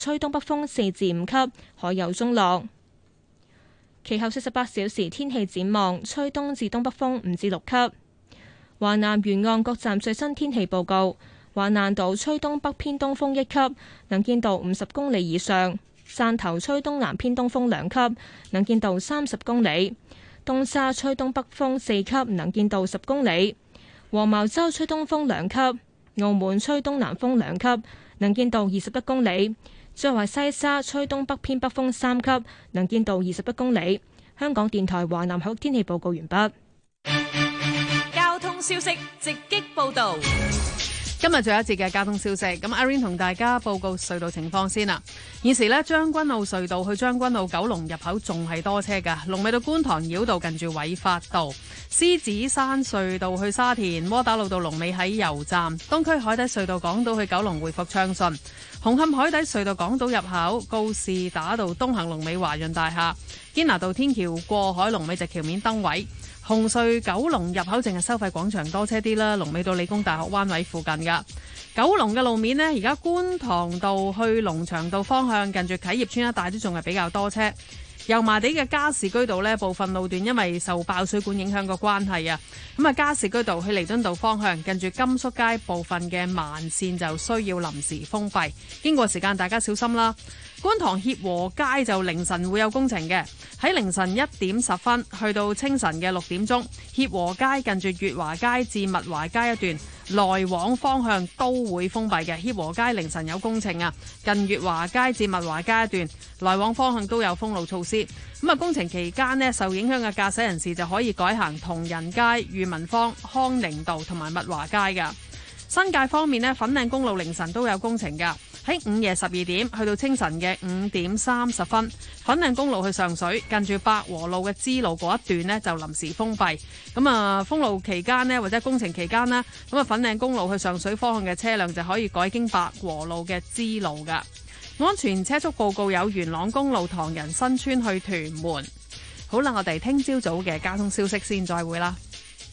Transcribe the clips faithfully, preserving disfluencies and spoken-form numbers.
吹東北風四至五級，海有中浪。其後四十八小時天氣展望，吹東至東北風五至六級。華南沿岸各站最新天氣報告：華南島吹東北偏東風一級，能見度五十公里以上；汕頭吹東南偏東風兩級，能見度三十公里；東沙吹東北風四級，能見度十公里；黃茅洲吹東風兩級；澳門吹東南風兩級，能見度二十一公里。最後係西沙吹東北偏北風三級，能見度二十一公里。香港電台華南口天氣報告完畢。 交通消息直擊報道。 今日最後一節嘅交通消息，咁 Irene 同大家報告隧道情況先啦。現時呢，將軍澳隧道去將軍澳九龍入口仲係多車㗎，龍尾到觀塘繞道近住偉發道。獅子山隧道去沙田窩打老道龍尾喺油站。東區海底隧道港島去九龍回復暢順。紅磡海底隧道港島入口告士打道東行龍尾華潤大廈。堅拿道天橋過海龍尾直橋面燈位。紅隧九龍入口淨係收費廣場多車啲啦，龍尾到理工大學灣位附近噶。九龍嘅路面呢，而家觀塘道去龍翔道方向近住啟業村一帶都仲係比較多車。油麻地嘅加士居道呢，部分路段因為受爆水管影響嘅關係啊，咁啊加士居道去彌敦道方向近住甘肅街部分嘅慢線就需要臨時封閉，經過時間大家小心啦。觀塘協和街就凌晨會有工程嘅，喺凌晨一點十分去到清晨嘅六點鐘，協和街近住粵華街至物華街一段來往方向都會封閉嘅。協和街凌晨有工程啊，近粵華街至物華街一段來往方向都有封路措施。咁啊，工程期間呢，受影響嘅駕駛人士就可以改行同仁街、裕民坊、康寧道同埋物華街噶。新界方面呢，粉嶺公路凌晨都有工程噶。喺午夜十二點去到清晨嘅五點三十分，粉嶺公路去上水近住百和路嘅支路嗰一段呢就臨時封閉。咁啊，封路期間呢，或者工程期間呢，咁啊粉嶺公路去上水方向嘅車輛就可以改經百和路嘅支路噶。安全車速報告有元朗公路唐人新村去屯門。好啦，我哋聽朝早嘅交通消息先，再會啦。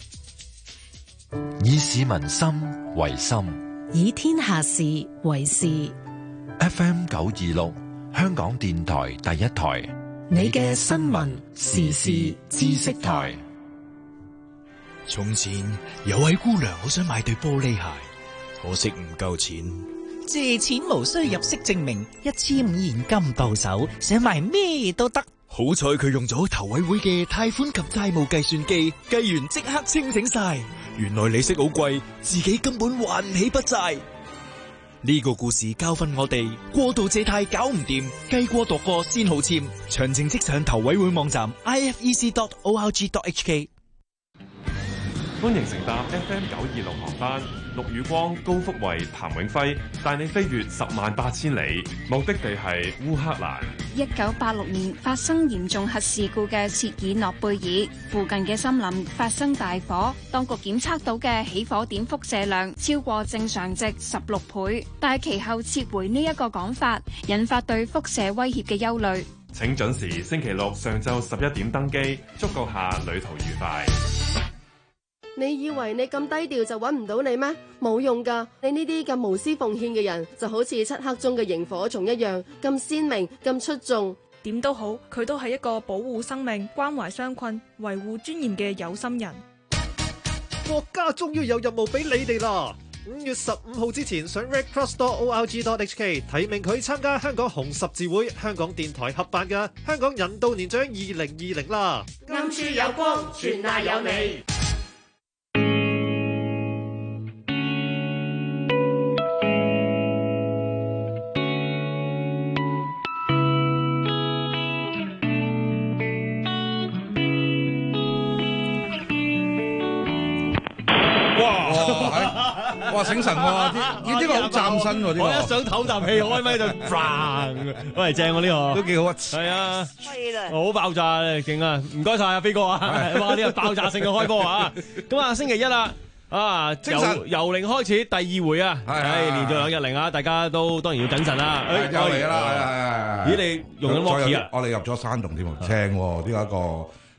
以市民心為心， 以天下事為事。 F M 九二六，香港電台第一台， 你嘅新聞時事知識台。 從前有位姑娘好想買對玻璃鞋，可惜唔夠錢。 借錢無需入息證明，一千五現金到手，想買咩都得。 好彩佢用咗投委會嘅貸款及債務計算機，計完即刻清醒晒。原來利息好貴，自己根本還唔起筆債。呢個故事教訓我哋，過度借貸搞唔掂，計過度過先好簽。詳情即上投委會網站 i f e c dot org dot h k。 歡迎乘搭 F M 九二六航班，陸宇光、高福慧、彭永輝帶你飛越十萬八千里，目的地係烏克蘭。 一九八六年發生嚴重核事故嘅切爾諾貝爾附近嘅森林發生大火，當局檢測到嘅起火點輻射量超過正常值十六倍，但係其後撤回呢一個講法，引發對輻射威脅嘅憂慮。 請準時星期六上晝十一點登機，祝閣下旅途愉快。 你以為你咁低調就揾唔到你咩？冇用㗎！你呢啲咁無私奉獻嘅人，就好似漆黑中嘅螢火蟲一樣，咁鮮明、咁出眾。 點都好，佢都係一個保護生命、關懷傷困、維護尊嚴嘅有心人。 國家終於有任務俾你哋啦！五月十五號之前上 red cross dot org dot h k 提名佢參加香港紅十字會、香港電台合辦嘅香港人道年獎二零二零啦！ 暗處有光，全賴有你。 哇！醒神喎，呢呢個好嶄新喎，呢個我一想唞啖氣，開咪就 bang， 喂，正喎呢個， 都幾好啊！ 係啊，好爆炸，勁啊！唔該晒啊，飛哥啊，哇！呢個爆炸性嘅開波啊！咁啊，星期一啦，啊，由由零開始第二回啊，係連續兩日零啊，大家都當然要謹慎啦。 又嚟啦， 咦？你用緊 walkie 啊？ 我哋入咗山洞添喎，正喎，呢個一個。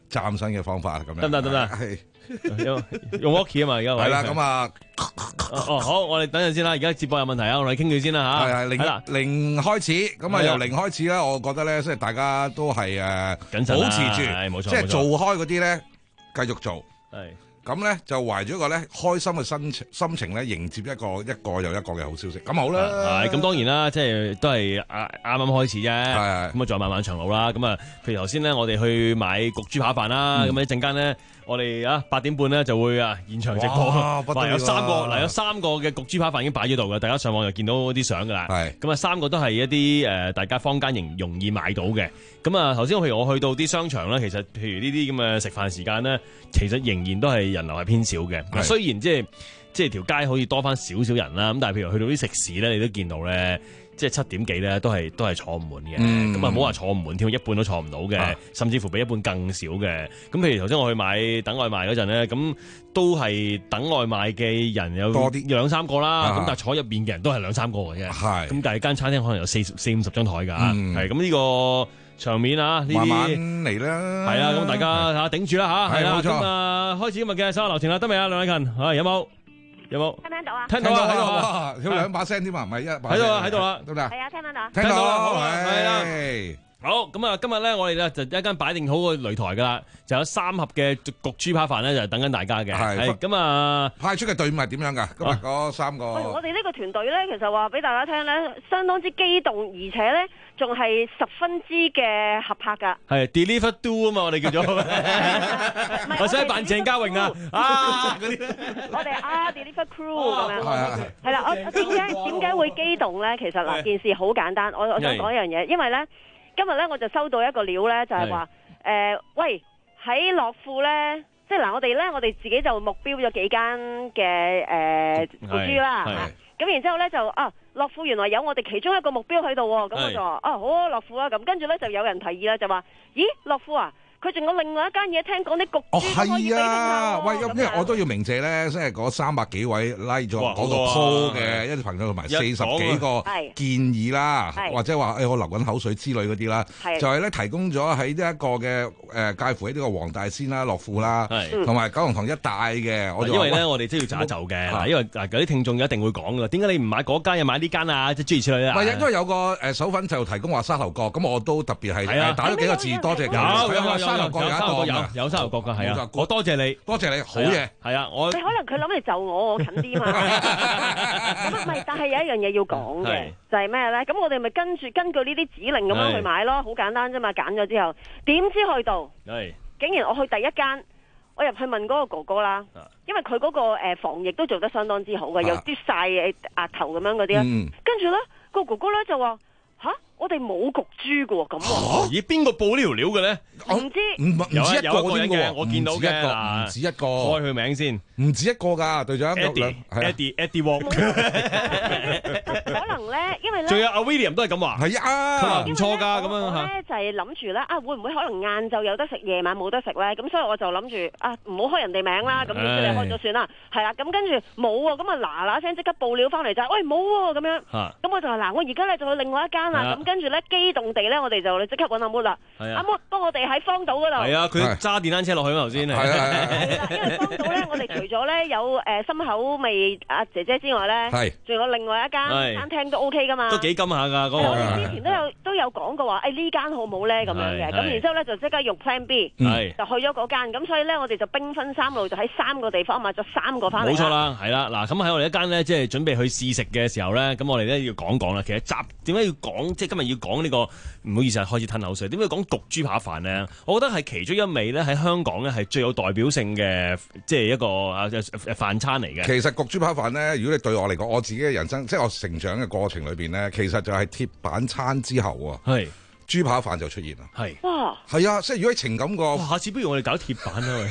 嶄新嘅方法咁樣。 得唔得？得唔得？ 係用用 walkie 啊嘛，而家係啦，咁啊， 哦好，我哋等陣先啦，而家接播有問題啊，我哋傾住先啦嚇。 係係零零開始，咁啊由零開始咧，我覺得咧，即係大家都係誒謹慎保持住， 係冇錯， 即係做開嗰啲咧，繼續做。 係。 咁咧就懷住一個咧開心嘅心情心情咧，迎接一個一個又一個嘅好消息。咁好啦， 係咁當然啦，即係都係啱啱啱開始啫。 係咁啊，再漫漫長路啦。咁啊，譬如頭先咧，我哋去買焗豬扒飯啦。咁一陣間咧，我哋啊八點半咧就會啊現場直播。哇！有三個嗱，有三個嘅焗豬扒飯已經擺咗度㗎，大家上網就見到啲相㗎啦。係。咁啊，三個都係一啲誒大家坊間仍容易買到嘅。咁啊，頭先譬如我去到啲商場咧，其實譬如呢啲咁嘅食飯時間咧，其實仍然都係人流係偏少嘅。雖然即係即係條街可以多翻少少人啦，咁但係譬如去到啲食肆咧，你都見到咧，即係七點幾咧都係都係坐唔滿嘅。咁啊，唔好話坐唔滿添，一半都坐唔到嘅，啊、甚至乎比一半更少嘅。咁譬如頭先我去買等外賣嗰陣咧，咁都係等外賣嘅人有多啲兩三個啦。咁、啊、但係坐入邊嘅人都係兩三個嘅啫。係。咁但係間餐廳可能有四四五十張台㗎。係咁呢個場面啊，呢啲慢慢嚟啦， 係啊，咁大家嚇頂住啦嚇，係啦，咁啊開始今日嘅手下留情啦，得未啊，梁禮勤，係有冇？有冇？聽唔聽到啊？聽到啊，喺度啊， 有兩把聲添啊，唔係一把。 喺度啊，喺度啦， 得唔得？ 係啊，聽唔聽到？ 聽到啦，好啦， 係啦。 好，咁啊，今日咧，我哋咧就一間擺定好個擂台噶啦，就有三盒嘅焗豬扒飯咧，就等緊大家嘅。係咁啊， 派出嘅隊伍係點樣噶？今日嗰三個。 我哋呢個團隊咧，其實話俾大家聽咧，相當之激動，而且咧仲係十分之嘅合拍噶。 係 deliver do 啊嘛，我哋叫做。我想扮鄭嘉穎啊！啊，嗰啲。 我哋啊 deliver crew 咁樣。係啊。係啦，我點解點解會激動咧？其實嗱，件事好簡單，我我想講一樣嘢，因為咧。今日咧我就收到一個料咧，就係話誒，喂喺樂富咧，即係嗱，我哋咧我哋自己就目標咗幾間嘅誒焗豬啦，咁然之後咧就啊樂富原來有我哋其中一個目標喺度喎，咁我就話啊好啊樂富啊，咁跟住咧就有人提議啦，就話咦樂富啊！佢仲有另外一間嘢，聽講啲焗豬都可以俾聽下。 喂，因為我都要鳴謝咧，即係嗰三百幾位拉咗嗰個 po 嘅一啲朋友同埋四十幾個建議啦，或者話誒我流緊口水之類嗰啲啦，就係咧提供咗喺呢一個嘅誒介乎喺呢個黃大仙啦、樂富啦，同埋九龍塘一帶嘅。我因為咧，我哋都要就一就嘅嗱，因為嗱嗰啲聽眾一定會講㗎，點解你唔買嗰間又買呢間啊？即係諸如此類啊。唔係，因為有個誒手粉就提供話沙頭角，咁我都特別係打咗幾個字，多謝佢。沙頭角有一個有有沙頭角噶，係啊！我多謝你，多謝你，好嘢，係啊！我你可能佢諗嚟就我，我近啲嘛。咁唔係，但係有一樣嘢要講嘅，就係咩咧？咁我哋咪跟住根據呢啲指令咁樣去買咯，好簡單啫嘛。揀咗之後，點知去到，竟然我去第一間，我入去問嗰個哥哥啦，因為佢嗰個誒防疫都做得相當之好嘅，又嘟晒誒額頭咁樣嗰啲啊。跟住咧，個哥哥咧就話。吓！我哋冇焗豬嘅喎，咁喎。 咦？邊個報呢條料嘅咧？ 唔知。 唔唔止一個添嘅， 我見到嘅。 唔止一個。 開佢名先。 唔止一個㗎，隊長。 Eddie，Eddie Wong。 可能咧，因為咧。 仲有阿 William 都係咁話。 係啊。 佢話唔錯㗎，咁樣嚇。 我咧就係諗住咧，啊會唔會可能晏晝有得食，夜晚冇得食咧？咁所以我就諗住啊，唔好開人哋名啦，咁你開咗算啦。係啦，咁跟住冇喎，咁啊嗱嗱聲即刻報料翻嚟就係，喂冇喎咁樣。嚇。咁我就話嗱，我而家咧就去另外一間。咁跟住咧，機動地咧，我哋就即刻揾阿 Mood 啦。阿 Mood 幫我哋喺荒島嗰度。 係啊，佢揸電單車落去頭先。係啊，因為荒島咧，我哋除咗咧有誒心口味阿姐姐之外咧，係仲有另外一間餐廳都 OK 噶嘛。 都幾金下㗎嗰個。 我哋之前都有都有講過話，誒呢間好唔好咧咁樣嘅。咁然之後咧就即刻用 Plan B，就去咗嗰間。咁所以咧，我哋就兵分三路，就喺三個地方買咗三個翻嚟。 冇錯啦，係啦。嗱，咁喺我哋一間咧，即係準備去試食嘅時候咧，咁我哋咧要講講啦。其實集點解要講？即係今日要講呢個，唔好意思啊，開始吞口水。點解要講焗豬扒飯呢？我覺得係其中一味咧，喺香港咧係最有代表性嘅，即係一個啊飯餐嚟嘅。其實焗豬扒飯咧，如果你對我嚟講，我自己嘅人生，即係我成長嘅過程裏邊咧，其實就係鐵板餐之後啊。係。豬扒飯就出現啦，係，哇，係啊，即係如果情感個，下次不如我哋搞鐵板啦，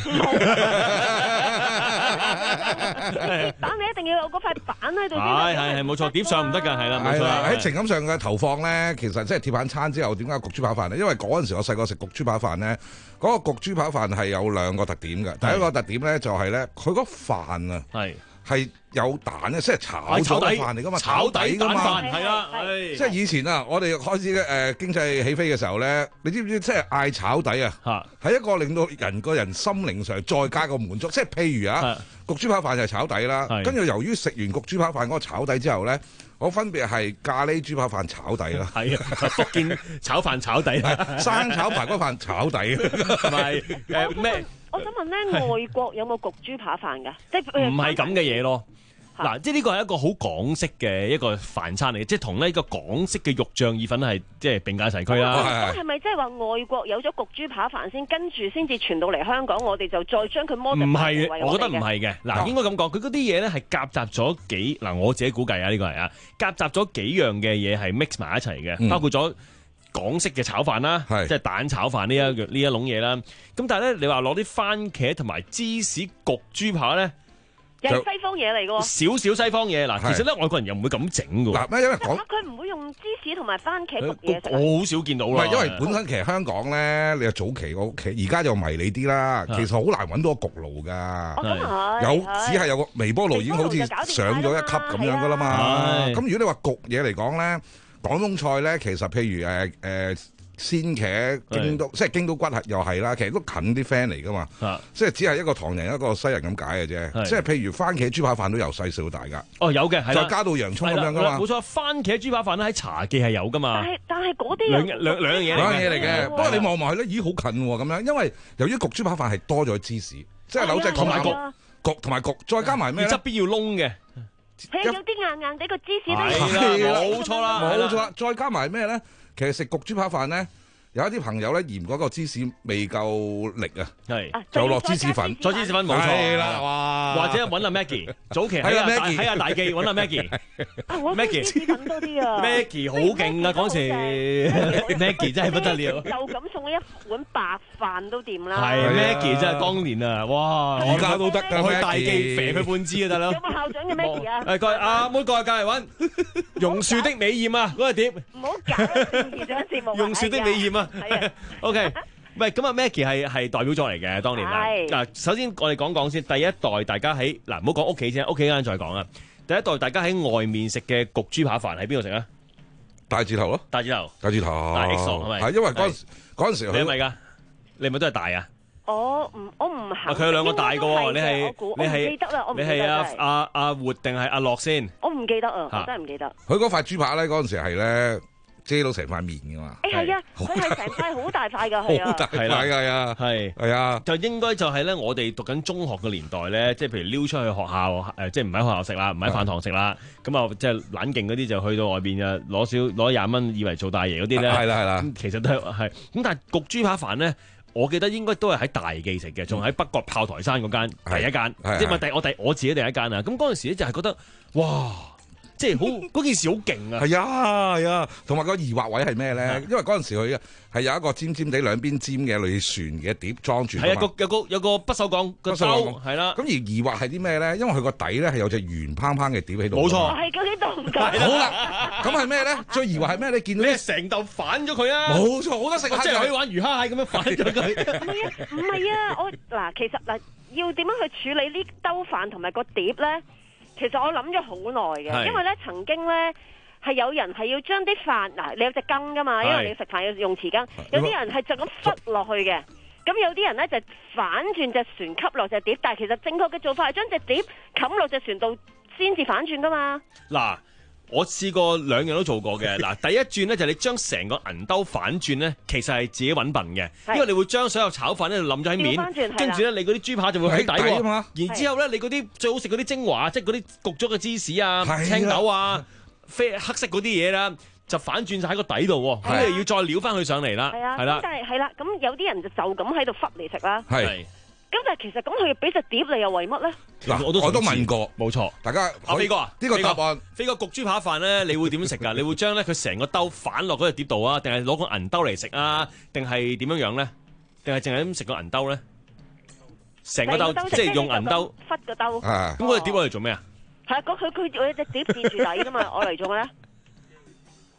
鐵板你一定要有嗰塊板喺度先， 係係係冇錯，碟上唔得㗎，係啦，冇錯。 喺情感上嘅投放咧，其實即係鐵板餐之後點解焗豬扒飯咧？因為嗰陣時我細個食焗豬扒飯咧，嗰個焗豬扒飯係有兩個特點嘅。第一個特點咧就係咧，佢嗰飯啊，係。 係有蛋咧，即係炒咗嘅飯嚟噶嘛， 炒底噶嘛， 係啊， 即係以前啊，我哋開始嘅誒經濟起飛嘅時候咧，你知唔知即係嗌炒底啊？係一個令到人個人心靈上再加個滿足，即係譬如啊，焗豬扒飯就係炒底啦，跟住由於食完焗豬扒飯嗰個炒底之後咧，我分別係咖喱豬扒飯炒底啦， 係啊，福建炒飯炒底， 生炒排骨飯炒底， 同埋誒咩？ 我想問咧，外國有冇焗豬扒飯㗎？即係唔係咁嘅嘢咯。嗱，即係呢個係一個好港式嘅一個飯餐嚟嘅，即係同呢個港式嘅肉醬意粉係即係並駕齊驅啦。 咁係咪即係話外國有咗焗豬扒飯先，跟住先至傳到嚟香港，我哋就再將佢 model 唔係，我覺得唔係嘅。嗱，應該咁講，佢嗰啲嘢咧係夾雜咗幾嗱，我自己估計啊，呢個係啊，夾雜咗幾樣嘅嘢係 mix 埋一齊嘅，嗯、包括咗港式嘅炒飯啦，即係蛋炒飯呢一呢一籠嘢啦。咁但係咧，你話攞啲番茄同埋芝士焗豬扒咧？ 又係西方嘢嚟嘅喎， 少少西方嘢嗱，其實咧外國人又唔會咁整嘅喎。 嗱，咩因為講佢唔會用芝士同埋番茄焗嘢食。 我好少見到啦。 唔係因為本身其實香港咧，你又早期個屋企，而家就迷你啲啦。其實好難揾到個焗爐㗎。有只係有個微波爐已經好似上咗一級咁樣㗎啦嘛。咁如果你話焗嘢嚟講咧，廣東菜咧，其實譬如誒誒。鮮茄京都，即係京都骨係又係啦，其實都近啲 friend 嚟噶嘛，即係只係一個唐人一個西人咁解嘅啫。即係譬如番茄豬扒飯都由細到大㗎。 哦，有嘅， 再加到洋葱咁樣噶嘛。 冇錯，番茄豬扒飯咧喺茶記係有噶嘛。 但係但係嗰啲兩兩兩樣嘢兩樣嘢嚟嘅。不過你望埋去咧，咦好近喎咁樣，因為由於焗豬扒飯係多咗芝士，即係扭隻同埋焗焗同埋焗，再加埋咩咧？ 側邊要窿嘅。 係有啲硬硬地個芝士都係啦，冇錯啦， 冇錯啦。再加埋咩咧？其實食焗豬扒飯咧，有一啲朋友咧嫌嗰個芝士未夠力啊，係就落芝士粉， 再芝士粉冇錯啦，哇！或者揾阿 Maggie，早期喺阿喺阿大記揾阿 Maggie，Maggie 芝士粉多啲啊 ，Maggie 好勁啊嗰時 ，Maggie 真係不得了， 就咁送一碗白飯都掂啦。 係 Maggie 真係當年啊，哇！ 而家都得㗎， 我去大記肥佢半支啊，大佬。 有冇校長嘅 Maggie 啊？ 誒，過嚟阿妹過嚟隔離揾榕樹的美豔啊，嗰個碟。 唔好搞政治獎節目。 榕樹的美豔啊！係啊，OK，唔係咁啊 ，Maggie 係係代表作嚟嘅，當年啦。嗱，首先我哋講講先，第一代大家喺嗱，唔好講屋企先，屋企嗰陣再講啦。第一代大家喺外面食嘅焗豬扒飯喺邊度食啊？ 大字頭咯， 大字頭， 大字頭， 大 X 係咪？ 係因為嗰陣嗰陣時你係咪㗎？你係咪都係大啊？ 我唔我唔肯。 佢有兩個大嘅喎，你係你係記得啦，我唔記得。 你係阿阿阿活定係阿樂先？ 我唔記得啊，我真係唔記得。 佢嗰塊豬扒咧，嗰陣時係咧。遮到成塊面㗎嘛？ 誒係啊，佢係成塊好大塊㗎，係啊， 好大塊㗎啊，係係啊， 就應該就係咧，我哋讀緊中學嘅年代咧，即係譬如溜出去學校誒，即係唔喺學校食啦，唔喺飯堂食啦，咁啊即係懶勁嗰啲就去到外邊啊攞少攞廿蚊，以為做大爺嗰啲咧， 係啦係啦， 其實都係係咁，但係焗豬扒飯咧，我記得應該都係喺大記食嘅，仲喺北角炮台山嗰間第一間，即係咪第我第我自己第一間啊？咁嗰陣時咧就係覺得哇！即係好嗰件事好勁啊！ 係啊係啊，同埋個疑惑位係咩咧？因為嗰陣時佢係有一個尖尖地兩邊尖嘅類似船嘅碟裝住。 係啊，個有個有個不鏽鋼個兜係啦。 咁而疑惑係啲咩咧？因為佢個底咧係有隻圓砰砰嘅碟喺度。 冇錯， 係嗰啲洞㗎。 好啦，咁係咩咧？最疑惑係咩？你見到你成嚿反咗佢啊！ 冇錯，好得食。 即係可以玩魚蝦蟹咁樣反咗佢。 唔係啊，唔係啊，我嗱其實嗱要點樣去處理呢兜飯同埋個碟咧？其實我諗咗好耐嘅，因為咧曾經咧係有人係要將啲飯嗱，你有隻羹噶嘛，因為你食飯要用匙羹，有啲人係就咁塞落去嘅，咁有啲人咧就反轉隻船吸落隻碟，但係其實正確嘅做法係將隻碟冚落隻船度先至反轉噶嘛。 嗱。我試過兩樣都做過嘅，嗱第一轉咧就係你將成個銀兜反轉咧，其實係自己揾笨嘅，因為你會將所有炒飯咧冧咗喺面，跟住咧你嗰啲豬扒就會喺底喎，然之後咧你嗰啲最好食嗰啲精華，即係嗰啲焗咗嘅芝士啊、青豆啊、啡黑色嗰啲嘢啦，就反轉晒喺個底度喎，咁你要再撩翻佢上嚟啦， 係啦，但係係啦，咁有啲人就就咁喺度忽嚟食啦。咁但係其實咁佢俾隻碟你又為乜咧？ 嗱，我都我都問過， 冇錯。 大家阿飛哥啊， 呢個答案， 飛哥焗豬扒飯咧，你會點樣食㗎？你會將咧佢成個兜反落嗰隻碟度啊？定係攞個銀兜嚟食啊？定係點樣樣咧？定係淨係咁食個銀兜咧？成個兜即係用銀兜， 忽個兜。 咁嗰隻碟攞嚟做咩啊？ 係啊，佢佢佢有隻碟墊住底㗎嘛，我嚟做咩咧？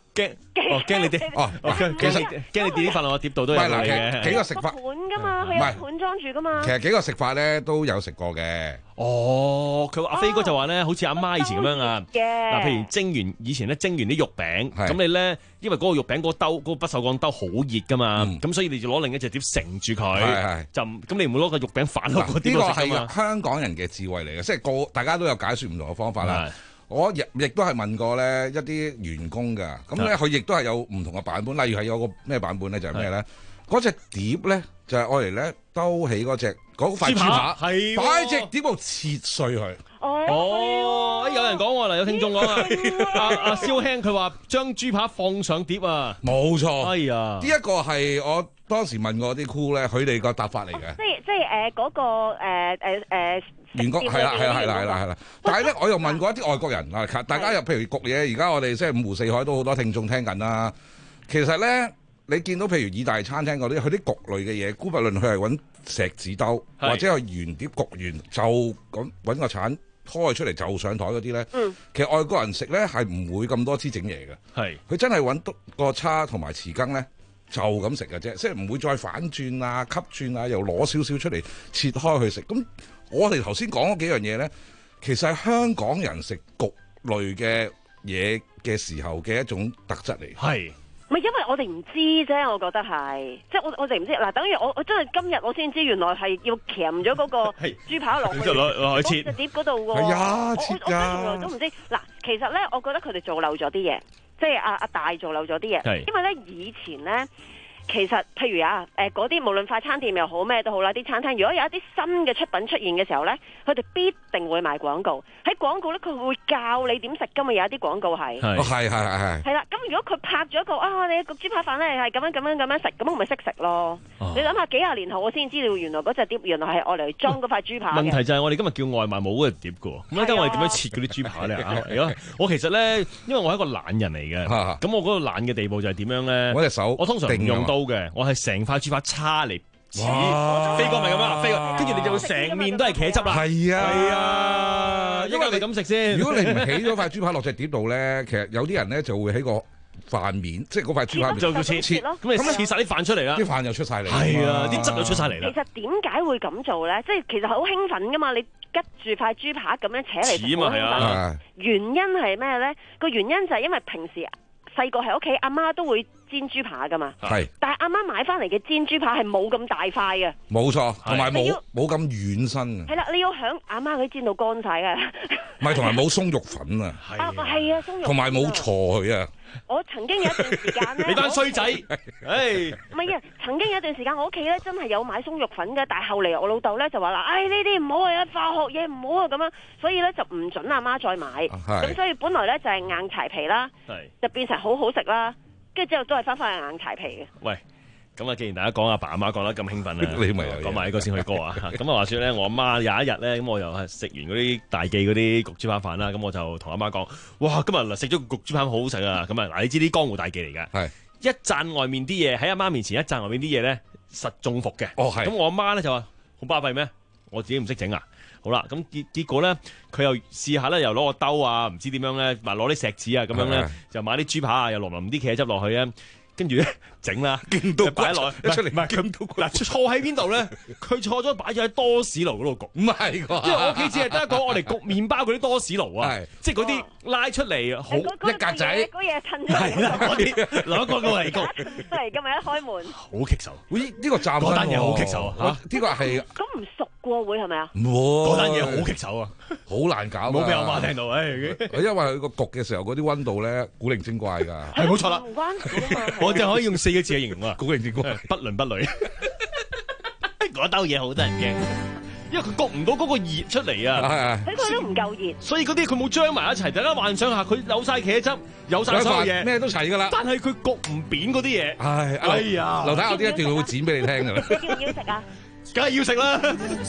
驚哦驚你啲哦，其實驚你跌啲飯落個碟度都有嚟嘅。 幾個食法盤㗎嘛，佢有盤裝住㗎嘛。 其實幾個食法咧都有食過嘅。 哦，佢阿飛哥就話咧，好似阿媽以前咁樣啊。 嘅嗱，譬如蒸完以前咧蒸完啲肉餅，咁你咧因為嗰個肉餅嗰個兜嗰個不鏽鋼兜好熱㗎嘛，咁所以你就攞另一隻碟承住佢，就咁你唔會攞個肉餅反落個碟度食㗎嘛。 呢個係香港人嘅智慧嚟嘅，即係個大家都有解説唔同嘅方法啦。我亦亦都係問過咧一啲員工㗎，咁咧佢亦都係有唔同嘅版本，例如係有個咩版本咧，就係咩咧？嗰隻碟咧就係愛嚟咧兜起嗰隻嗰塊豬扒，擺隻碟度切碎佢。 哦，有人講喎，嗱有聽眾講啊，阿阿蕭兄佢話將豬扒放上碟啊， 冇錯。 哎呀， 呢一個係我當時問過啲 crew 咧，佢哋個答法嚟嘅。 即係即係誒嗰個誒誒誒。 員工係啦係啦係啦係啦係啦，但係咧我又問過一啲外國人啊，大家又譬如焗嘢，而家我哋即係五湖四海都好多聽眾聽緊啦。其實咧，你見到譬如意大利餐廳嗰啲，佢啲焗類嘅嘢，姑勿論佢係揾錫紙兜，或者係原碟焗完就咁揾個鏟開出嚟就上台嗰啲咧。嗯，其實外國人食咧係唔會咁多支整嘢嘅。係，佢真係揾個叉同埋匙羹咧。就咁食嘅啫，即係唔會再反轉啊、吸轉啊，又攞少少出嚟切開去食。咁我哋頭先講嗰幾樣嘢咧，其實係香港人食焗類嘅嘢嘅時候嘅一種特質嚟。係， 唔係因為我哋唔知啫，我覺得係，即係我我哋唔知嗱，等於我我真係今日我先知原來係要鉗咗嗰個豬扒落去， 落去切碟嗰度喎。 係啊，切㗎。我我從來都唔知嗱，其實咧，我覺得佢哋做漏咗啲嘢。即係阿阿大做漏咗啲嘢，因為咧以前咧，其實譬如啊，誒嗰啲無論快餐店又好咩都好啦，啲餐廳如果有一啲新嘅出品出現嘅時候咧，佢哋必定會賣廣告。喺廣告咧，佢會教你點食㗎嘛，有一啲廣告係， 係係係係。係啦，咁如果佢拍咗一個啊，你焗豬扒飯咧係咁樣咁樣咁樣食，咁我咪識食咯。哦、你諗下幾廿年後我先知道原來嗰隻碟原來係愛嚟裝嗰塊豬扒嘅。 問題就係我哋今日叫外賣冇嗰隻碟㗎喎，咁咧我哋點樣切嗰啲豬扒咧？啊，我其實咧，因為我係一個懶人嚟嘅，咁我嗰個懶嘅地步就係點樣咧？ 我隻手， 我通常唔用刀嘅，我係成塊豬扒叉嚟。似飛哥咪咁樣，飛哥，跟住你就會成面都係茄汁啦。係啊，係啊，因為你咁食先。 如果你唔起咗塊豬扒落隻碟度咧，其實有啲人咧就會喺個飯面，即係嗰塊豬扒就叫切切咯。咁你切晒啲飯出嚟啦， 啲飯又出晒嚟。 係啊，啲汁又出晒嚟啦。 其實點解會咁做咧？即係其實好興奮噶嘛，你拮住塊豬扒咁樣扯嚟食，好興奮。原因係咩咧？個原因就係因為平時細個喺屋企，阿媽都會煎豬扒噶嘛，係，但係阿媽買翻嚟嘅煎豬扒係冇咁大塊嘅， 冇錯，同埋冇冇咁軟身嘅， 係啦，你要響阿媽佢煎到乾晒嘅， 唔係同埋冇鬆肉粉啊， 係啊，係啊，鬆肉， 同埋冇菜啊。 我曾經有一段時間咧， 你班衰仔，唉， 唔係啊，曾經有一段時間我屋企咧真係有買鬆肉粉嘅，但係後嚟我老豆咧就話啦，唉呢啲唔好啊，化學嘢唔好啊咁樣，所以咧就唔准阿媽再買，咁所以本來咧就係硬柴皮啦，就變成好好食啦，跟住之後都係翻返去硬柴皮嘅。 喂，咁啊，既然大家講阿爸阿媽講得咁興奮啦，你咪講埋呢個先去歌啊！咁啊話說咧，我阿媽有一日咧，咁我又係食完嗰啲大記嗰啲焗豬扒飯啦，咁我就同阿媽講：哇，今日嗱食咗焗豬扒好好食啊！咁啊嗱，你知啲江湖大記嚟㗎，係一讚外面啲嘢喺阿媽面前一讚外面啲嘢咧，實中伏嘅。哦，係。咁我阿媽咧就話：好巴閉咩？我自己唔識整啊！好啦，咁結結果咧，佢又試下咧，又攞個兜啊，唔知點樣咧，話攞啲錫紙啊，咁樣咧，就買啲豬扒啊，又淋淋啲茄汁落去啊。跟住咧整啦，就擺落一出嚟，唔係咁嗱錯喺邊度咧？佢錯咗擺咗喺多士爐嗰度焗，唔係㗎，因為我屋企只係得一個我哋焗麵包嗰啲多士爐啊，即係嗰啲拉出嚟好一格仔， 嗰嘢褪出嚟，係啦， 嗰啲攞個個嚟焗， 嚟㗎咪一開門， 好棘手， 咦？呢個暫嗰單嘢好棘手啊！ 呢個係咁唔熟過會係咪啊？ 唔會， 嗰單嘢好棘手啊， 好難搞， 冇俾我媽聽到，誒， 因為佢個焗嘅時候嗰啲溫度咧古靈精怪㗎， 係冇錯啦， 唔關事啊嘛。 我就可以用四個字嚟形容啊， 古靈精怪， 不倫不類。嗰兜嘢好得人驚，因為佢焗唔到嗰個熱出嚟啊， 睇佢都唔夠熱， 所以嗰啲佢冇將埋一齊。大家幻想下，佢有晒茄汁，有晒所有嘢， 咩都齊㗎啦。 但係佢焗唔扁嗰啲嘢， 係， 哎呀， 劉太我啲一定會剪俾你聽㗎啦。 你要唔要食啊？ 梗係要食啦。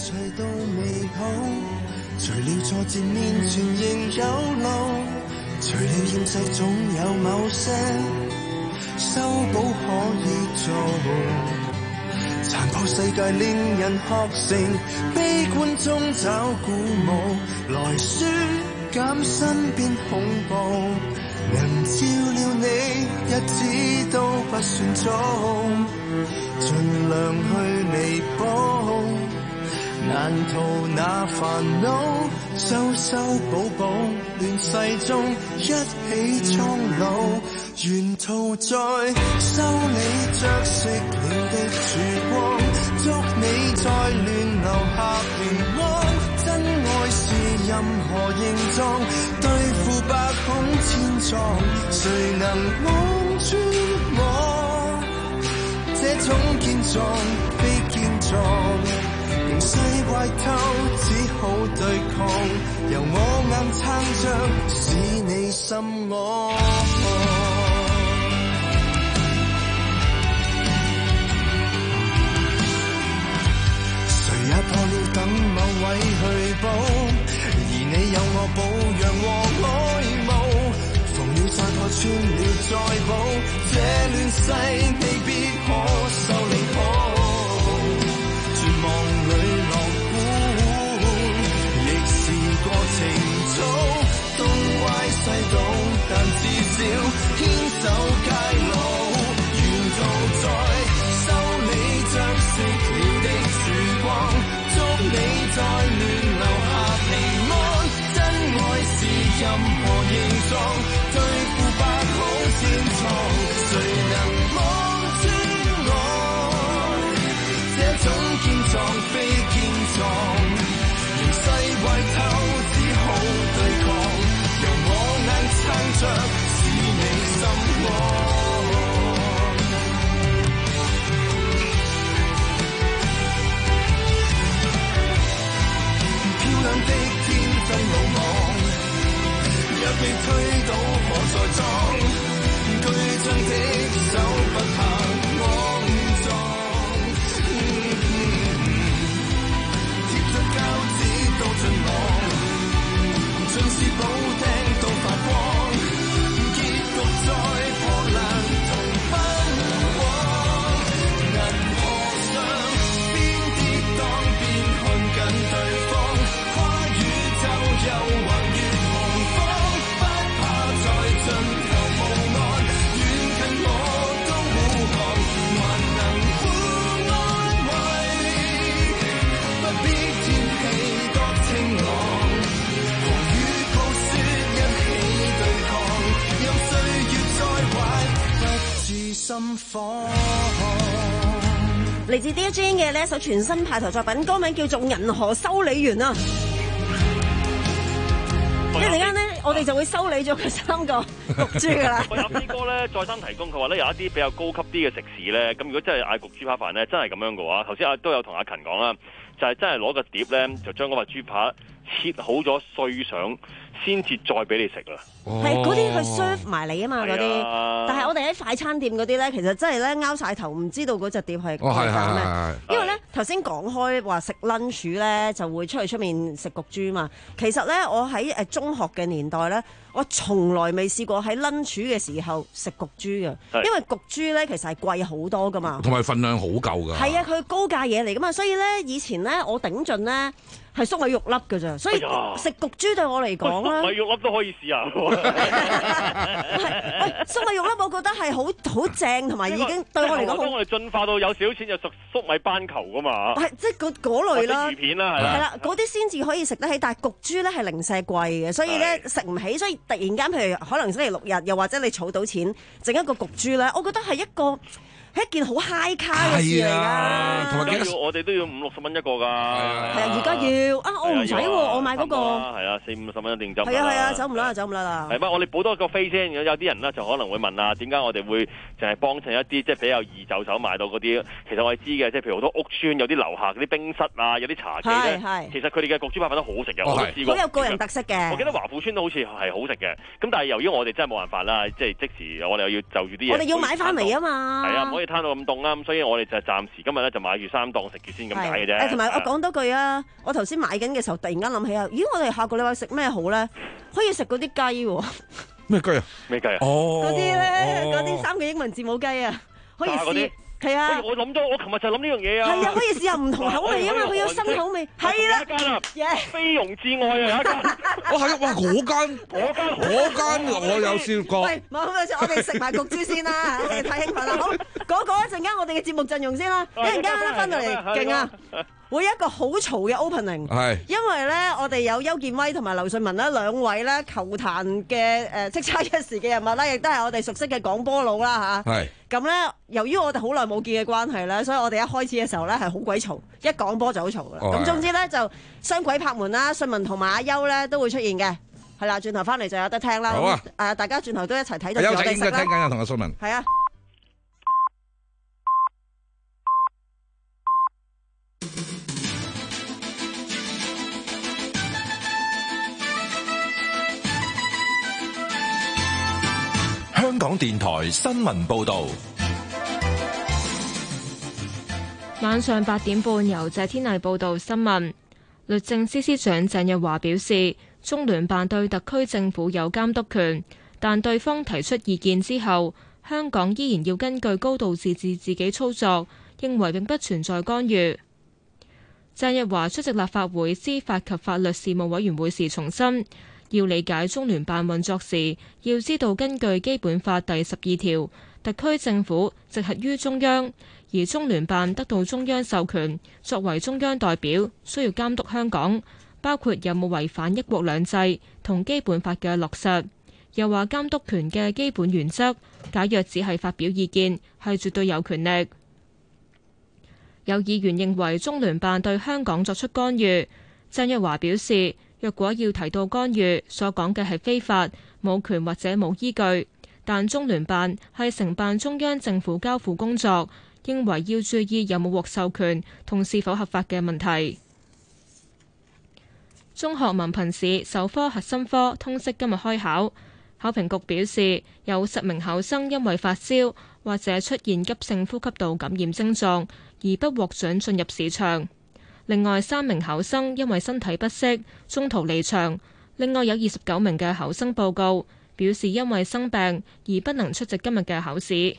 除了挫折面前仍有路，除了現實總有某些修補可以做，殘破世界令人學成悲觀中找鼓舞，來紓減身邊恐怖， 能照料你日子都不算早，盡量去彌補，難逃那煩惱，修修補補，亂世中一起蒼老，沿途在修理着熄了的曙光，祝你在亂留下平安。真愛是任何形狀，對付百孔千瘡，誰能望穿我這種堅壯非堅壯，形勢壞透只好對抗，由我硬撐着使你心安。也破了等某位去補，而你有我保養和愛慕，縫了再破穿了再補，這亂世未必可受離譜，絕望裏樂觀，亦是過程操，東歪西倒，但至少牽手偕老，沿途在修理着熄了的曙光，祝你在亂留下平安。真愛是任何形狀，對付百孔千瘡，誰能望穿我這種堅壯非堅壯，形勢壞透只好對抗，由我硬撐着使你心安。的天真魯莽，若被推倒可再裝，巨匠的手不怕骯髒，貼着膠紙都盡忘，盡是補釘都發光，結局再破爛同奔往，銀河上邊跌宕邊看緊對方，又橫越洪荒，不怕在盡頭無岸，遠近我都護航，還能互安慰，不必天氣多晴朗，狂雨暴雪一起對抗，任歲月再壞不致心慌。 嚟自 Dear Jane 嘅呢一首全新派台作品，歌名叫做《銀河修理員》啊！一陣間咧，我哋就會修理咗佢三個焗豬噶啦。 喂，阿 B 哥咧再三提供，佢話咧有一啲比較高級啲嘅食肆咧，咁如果真係嗌焗豬扒飯咧，真係咁樣嘅話，頭先阿都有同阿勤講啦，就係、是、真係攞個碟咧，就將嗰塊豬扒切好咗碎上，先至再俾你食啦。 係嗰啲去 serve 埋你啊嘛，嗰啲、啊。但係我哋喺快餐店嗰啲咧，其實真係咧拗晒頭，唔知道嗰隻碟係講咩。因為咧頭先講開話食 lunch 咧，就會出去出面食焗豬嘛。其實咧，我喺誒中學嘅年代咧，我從來未試過喺 lunch 嘅時候食焗豬嘅，因為焗豬咧其實係貴好多噶嘛， 同埋份量好夠㗎。係啊，佢高價嘢嚟噶嘛，所以咧以前咧我頂盡咧。係粟米肉粒㗎咋，所以食焗豬對我嚟講咧， 粟米肉粒都可以試下。 喂，粟米肉粒我覺得係好好正，同埋已經對我嚟講好。 我哋進化到有少少錢就食粟米斑球㗎嘛。 係即係嗰嗰類啦。 魚片啦，係啦。 係啦，嗰啲先至可以食得起，但係焗豬咧係零舍貴嘅，所以咧食唔起，所以突然間譬如可能星期六日，又或者你儲到錢整一個焗豬咧，我覺得係一個。係一件好 high 卡嘅事嚟㗎， 同埋要我哋都要五六十蚊一個㗎。係啊， 係啊，而家要啊，我唔使喎，我買嗰個係啊，四五十蚊一定走。 係啊係啊，走唔甩啊，走唔甩啦。 係嘛，我哋補多個飛先。有啲人咧就可能會問啊，點解我哋會淨係幫襯一啲即係比較易就手買到嗰啲？其實我哋知嘅，即係譬如好多屋邨有啲樓下嗰啲冰室啊，有啲茶記咧，其實佢哋嘅焗豬扒飯都好食嘅，我都試過。 好有個人特色嘅。 我記得華富邨都好似係好食嘅，咁但係由於我哋真係冇辦法啦，即係即時我哋又要就住啲嘢。 我哋要買翻嚟啊嘛。 係啊，唔可以攤到咁凍啦。所以我哋就暫時今日咧就買住三檔食住先咁解嘅啫。 同埋我講多句啊，我頭先買緊嘅時候，突然間諗起啊，咦，我哋下個禮拜食咩好咧？可以食嗰啲雞喎。 咩雞啊？ 咩雞啊？ 哦， 嗰啲咧，嗰啲三個英文字母雞啊，可以試。 係啊， 我諗咗，我琴日就諗呢樣嘢啊。 係啊，可以試下唔同口味啊嘛，佢有新口味。係啦， 一間啊，菲傭至愛啊，有一間。 哦係啊，哇嗰間嗰間嗰間我有試過。 喂，冇好我哋食埋焗豬先啦，太興奮啦！好，嗰個一陣間我哋嘅節目陣容先啦，一陣間咧翻到嚟勁啊！會有一個好嘈嘅 opening，係因為咧我哋有邱建威同埋劉瑞文咧兩位咧球壇嘅誒叱咤一時嘅人物啦，亦都係我哋熟悉嘅廣波佬啦嚇。係咁咧，由於我哋好耐冇見嘅關係咧，所以我哋一開始嘅時候咧係好鬼嘈，一講波就好嘈啦。咁總之咧就雙鬼拍門啦，瑞文同埋阿邱咧都會出現嘅。係啦，轉頭翻嚟就有得聽啦。好啊！誒，大家轉頭都一齊睇到我哋食啦。邱仔應該聽緊啊，同阿瑞文。係啊。 香港電台新聞報道， 晚上八點半由謝天麗報道新聞。律政司司長鄭若驊表示，中聯辦對特區政府有監督權，但對方提出意見之後，香港依然要根據高度自治自己操作，認為並不存在干預。鄭若驊出席立法會司法及法律事務委員會時重申，要理解中聯辦運作時，要知道根據基本法第十二條，特區政府直轄於中央，而中聯辦得到中央授權，作為中央代表，需要監督香港，包括有冇違反一國兩制同基本法嘅落實。又話監督權嘅基本原則，假若只係發表意見，係絕對有權力。有議員認為中聯辦對香港作出干預，鄭若驊表示，若果要提到干預，所講嘅係非法、冇權或者冇依據，但中聯辦係承辦中央政府交付工作，認為要注意有冇獲授權同是否合法嘅問題。中學文憑試首科核心科通識今日開考，考評局表示有十名考生因為發燒或者出現急性呼吸道感染症狀，而不獲准進入試場。另外三名考生因為身體不適，中途離場。另外有二十九名嘅考生報告，表示因為生病而不能出席今日嘅考試。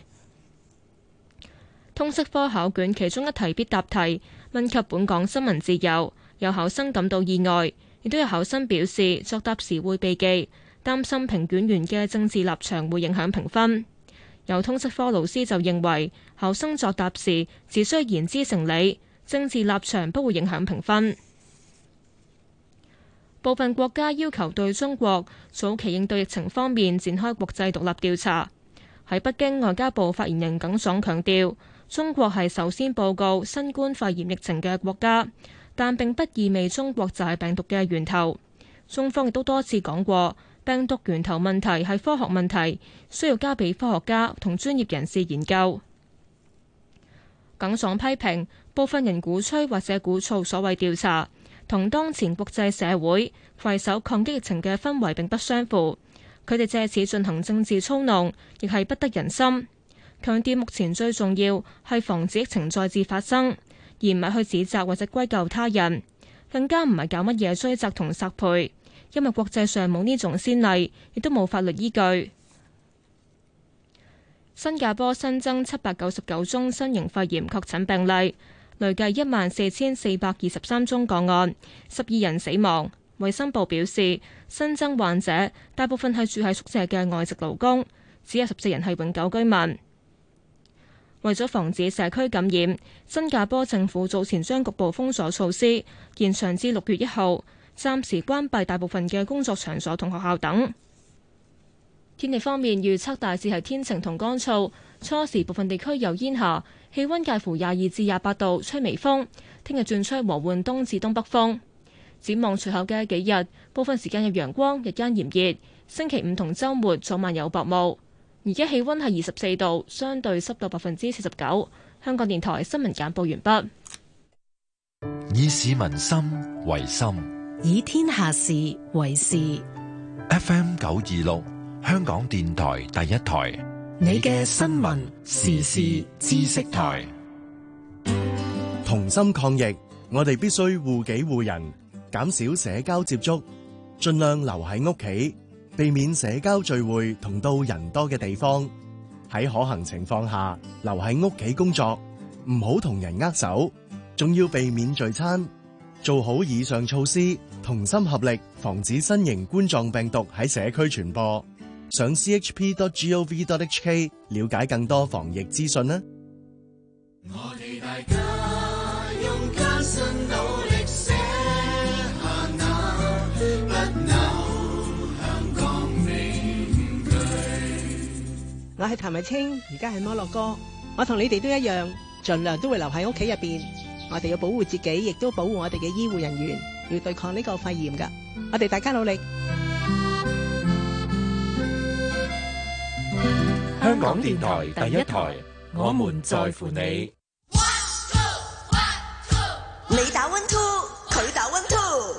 通識科考卷其中一題必答題問及本港新聞自由，有考生感到意外，亦都有考生表示作答時會避忌，擔心評卷員嘅政治立場會影響評分。有通識科老師就認為考生作答時只需言之成理，政治立場不會影響評分。部分國家要求對中國早期應對疫情方面展開國際獨立調查。喺北京，外交部發言人耿爽強調，中國係首先報告新冠肺炎疫情嘅國家，但並不意味中國就係病毒嘅源頭。中方亦都多次講過，病毒源頭問題係科學問題，需要交俾科學家同專業人士研究。耿爽批評部分人鼓吹或者鼓噪所謂調查，同當前國際社會攜手抗擊疫情嘅氛圍並不相符。佢哋借此進行政治操弄，亦係不得人心。強調目前最重要係防止疫情再次發生，而唔係去指責或者歸咎他人，更加唔係搞乜嘢追責同索賠，因為國際上冇呢種先例，亦都冇法律依據。新加坡新增七百九十九宗新型肺炎確診病例，累計一萬四千四百二十三宗個案，十二人死亡。衛生部表示，新增患者大部分係住喺宿舍嘅外籍勞工，只有十四人係永久居民。為咗防止社區感染，新加坡政府早前將局部封鎖措施延長至六月一號，暫時關閉大部分嘅工作場所同學校等。天氣方面，預測大致係天晴同乾燥，初時部分地區有煙霞，氣溫介乎廿二至廿八度，吹微風。聽日轉吹和緩東至東北風。展望隨後嘅幾日，部分時間有陽光，日間炎熱。星期五同週末早晚有薄霧。而家氣溫係二十四度，相對濕度百分之四十九。香港電台新聞簡報完畢。 以市民心為心， 以天下事為事。 F M 九二六，香港電台第一台， 你嘅新聞時事知識台。 同心抗疫，我哋必須護己護人，減少社交接觸，盡量留喺屋企，避免社交聚會同到人多嘅地方。 喺可行情況下留喺屋企工作，唔好同人握手，仲要避免聚餐。做好以上措施，同心合力，防止新型冠狀病毒喺社區傳播。上 c h p dot gov dot h k 了解更多防疫資訊啦。 我哋大家用艱辛努力寫下那不朽香港名句。 我係譚慧清，而家喺摩洛哥。我同你哋都一樣，盡量都會留喺屋企入邊。我哋要保護自己，亦都保護我哋嘅醫護人員，要對抗呢個肺炎㗎。我哋大家努力。 香港電台第一台，我們在乎你。 你打 one two， 佢打 one two，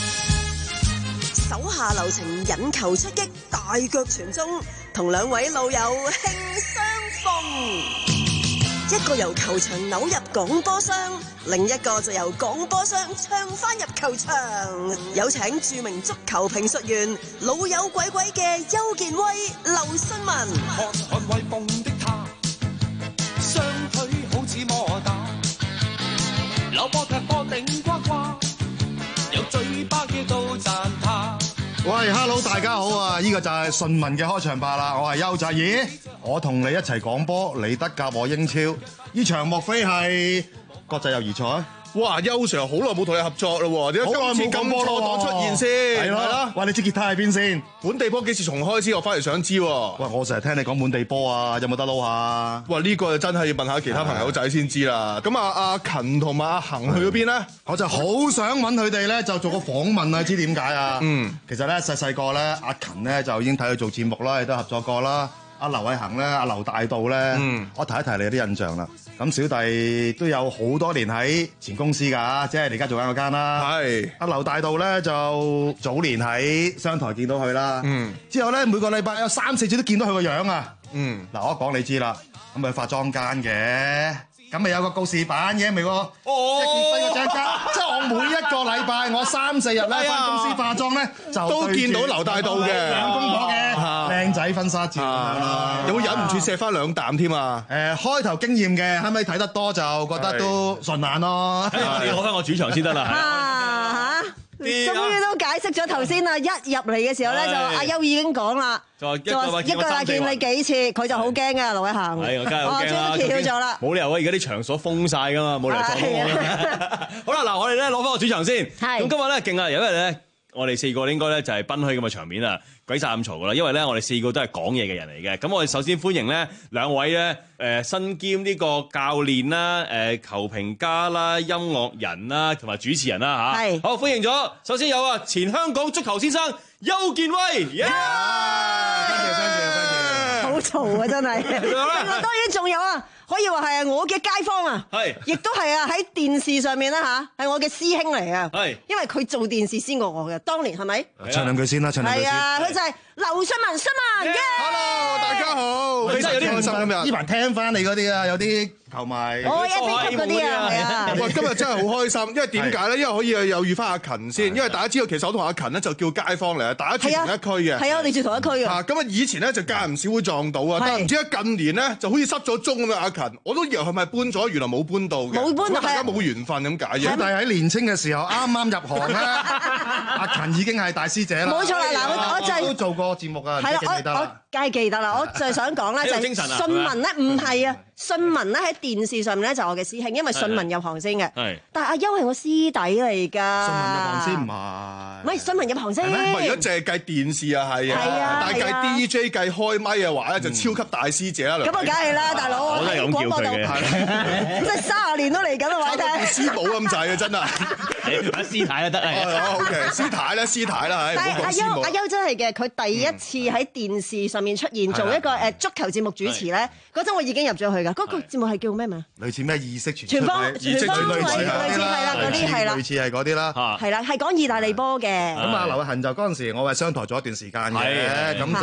手下留情，引球出擊，大腳傳中，同兩位老友慶相逢。一個由球場扭入廣播箱，另一個就由廣播箱唱翻入球場。有請著名足球評述員老友鬼鬼嘅邱健威、劉信文。 看看威風的他，雙腿好似摩打，扭波踢波頂呱呱，有嘴巴叫到讚他。 喂 ，Hello， 大家好啊！呢、這個就係順文嘅開場白啦，我係邱澤儀，我同你一齊講波，嚟得夾我英超。呢場莫非係國際友誼賽？ 哇，邱 Sir 好耐冇同你合作咯，點解今次咁錯檔出現先？ 係啦，喂，你支吉他喺邊先？ 本地波幾時重開先？我翻嚟想知。喂， 我成日聽你講本地波啊，有冇得撈下？ 哇，呢、這個就真係要問下其他朋友仔先知啦。咁啊，阿勤同埋阿恒去咗邊咧？ 我就好想揾佢哋咧，就做個訪問啊，知點解啊？嗯，其實咧細細個咧，阿勤咧就已經睇佢做節目啦，亦都合作過啦。阿劉偉恒咧，阿劉大道咧，嗯、我提一提你有啲印象啦。咁小弟都有好多年喺前公司㗎，即係你而家做緊嗰間啦。係阿劉大道咧，就早年喺商台見到佢啦。嗯，之後咧每個禮拜有三四次都見到佢個樣啊。嗯，嗱我講你知啦，咁咪化妝間嘅。咁咪有個告示板嘅，咪個即係結婚嗰張卡，即係我每一個禮拜我三四日咧翻公司化妝咧，就都見到劉大道嘅兩公婆嘅靚仔婚紗照咁樣啦。 有冇忍唔住錫翻兩啖添啊？ 誒開頭經驗嘅，後尾睇得多就覺得都順眼咯。 你攞翻個主場先得啦。 啊嚇！終於都解釋咗頭先啊！一入嚟嘅時候咧，就阿邱已經講啦，就話一個禮見你幾次，佢就好驚嘅，劉偉恒。 係，我梗係好驚啦！ 終於跳咗啦， 冇理由啊！而家啲場所封晒噶嘛，冇理由撞到我啦。好啦，嗱，我哋咧攞翻個主場先。係。咁今日咧勁啊，因為咧我哋四個應該咧就係賓虛咁嘅場面啊，鬼殺咁嘈噶啦。因為咧我哋四個都係講嘢嘅人嚟嘅。咁我哋首先歡迎咧兩位咧誒身兼呢個教練啦、誒球評家啦、音樂人啦同埋主持人啦嚇。係。好，歡迎咗。首先有啊前香港足球先生邱健威。耶！ 多謝多謝多謝。 好嘈啊真係。另外當然仲有啊。可以話係我嘅街坊啊，係，亦都係啊喺電視上面啦嚇，係我嘅師兄嚟啊，係，因為佢做電視先過我嘅，當年係咪？ 唱兩句先啦，唱兩句先。係啊， 佢就係劉信文，信文嘅。 Hello，大家好，真係有啲開心今日。 依排聽翻你嗰啲啊，有啲球迷， 我一飛級嗰啲啊，係啊。 喂，今日真係好開心，因為點解咧？因為可以又遇翻阿勤先，因為大家知道其實我同阿勤咧就叫街坊嚟啊，大家住同一區嘅。係啊，我哋住同一區嘅。 嚇，咁啊以前咧就間唔少會撞到啊，但係唔知點解近年咧就好似失咗蹤咁啊，阿勤，我都以為係咪搬咗，原來冇搬到嘅，冇搬到，大家冇緣分咁解嘅。 但係喺年青嘅時候啱啱入行咧，阿勤已經係大師姐啦。 冇錯啦，嗱我我就係都做過節目啊， 係啦，我我梗係記得啦，我就係想講咧就係信文咧，唔係啊。信文咧喺電視上面咧就我嘅師兄，因為信文入行先嘅。係。但係阿邱係我師弟嚟㗎。 信文入行先唔係。 唔係信文入行先。 唔係，如果淨係計電視啊係啊，但係計 D J 計開咪嘅話咧就超級大師姐啦。咁啊梗係啦，大佬。我都係咁叫佢嘅。即係三十年都嚟緊啦，話睇。師母咁滯啊，真係。 阿師太都得啊。 O K，師太啦，師太啦， 但係阿邱阿邱真係嘅，佢第一次喺電視上面出現做一個誒足球節目主持咧，嗰陣我已經入咗去㗎。嗰個節目係叫咩名？ 類似咩意識傳傳方， 意識傳類似係啦，嗰啲係啦， 類似係嗰啲啦。 係啦，係講意大利波嘅。 咁啊，劉偉恒就嗰陣時，我係商台做一段時間嘅，咁就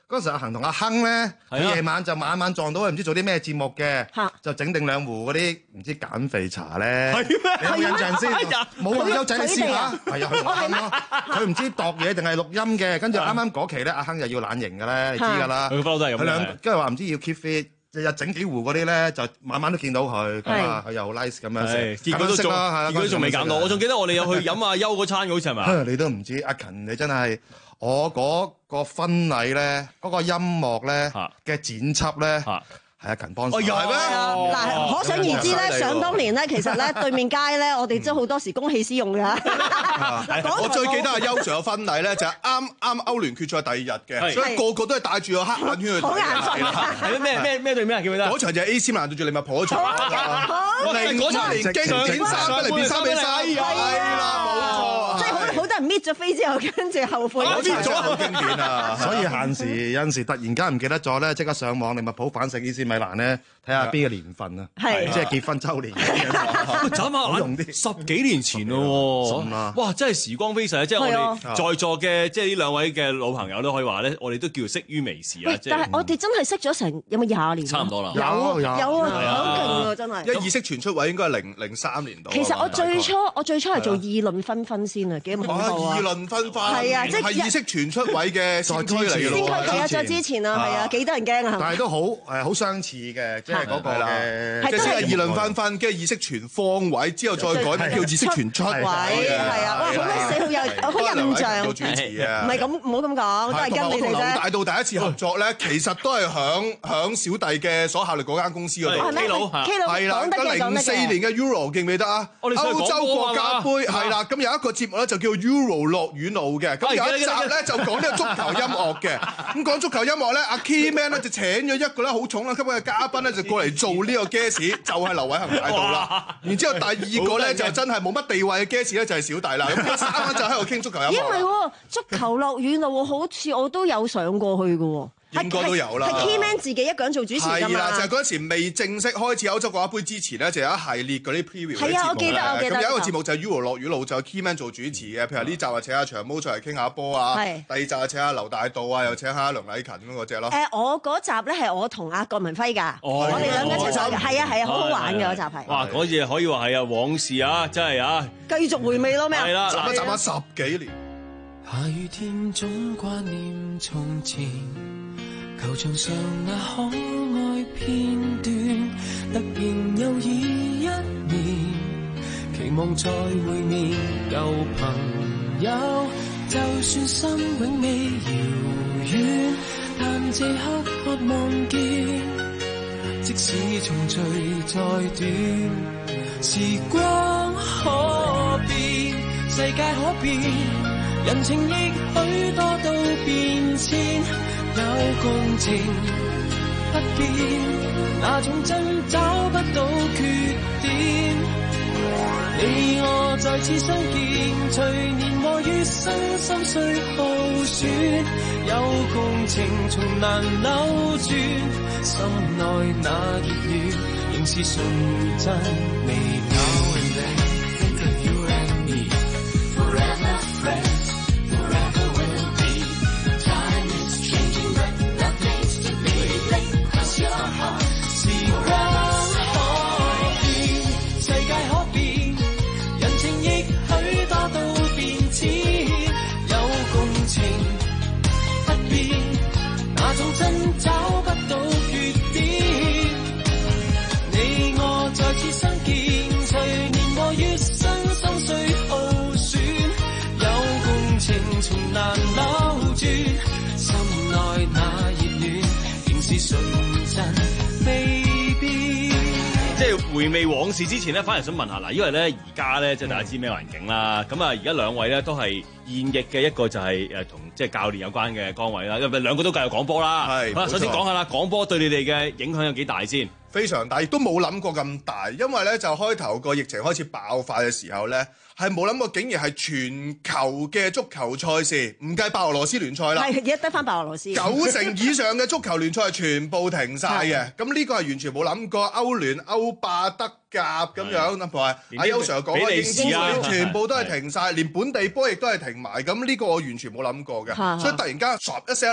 嗰時阿恒同阿亨咧，佢夜晚就晚晚撞到佢，唔知做啲咩節目嘅，就整定兩壺嗰啲唔知減肥茶咧。係咩？你有冇印象先？冇啊，優仔你試下。係啊，佢亨咯，佢唔知度嘢定係錄音嘅，跟住啱啱嗰期咧，阿亨又要懶型嘅咧，你知㗎啦。 佢不嬲都係咁。佢兩跟住話唔知要 keep fit。日日整幾壺嗰啲咧，就晚晚都見到佢，咁啊佢又好 nice 咁樣食， 結果都仲，結果都仲未減到。我仲記得我哋有去飲阿優嗰餐，好似係咪？ 你都唔知，阿勤你真係我嗰個婚禮咧，嗰個音樂咧嘅剪輯咧。係阿勤幫手，係咩？ 嗱，可想而知咧，想當年咧，其實咧對面街咧，我哋都好多時公器私用㗎。 我最記得阿優 Sir 嘅婚禮咧，就係啱啱歐聯決賽第二日嘅，所以個個都係帶住個黑眼圈去睇。好眼瞓啊！ 係咩咩咩對咩記唔記得？ 嗰場就係 A C 米蘭對住利物浦嗰場。我哋嗰場連經典三不離變三比三，係啦，冇錯。 即係好好多人搣咗飛之後，跟住後悔。 搣咗好經典啊！ 所以限時有陣時突然間唔記得咗咧，即刻上網利物浦反勝 A C 米蘭咧，睇下邊個年份啊？係即係結婚週年。 眨下眼，十幾年前咯喎！哇，真係時光飛逝啊！即係我哋在座嘅，即係呢兩位嘅老朋友都可以話咧，我哋都叫識於微時啊！ 但係我哋真係識咗成有冇廿年？ 差唔多啦， 有有有啊，好勁啊！真係。 因為意識傳出位應該係零零三年度。 其實我最初我最初係做議論紛紛先啊，幾咁恐怖啊！ 議論紛紛係啊，即係意識傳出位嘅先驅嚟嘅咯。 先驅係啊，再之前啊，係啊，幾得人驚啊！ 但係都好誒，好相似嘅，即係嗰個嘅， 即係議論紛紛，跟住意識傳方位，之後再改叫意識傳出位， 係啊，哇，好鬼死，好有好印象。 做主持啊， 唔係咁，唔好咁講，都係跟你哋啫。 同劉大道第一次合作咧，其實都係響響小弟嘅所效力嗰間公司嗰度。 係咩？係啦， 咁零四年嘅 Euro 記唔記得啊？歐洲國家杯係啦，咁有一個節目咧就叫 Euro 落雨路嘅，咁有一集咧就講呢個足球音樂嘅。咁講足球音樂咧，阿 Keyman 咧就請咗一個咧好重量級嘅嘉賓咧就過嚟做呢個 guest，就係劉偉恒大道啦。然之後第二個咧就真係冇乜地位嘅 guest 咧就係小弟啦。咁三個就喺度傾足球音樂。 因為喎，足球落雨路好似我都有上過去嘅喎。 應該都有啦。 係 Keyman 自己一個人做主持㗎嘛。 係啦，就係嗰陣時未正式開始歐洲國家杯之前咧，就有一系列嗰啲 preview 嘅節目。 係啊，我記得，我記得。 咁有一個節目就係 Euro 落雨路，就係 Keyman 做主持嘅。譬如呢集啊請阿長毛出嚟傾下波啊，第二集啊請阿劉大道啊，又請下梁禮勤咁嗰隻咯。 誒，我嗰集咧係我同阿郭文輝㗎，我哋兩個一齊做嘅。係啊係啊，好好玩嘅嗰集係。 哇！嗰次可以話係啊往事啊，真係啊。 繼續回味咯咩？ 係啦， 集一集啊十幾年。 下雨天總掛念從前。球場上那可愛片段，突然又已一年，期望再會面舊朋友，就算心永未遙遠，但這刻渴望見，即使重聚再短，時光可變，世界可變，人情亦許多都變遷。有共情不變，那種真找不到缺點。你我再次相見，隨年和月新心碎耗損。有共情從難扭轉，心內那熱戀仍是純真未扭。Think of you and me, forever friends. Baby 即係回味往事之前咧，反而想問下嗱，因為咧而家咧即係大家知咩環境啦，咁啊而家兩位咧都係現役嘅，一個就係誒同即係教練有關嘅崗位啦，因為兩個都繼續講波啦。係，好啦，首先講下啦，講波對你哋嘅影響有幾大先？ 非常大，亦都冇諗過咁大，因為咧就開頭個疫情開始爆發嘅時候咧，係冇諗過竟然係全球嘅足球賽事，唔計白俄羅斯聯賽啦， 係而家得翻白俄羅斯， 九成以上嘅足球聯賽係全部停晒嘅。咁呢個係完全冇諗過，歐聯、歐霸、德甲咁樣，同埋阿優 Sir 講嘅英超全部都係停晒，連本地波亦都係停埋。咁呢個我完全冇諗過嘅，所以突然間唰一聲咧。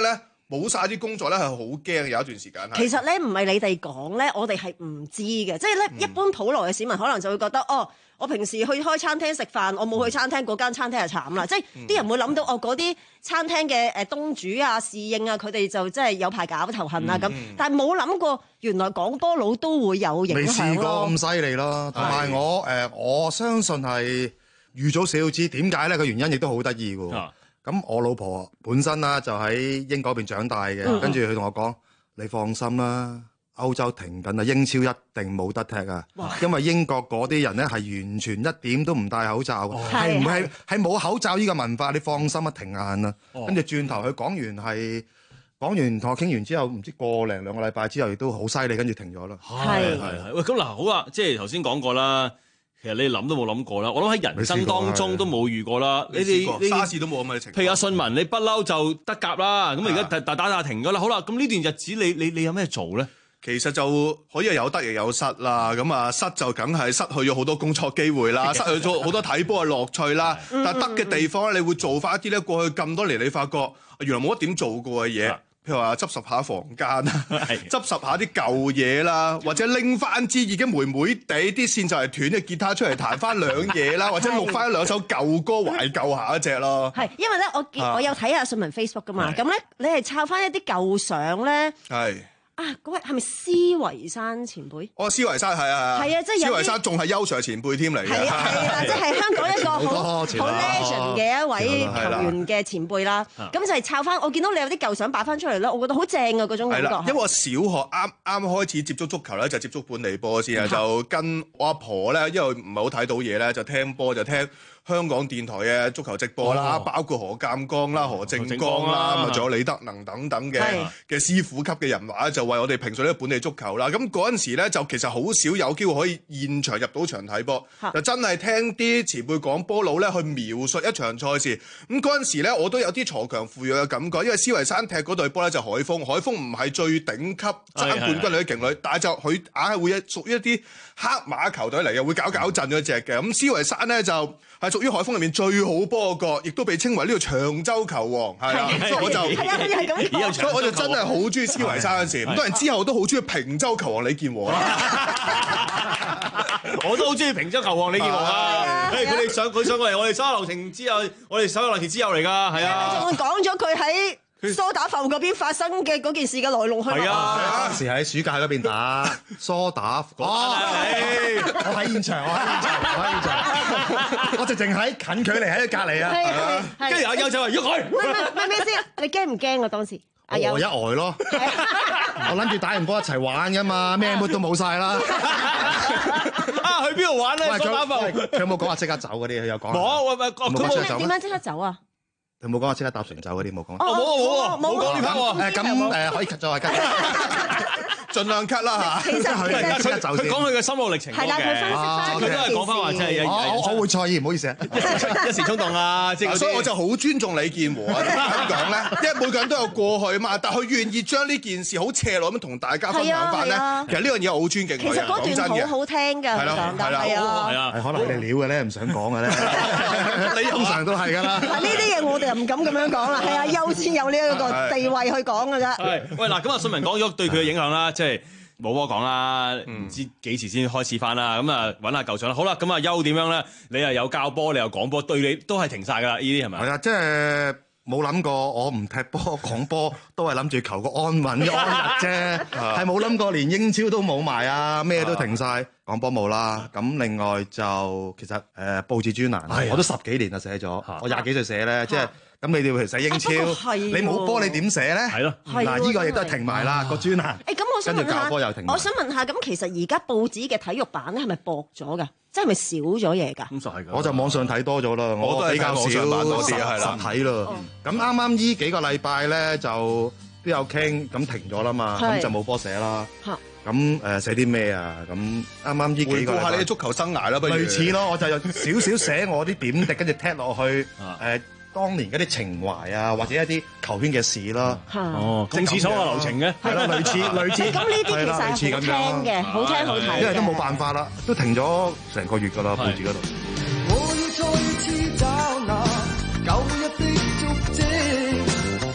冇晒啲工作咧，係好驚嘅。有一段時間係。 其實咧唔係你哋講咧，我哋係唔知嘅，即係咧一般普羅嘅市民可能就會覺得哦。我平時去開餐廳食飯，我冇去餐廳嗰間餐廳就慘啦，即係啲人會諗到哦嗰啲餐廳嘅誒東主啊、侍應啊，佢哋就真係有排搞頭痕啊咁，嗯、但係冇諗過原來廣播佬都會有影響咯。未試過咁犀利咯，同埋我誒、呃、我相信係預早少少知點解咧？個原因亦都好得意嘅。咁、啊、我老婆本身啦就喺英國嗰邊長大嘅，跟住佢同我講：你放心啦。歐洲停緊啊！英超一定冇得踢啊！因為英國嗰啲人咧係完全一點都唔戴口罩，係唔係係冇口罩呢個文化？你放心啊，停硬啦！跟住轉頭佢講完係講完同我傾完之後，唔知個零兩個禮拜之後，亦都好犀利，跟住停咗啦。 係係係喂，咁嗱好啊，即係頭先講過啦。其實你諗都冇諗過啦，我諗喺人生當中都冇遇過啦。你哋沙士都冇咁嘅情況。 譬如阿信文，你不嬲就得夾啦，咁而家打打打停咗啦。好啦，咁呢段日子你你你有咩做咧？ 其實就可以有得亦有失啦，咁啊失就梗係失去咗好多工作機會啦，失去咗好多睇波嘅樂趣啦。但係得嘅地方咧，你會做翻一啲咧過去咁多年你發覺原來冇乜點做過嘅嘢，譬如話執拾下房間啦，執拾下啲舊嘢啦，或者拎翻支已經霉霉地啲線就係斷嘅吉他出嚟彈翻兩嘢啦，或者錄翻兩首舊歌懷舊下一隻咯。 係因為咧，我見我有睇下信文 Facebook 噶嘛，咁咧你係抄翻一啲舊相咧。係。啊！嗰位係咪施維山前輩？ 哦，施維山係啊， 係啊，即係施維山仲係優 Sir 前輩添嚟嘅。 係啊，係啦，即係香港一個好好 legend 嘅一位球員嘅前輩啦。咁就係抄翻，我見到你有啲舊相擺翻出嚟啦，我覺得好正啊嗰種感覺。 因為我小學啱啱開始接觸足球咧，就接觸本地波先啊，就跟我阿婆咧，因為唔係好睇到嘢咧，就聽波就聽香港電台嘅足球直播啦，包括何鑑江啦、何正剛啦，咁啊仲有李德能等等嘅嘅師傅級嘅人馬就為我哋評述呢個本地足球啦。咁嗰陣時咧就其實好少有機會可以現場入到場睇波，就真係聽啲前輩講波佬咧去描述一場賽事。咁嗰陣時咧我都有啲鋤強扶弱嘅感覺，因為施維山踢嗰隊波咧就海豐，海豐唔係最頂級爭冠軍女嘅勁女，但係就佢硬係會屬於一啲黑馬球隊嚟嘅，會搞搞震嗰隻嘅。咁施維山咧就係屬於海豐入面最好波個，亦都被稱為呢個長洲球王，係啦。所以我就，所以我就真係好中意施維山嗰陣時。咁當然之後都好中意平洲球王李健和啦。 我都好中意平洲球王李健和啊！誒，佢哋上佢上過嚟，我哋手下留情之後，我哋手下留情之友嚟㗎，係啊。 仲講咗佢喺梳打埠嗰邊發生嘅嗰件事嘅來龍去脈。係啊，嗰時喺暑假嗰邊打梳打。哦，我喺現場，我喺現場，我喺現場，我直情喺近距離喺隔離啊。 跟住阿優就話：喐佢！ 唔係唔係咩先？你驚唔驚啊？當時阿優我一呆咯，我諗住打完波一齊玩㗎嘛，咩乜都冇晒啦。 啊，去邊度玩咧？梳打埠。 佢有冇講話即刻走嗰啲？佢有講。 冇，喂喂，佢冇點樣即刻走啊？ 你冇講話即刻搭船走嗰啲冇講。 哦，冇冇冇講呢 part 喎。 誒咁誒可以 cut 咗啊 cut。盡量 cut 啦嚇。 其實佢即刻走先。 佢講佢嘅心路歷程。 係啦，佢分析翻。 佢都係講翻話，即係我我會錯意，唔好意思啊。 一時衝動啊，即係所以我就好尊重李健和啊。點解講咧？因為每個人都有過去嘛，但係佢願意將呢件事好赤裸咁同大家分享翻咧。其實呢樣嘢我好尊敬佢。 其實嗰段好好聽㗎， 係啦係啦係啊。 可能你哋料嘅咧，唔想講嘅咧。你通常都係㗎啦。 嗱呢啲嘢我哋又唔敢咁樣講啦，係啊，優先有呢一個地位去講㗎啫。 係喂嗱，咁啊，信文講咗對佢嘅影響啦，即係。冇波講啦，唔知幾時先開始翻啦。咁啊揾下舊相啦。好啦，咁啊優點樣咧？你又有教波，你又講波，對你都係停晒㗎啦。呢啲係咪？ 係啊，即係冇諗過我唔踢波講波，都係諗住求個安穩安逸啫。係冇諗過連英超都冇埋啊，咩都停晒。講波冇啦。咁另外就其實誒報紙專欄，我都十幾年就寫咗。我廿幾歲寫咧，即係。咁你哋譬如寫英超，你冇波你點寫咧？係咯，嗱呢個亦都係停埋啦個專欄。 誒咁我想問下，我想問下，咁其實而家報紙嘅體育版咧係咪薄咗㗎？即係咪少咗嘢㗎？ 咁就係㗎。 我就網上睇多咗啦，我比較少實體咯。咁啱啱呢幾個禮拜咧就都有傾，咁停咗啦嘛，咁就冇波寫啦。咁誒寫啲咩啊？咁啱啱呢幾個禮拜回顧下你嘅足球生涯啦，不如類似咯，我就有少少寫我啲點滴，跟住踢落去誒。當年嗰啲情懷啊，或者一啲球圈嘅事啦， 哦，正似所有流程嘅， 係啦，類似類似， 咁呢啲其實係好聽嘅，好聽好睇。 因為都冇辦法啦，都停咗成個月㗎啦，報紙嗰度。 我要再次找那舊日的足跡，再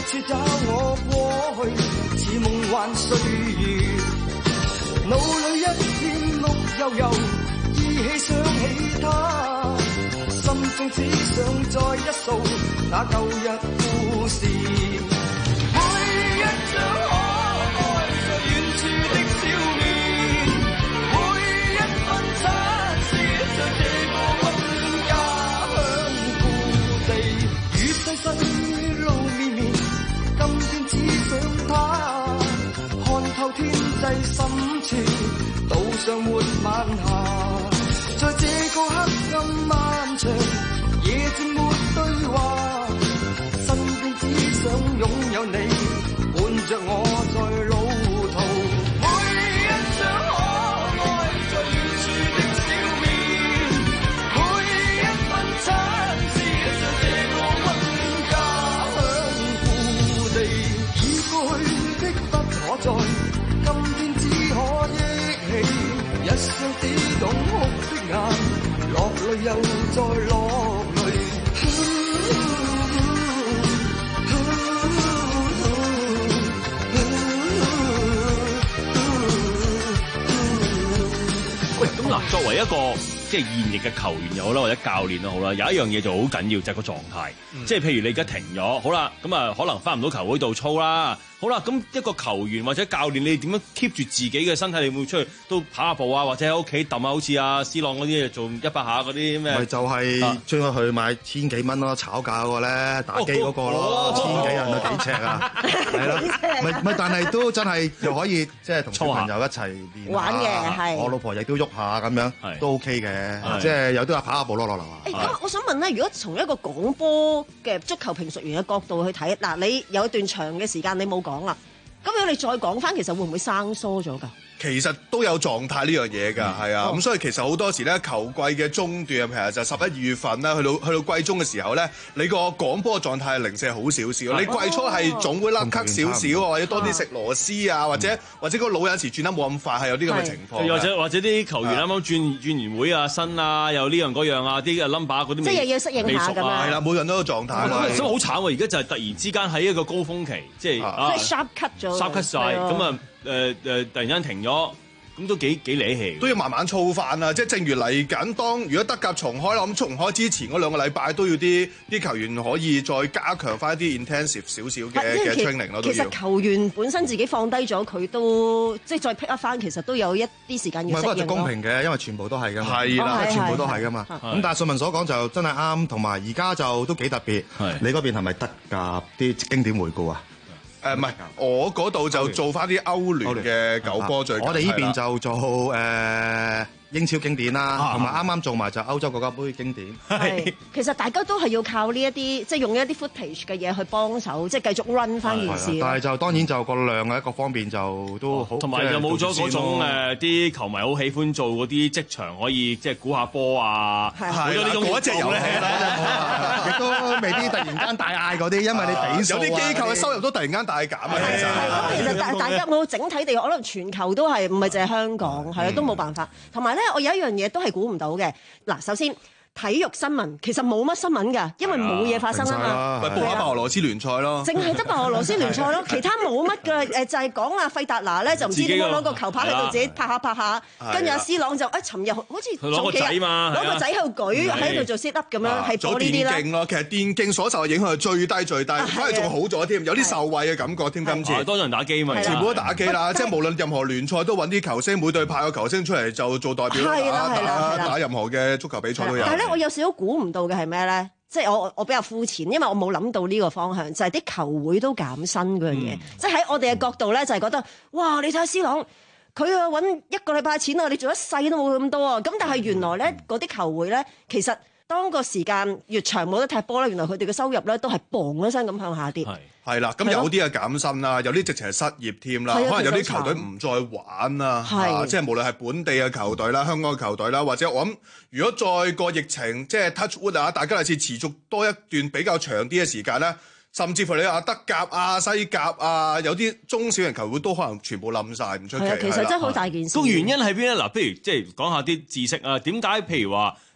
處找我過去，似夢幻歲月，腦裏一片綠油油，依稀想起他，心中只想再一掃那舊日故事，每一張可愛在遠處的笑面，每一分親切在這個溫家鄉故地，與世世路綿綿，今天只想他看透天際深處，島上沒晚霞，在這個黑暗漫長，夜靜沒對話，身邊只想擁有你，伴着我在路途，每一張可愛在遠處的笑面，每一分親切在這個溫家鄉故地，已過去的不可再，今天只可憶起一雙只懂哭的眼，落淚又再落淚。 喂，咁嗱，作為一個即係現役嘅球員又好啦，或者教練都好啦，有一樣嘢就好緊要，就係個狀態。嗯、即係譬如你而家停咗，好啦，咁啊可能翻唔到球會度操啦。好啦，咁一個球員或者教練，你點樣 keep 住自己嘅身體？你會出去都跑下步啊，或者喺屋企揼下，好似阿 C 朗嗰啲做一百下嗰啲咩？ 咪就係將佢去買千幾蚊咯，炒價嗰個咧，打機嗰個咯，哦、千幾人啊，幾尺啊，係咯，咪咪但係都真係又可以即係同小朋友一齊練玩嘅，係我老婆亦都喐下咁樣，都 OK 嘅，即係有啲話跑下步咯，落樓下。 誒，咁我想問咧，如果從一個廣播嘅足球評述員嘅角度去睇，嗱，你有一段長嘅時間你冇講啦。咁如果你再講翻，其實會唔會生疏咗㗎？ 其實都有狀態呢樣嘢㗎，係啊，咁、哦、所以其實好多時咧，球季嘅中段，譬如就十一二月份啦，去到去到季中嘅時候咧，你個廣播狀態零舍好少少，你季初係總會甩咳少少，或者多啲食螺絲啊，或者、嗯、或者個腦有時轉得冇咁快，係有啲咁嘅情況。 或者或者啲球員啱啱轉轉完會啊、新啊，又呢樣嗰樣啊，啲 number 嗰啲， 即係要適應下咁啊。 係啦，每個人都有狀態啦。 所以好慘喎！而家就係突然之間喺一個高峰期，即係啊，即係 sharp cut 咗 ，sharp cut 曬，咁啊誒誒，突然間停咗。咁都幾幾離氣， 都要慢慢操翻啊！即係正如嚟緊，當如果德甲重開啦，咁重開之前嗰兩個禮拜都要啲啲球員可以再加強翻一啲 intensive 少少嘅嘅 training 咯。 其實球員本身自己放低咗，佢都即係再 pick up 翻，其實都有一啲時間要適應咯。唔係，不過就公平嘅，因為全部都係㗎嘛。 係啦， 全部都係㗎嘛。咁但係順文所講就真係啱，同埋而家就都幾特別。你嗰邊係咪德甲啲經典回顧啊？ 誒唔係，我嗰度就做翻啲歐聯嘅九波最近。 我哋呢邊就做誒。呃英超經典啦，同埋啱啱做埋就歐洲國家杯經典。 係，其實大家都係要靠呢一啲，即係用一啲 footage 嘅嘢去幫手，即係繼續 run 翻件事。 但係就當然就個量嘅一個方面就都好。 同埋又冇咗嗰種誒啲球迷好喜歡做嗰啲即場可以即係估下波啊，冇咗呢種嗰隻遊戲啦， 亦都未必突然間大嗌嗰啲，因為你比數有啲機構嘅收入都突然間大減啊。其實咁其實大大家我整體地，可能全球都係唔係淨係香港係啊，都冇辦法。同埋咧，我有一樣嘢都係估唔到嘅。嗱，首先體育新聞其實冇乜新聞㗎，因為冇嘢發生啊嘛。 咪報下白俄羅斯聯賽咯， 淨係得白俄羅斯聯賽咯，其他冇乜㗎。誒就係講阿費達拿咧，就唔知點樣攞個球拍喺度自己拍下拍下，跟住阿 C 朗就誒尋日好似攞個仔嘛， 攞個仔喺度舉喺度做 sit up 咁樣，係播呢啲啦。 電競咯，其實電競所受嘅影響係最低最低，反而仲好咗添，有啲受惠嘅感覺添。今次多咗人打機嘛， 全部都打機啦，即係無論任何聯賽都揾啲球星，每隊派個球星出嚟就做代表打打任何嘅足球比賽都有。 但係咧，我有少少估唔到嘅係咩咧？即係我我比較膚淺，因為我冇諗到呢個方向，就係、是、啲球會都減薪嗰樣嘢。嗯、即係喺我哋嘅角度咧，就係覺得哇！你睇下 C 朗，佢啊揾一個禮拜錢啊，你做一世都冇咁多啊！咁但係原來咧，嗰啲球會咧，其實當個時間越長冇得踢波咧，原來佢哋嘅收入咧都係嘣一聲咁向下跌。 係啦，咁有啲係減薪啦，有啲直情係失業添啦，可能有啲球隊唔再玩啦，即係無論係本地嘅球隊啦、香港嘅球隊啦，或者我諗，如果再個疫情即係 touch wood 啊，大家嚟次持續多一段比較長啲嘅時間咧，甚至乎你話德甲啊、西甲啊，有啲中小型球會都可能全部冧晒，唔出奇。 其實真係好大件事。 個原因係邊咧？嗱，不如即係講下啲知識啊。點解譬如話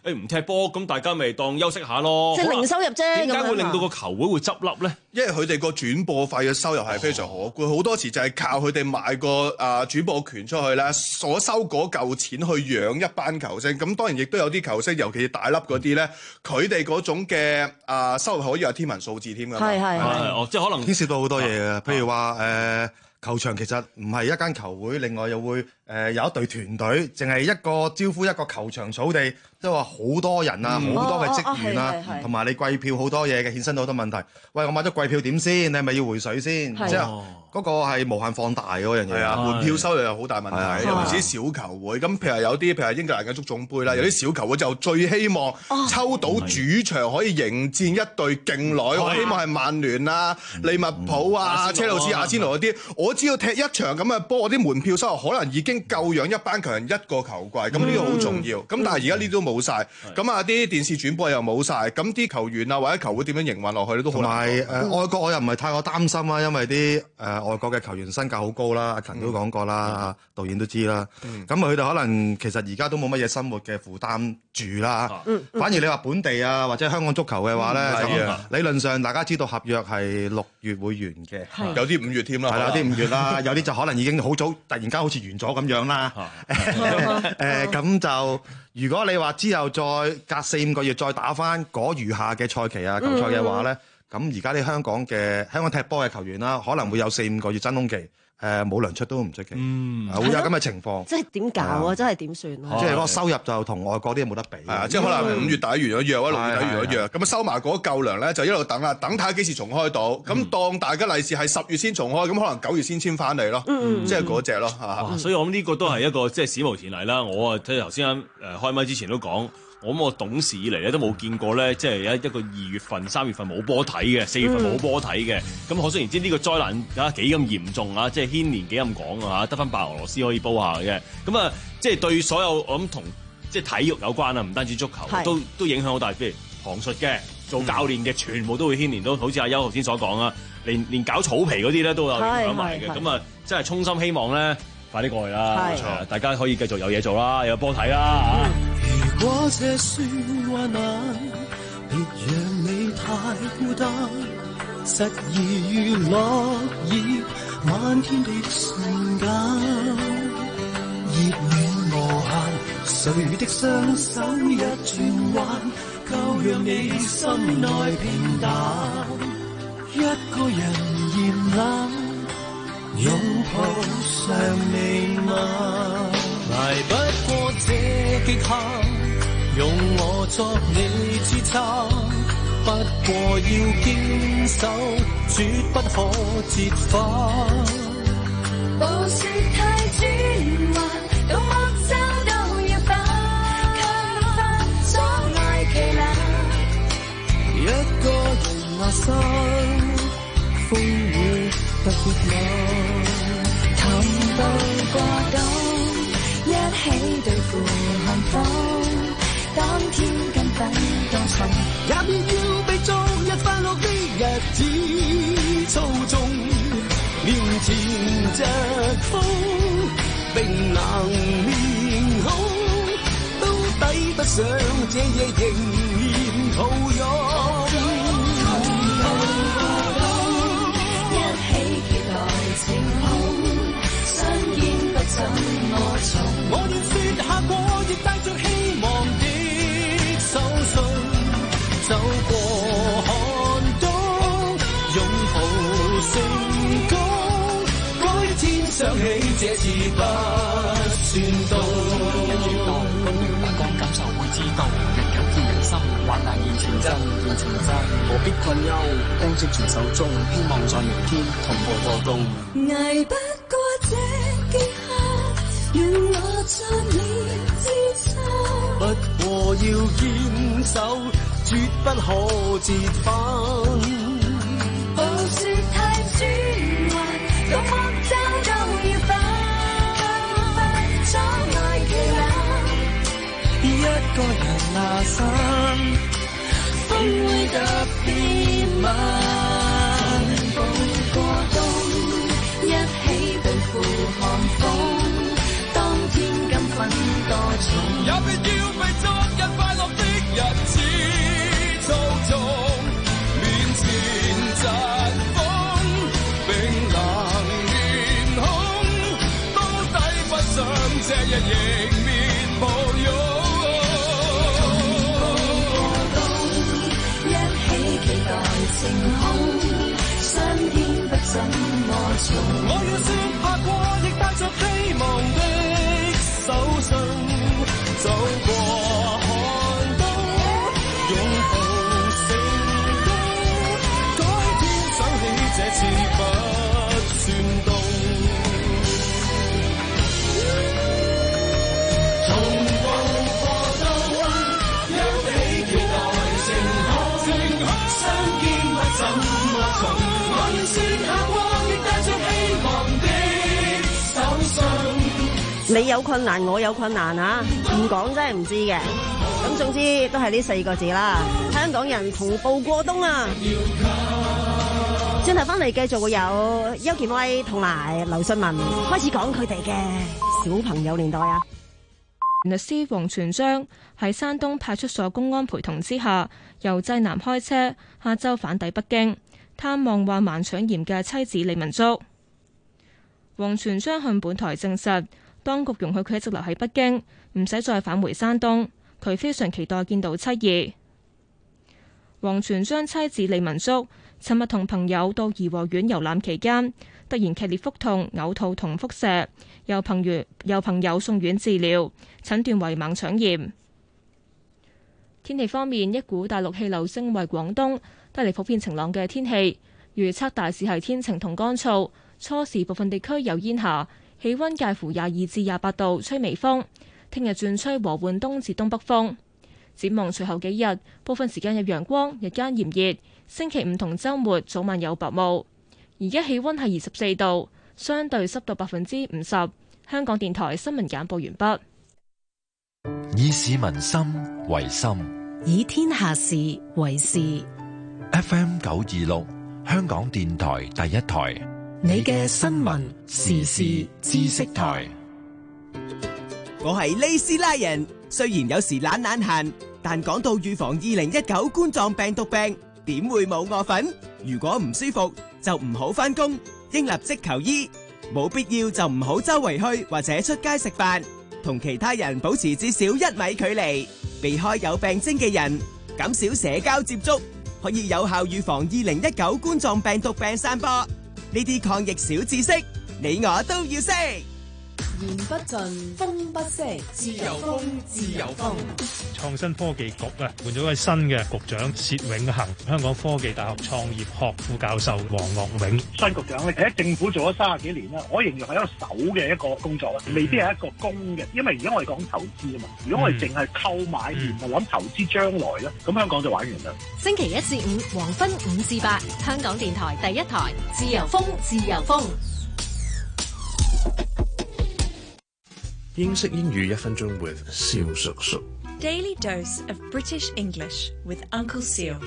誒唔踢波，咁大家咪當休息下咯。 即係零收入啫。 點解會令到個球會會執笠咧？ 因為佢哋個轉播費嘅收入係非常可觀，好多時就係靠佢哋賣個啊轉播權出去咧，所收嗰嚿錢去養一班球星。咁當然亦都有啲球星，尤其是大粒嗰啲咧，佢哋嗰種嘅啊收入可以係天文數字添㗎嘛。 係係係。 哦，即係可能牽涉到好多嘢嘅，譬如話誒。球場其實唔係一間球會，另外又會誒、呃、有一隊團隊，淨係一個招呼一個球場草地，即係話好多人啊，好、嗯、多嘅職員啊，同埋、哦哦、你貴票好多嘢嘅，衍生到好多問題。喂，我買咗貴票點先？你係咪要回水先？即係嗰個係無限放大嗰樣嘢啊！ 門票收入有好大問題，尤其是小球會。咁譬如有啲譬如英格蘭嘅足總杯啦，有啲小球會就最希望抽到主場可以迎戰一隊勁旅，我希望係曼聯啊、利物浦啊、車路士、阿仙奴嗰啲。我只要踢一場咁嘅波，我啲門票收入可能已經夠養一班球人一個球季。咁呢個好重要。咁但係而家呢啲都冇晒，咁啊啲電視轉播又冇晒，咁啲球員啊或者球會點樣營運落去咧都好難。同埋誒外國我又唔係太過擔心啊，因為啲誒。外國嘅球員身價好高啦，阿勤都講過啦，阿、嗯、導演都知啦。咁佢哋可能其實而家都冇乜嘢生活嘅負擔住啦。嗯、反而你話本地啊或者香港足球嘅話咧，咁、嗯、理論上大家知道合約係六月會完嘅，有啲五月添啦。 係啦，有啲五月啦，有啲就可能已經好早，突然間好似完咗咁樣啦。誒咁就如果你話之後再隔四五個月再打翻嗰餘下嘅賽期啊球賽嘅話咧。嗯咁而家啲香港嘅香港踢波嘅球員啦，可能會有四五個月真空期，誒冇糧出都唔出奇，嗯，會有咁嘅情況。 即係點搞啊？真係點算啊？ 即係嗰個收入就同外國啲冇得比。 係啊，即係可能五月底完咗約，或者六月底完咗約，咁啊收埋嗰嚿糧咧，就一路等啦，等睇下幾時重開到。咁當大家利是係十月先重開，咁可能九月先簽翻嚟咯。即係嗰隻咯嚇。 所以我諗呢個都係一個即係史無前例啦。我啊睇頭先誒開麥之前都講。我諗我懂事以嚟咧都冇見過咧，即係有一個二月份、三月份冇波睇嘅，四月份冇波睇嘅。咁可想而知呢個災難啊幾咁嚴重啊！即係牽連幾咁廣啊！得翻白俄羅斯可以煲下嘅。咁啊，即係對所有我諗同即係體育有關啊，唔單止足球，都都影響好大。譬如旁述嘅、做教練嘅，全部都會牽連到。好似阿優頭先所講啊，連連搞草皮嗰啲咧都有影響埋嘅。咁啊，真係衷心希望咧快啲過去啦！冇錯，大家可以繼續有嘢做啦，有波睇啦嚇。 如果這算患難，別讓你太孤單，實已如落葉漫天的瞬間，熱暖無限，誰的雙手一轉彎，夠讓你心內平淡，一個人嚴冷，擁抱尚未晚，捱不過這極限。用我作你支撐，不過要堅守，絕不可折返。 暴雪太轉幻，到莫走都要返，卻發阻礙期難。 一個人下山，風雨不絕望。 同步過冬，一起對付寒風。當天跟奮鬥場， 也必要被昨日快樂的日子操縱，面前疾風，冰冷面孔，都抵不上這夜仍然抱擁。 一起期待晴空，相見不怎麼從。 我願說下我亦帶着希望的手信，走過寒冬，擁抱成功，改天想起這次不算到。一轉到不講感受會知道，若有見人心，患難現情真，現情真，何必困憂？當積存手中，希望在明天同步過冬。 捱不過這極限，讓我作你支撐。 不過要堅守，絕不可折返。 暴雪太轉幻，到莫走都要返，卻發阻礙期難。 一個人下山， 風會特別慢。步過冬，一起對付寒風。當天金粉多重， 也必要被昨日快樂的這日迎面抱擁。一起期待晴空，相見不怎麼重。我要說拍過，亦帶着希望的手信，走過寒冬，擁抱成功，改天想起這次不算凍。重逢過冬，一起期待晴空，晴空相見不怎麼重。我要說下過，亦帶着希望的手信。 你有困難，我有困難啊！唔講真係唔知嘅。咁總之都係呢四個字啦。香港人同步過冬啊！轉頭翻嚟繼續會有邱健威同埋劉信文開始講佢哋嘅小朋友年代啊！ 律師黃全章喺山東派出所公安陪同之下，由濟南開車下晝返抵北京，探望患盲腸炎嘅妻子李文竹。黃全章向本台證實，當局容許佢一直留喺北京，唔使再返回山東。佢非常期待見到妻兒。黃全章妻子李文竹尋日同朋友到頤和園遊覽期間，突然劇烈腹痛、嘔吐同腹瀉，由朋友由朋友送院治療，診斷為盲腸炎。天氣方面，一股大陸氣流正為廣東帶嚟普遍晴朗嘅天氣，預測大致係天晴同乾燥，初時部分地區有煙霞，氣温介乎廿二至廿八度，吹微風。聽日轉吹和緩東至東北風。展望隨後幾日，部分時間有陽光，日間炎熱。星期五同週末早晚有薄霧。而家氣温係二十四度，相對濕度百分之五十。香港電台新聞簡報完畢。 以市民心為心， 以天下事為事。 F M 九二六，香港電台第一台， 你嘅新聞時事知識台。 我係利斯拉人，雖然有時懶懶閒，但講到預防二零一九冠狀病毒病，點會冇我份？如果唔舒服就唔好返工，應立即求醫。冇必要就唔好周圍去或者出街食飯，同其他人保持至少一米距離，避開有病徵嘅人，減少社交接觸，可以有效預防二零一九冠狀病毒病散播。呢啲抗疫小知識，你我都要識。 言不盡，風不息，自由風，自由風。 創新科技局啊，換咗位新嘅局長薛永恒，香港科技大學創業學副教授黃樂永。 新局長咧喺政府做咗三十幾年啦，我形容係一個守嘅一個工作，未必係一個公嘅，因為而家我哋講投資啊嘛。如果我哋淨係購買而唔係諗投資將來咧，咁香港就玩完啦。 星期一至五黃昏五至八，香港電台第一台，自由風，自由風。 英式英語一分鐘 with 蕭叔叔。 Daily dose of British English with Uncle Seal.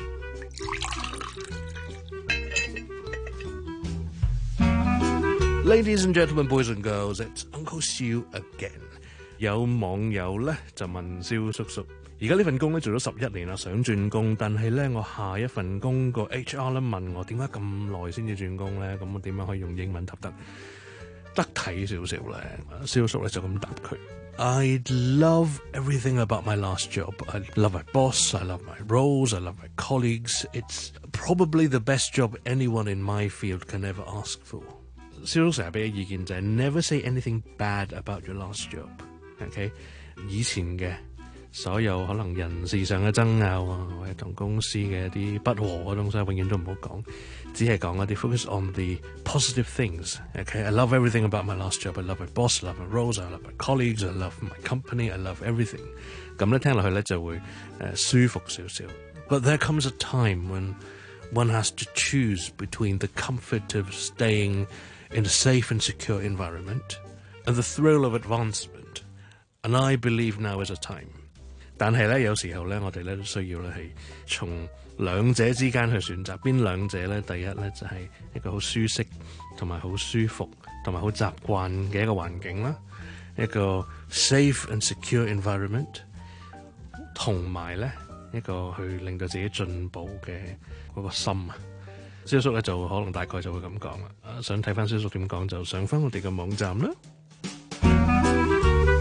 Ladies and gentlemen, boys and girls, it's Uncle Seal again. 有網友咧就問蕭叔叔：而家呢份工咧做咗十一年啦，想轉工，但係咧我下一份工個 H R 咧問我點解咁耐先至轉工咧？咁我點樣可以用英文答得得體少少咧？蕭叔咧就咁答佢。I love everything about my last job. I love my boss, I love my roles, I love my colleagues. It's probably the best job anyone in my field can ever ask for. 蕭叔成日俾嘅意見就係 never say anything bad about your last job. OK， 以前嘅所有可能人事上嘅爭拗啊，或者同公司嘅一啲不和嘅東西，永遠都唔好講，只係講一啲 focus on the positive things. OK， I love everything about my last job. I love my boss, I love my roles, I love my colleagues, I love my company, I love everything. 咁咧聽落去咧就會誒、呃、舒服少少。But there comes a time when one has to choose between the comfort of staying in a safe and secure environment and the thrill of advancement. And I believe now is a time. 但係咧，有時候咧，我哋咧都需要咧係從兩者之間去選擇邊兩者咧。第一咧就係、是、一個好舒適同埋好舒服同埋好習慣嘅一個環境啦，一個 safe and secure environment， 同埋咧一個去令到自己進步嘅嗰個心啊。蕭叔咧就可能大概就會咁講啦。想睇翻蕭叔點講，就上翻我哋嘅網站啦。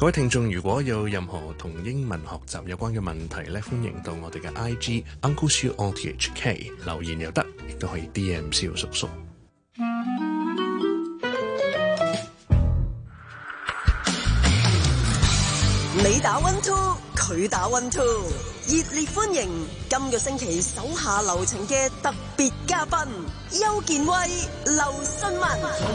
各位聽眾，如果有任何同英文學習有關嘅問題咧，歡迎到我哋嘅 I G Uncle Siu O T H K 留言又得，亦都可以 D M 蕭叔叔。 你打 one two， 佢打 one two， 熱烈歡迎今個星期手下留情嘅特別嘉賓邱健威、劉信文。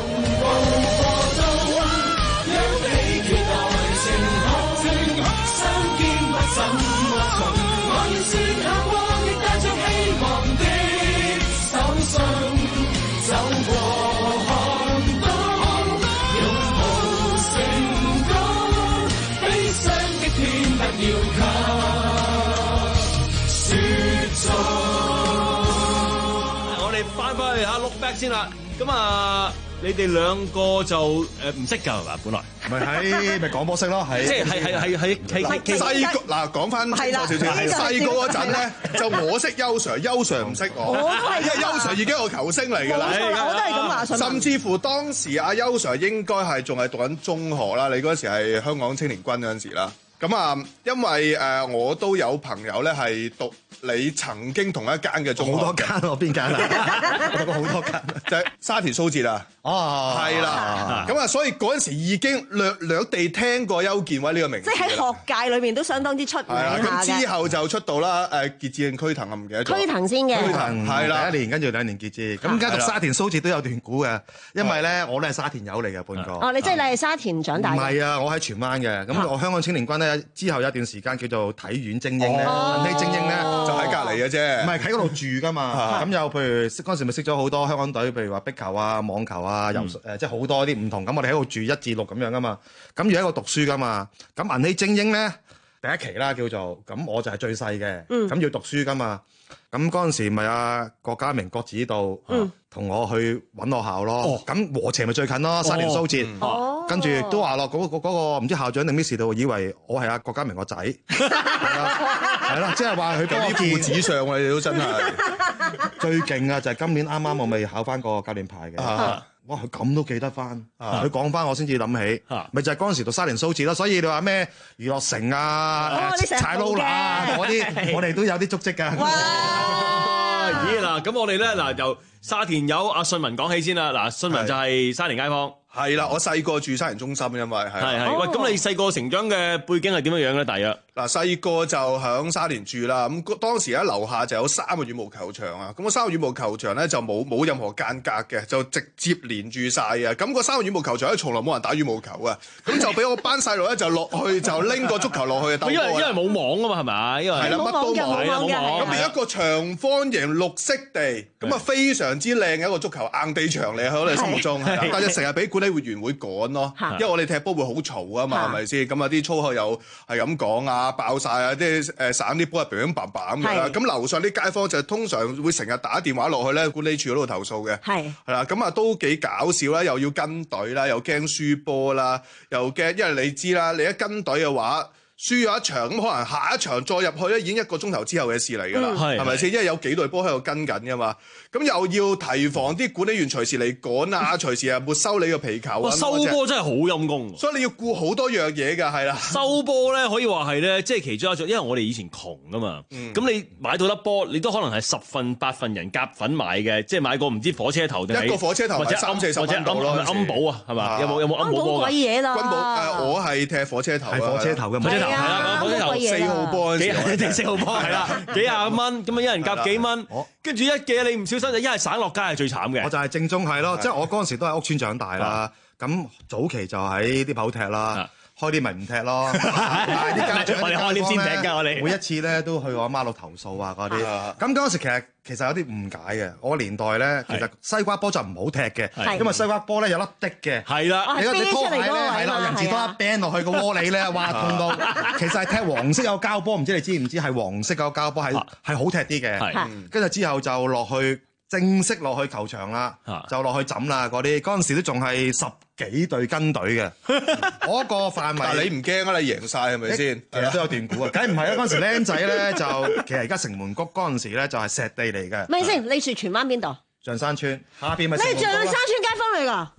我哋翻返去下 look back 先啦，咁啊，你哋兩個就誒唔識㗎係嘛？本來咪喺咪廣播識咯，係即係係係係係細個嗱講翻清楚少少，細個嗰陣咧就我識邱 Sir， 邱 Sir 唔識我，因為邱 Sir 已經係個球星嚟㗎啦， 我都係咁話信。 甚至乎當時阿邱 Sir 應該係仲係讀緊中學啦，你嗰陣時係香港青年軍嗰陣時啦。咁啊，因為誒我都有朋友咧係讀你曾經同一間嘅中學， 好多間我邊間啊？我讀過好多間， 就係沙田蘇浙啊。哦，係啦。咁啊，所以嗰陣時已經略略地聽過邱健威呢個名字。 即係喺學界裏面都相當之出名下嘅。 咁之後就出道啦，誒傑志定區騰啊，唔記得咗。 區騰先嘅。 區騰係啦，第一年跟住兩年傑志。咁而家讀沙田蘇浙都有段故嘅，因為咧我都係沙田友嚟嘅半個。 哦，你即係你係沙田長大嘅？ 唔係啊，我喺荃灣嘅。咁我香港青年軍咧之後有一段時間叫做體院精英咧，呢精英咧就喺隔離嘅啫， 唔係喺嗰度住噶嘛。咁又譬如嗰陣時咪識咗好多香港隊，譬如話壁球啊、網球啊、游水誒，即係好多啲唔同。咁我哋喺度住一至六咁樣噶嘛。咁而喺度讀書噶嘛。咁銀禧精英咧第一期啦叫做，咁我就係最細嘅，咁要讀書噶嘛。咁嗰陣時咪阿郭家明郭指導同我去揾學校咯。咁禾輋咪最近咯，沙田蘇浙。跟住都話咯，嗰個嗰個唔知校長定咩事度，以為我係阿郭家明個仔，係啦，即係話佢幫我父子上啊，你都真係最勁啊！就係今年啱啱我咪考翻個教練牌嘅，哇！佢咁都記得翻，佢講翻我先至諗起，咪就係嗰陣時讀沙田蘇浙咯。所以你話咩娛樂城啊、踩撈啦嗰啲，我哋都有啲足跡㗎。 咦嗱，咁我哋咧嗱由沙田有阿信文講起先啦。嗱，信文就係沙田街坊。 係啦，我細個住沙田中心，因為係係係。喂，咁你細個成長嘅背景係點樣樣咧？大約嗱，細個就響沙田住啦。咁當時喺樓下就有三個羽毛球場啊。咁個三個羽毛球場咧就冇冇任何間隔嘅，就直接連住晒啊。咁個三個羽毛球場咧從來冇人打羽毛球啊。咁就俾我班細路咧就落去就拎個足球落去啊。 因為因為冇網啊嘛，係咪？因為係啦，乜都冇，冇網。咁係一個長方形綠色地，咁啊非常之靚嘅一個足球硬地場嚟喺我哋心目中。但係成日俾管理會員會趕咯，因為我哋踢波會好嘈啊嘛，係咪先？咁啊啲粗口又係咁講啊，爆晒啊，啲誒散啲波入邊咁嘭嘭咁樣。咁樓上啲街坊就通常會成日打電話落去咧管理處嗰度投訴嘅，係係啦。咁啊都幾搞笑啦，又要跟隊啦，又驚輸波啦，又驚，因為你知啦，你一跟隊嘅話，輸咗一場咁，可能下一場再入去咧，已經一個鐘頭之後嘅事嚟㗎啦，係咪先？因為有幾隊波喺度跟緊㗎嘛，咁又要提防啲管理員隨時嚟趕啊，隨時啊沒收你個皮球啊。 收波真係好陰功， 所以你要顧好多樣嘢㗎，係啦。 收波咧可以話係咧，即係其中一種，因為我哋以前窮㗎嘛，咁你買到粒波，你都可能係十份八份人夾粉買嘅，即係買個唔知火車頭定係一個火車頭或者三四十蚊到咯。 安寶啊，係嘛？有冇有冇安寶波㗎？ 鬼嘢啦！ 軍寶誒，我係踢火車頭， 係火車頭嘅火車頭。 係啦，火車頭四號波， 幾定四號波係啦，幾廿蚊咁啊，一人夾幾蚊，跟住一嘅你唔小心就一係省落街係最慘嘅。 我就係正宗係咯，即係我嗰陣時都喺屋村長大啦，咁早期就喺啲鋪踢啦，開啲咪唔踢咯。 我哋開啲先踢㗎，我哋每一次咧都去我阿媽度投訴啊嗰啲。咁嗰陣時其實其實有啲誤解嘅，我個年代咧其實西瓜波就唔好踢嘅，因為西瓜波咧有粒滴嘅。 係啦， 你你拖鞋咧係啦，人字多一 band 落去個窩裏咧，哇痛到！其實係踢黃色有膠波，唔知你知唔知係黃色有膠波係係好踢啲嘅。跟住之後就落去正式落去球場啦，就落去枕啦嗰啲。嗰陣時都仲係十幾隊跟隊嘅，嗰個範圍。但係你唔驚啊？你贏晒係咪先？其實都有段估啊，梗係唔係啦！嗰陣時僆仔咧就其實而家城門谷嗰陣時咧就係石地嚟嘅。 咪先？你住荃灣邊度？ 象山村下邊咪？ 你係象山村街坊嚟㗎？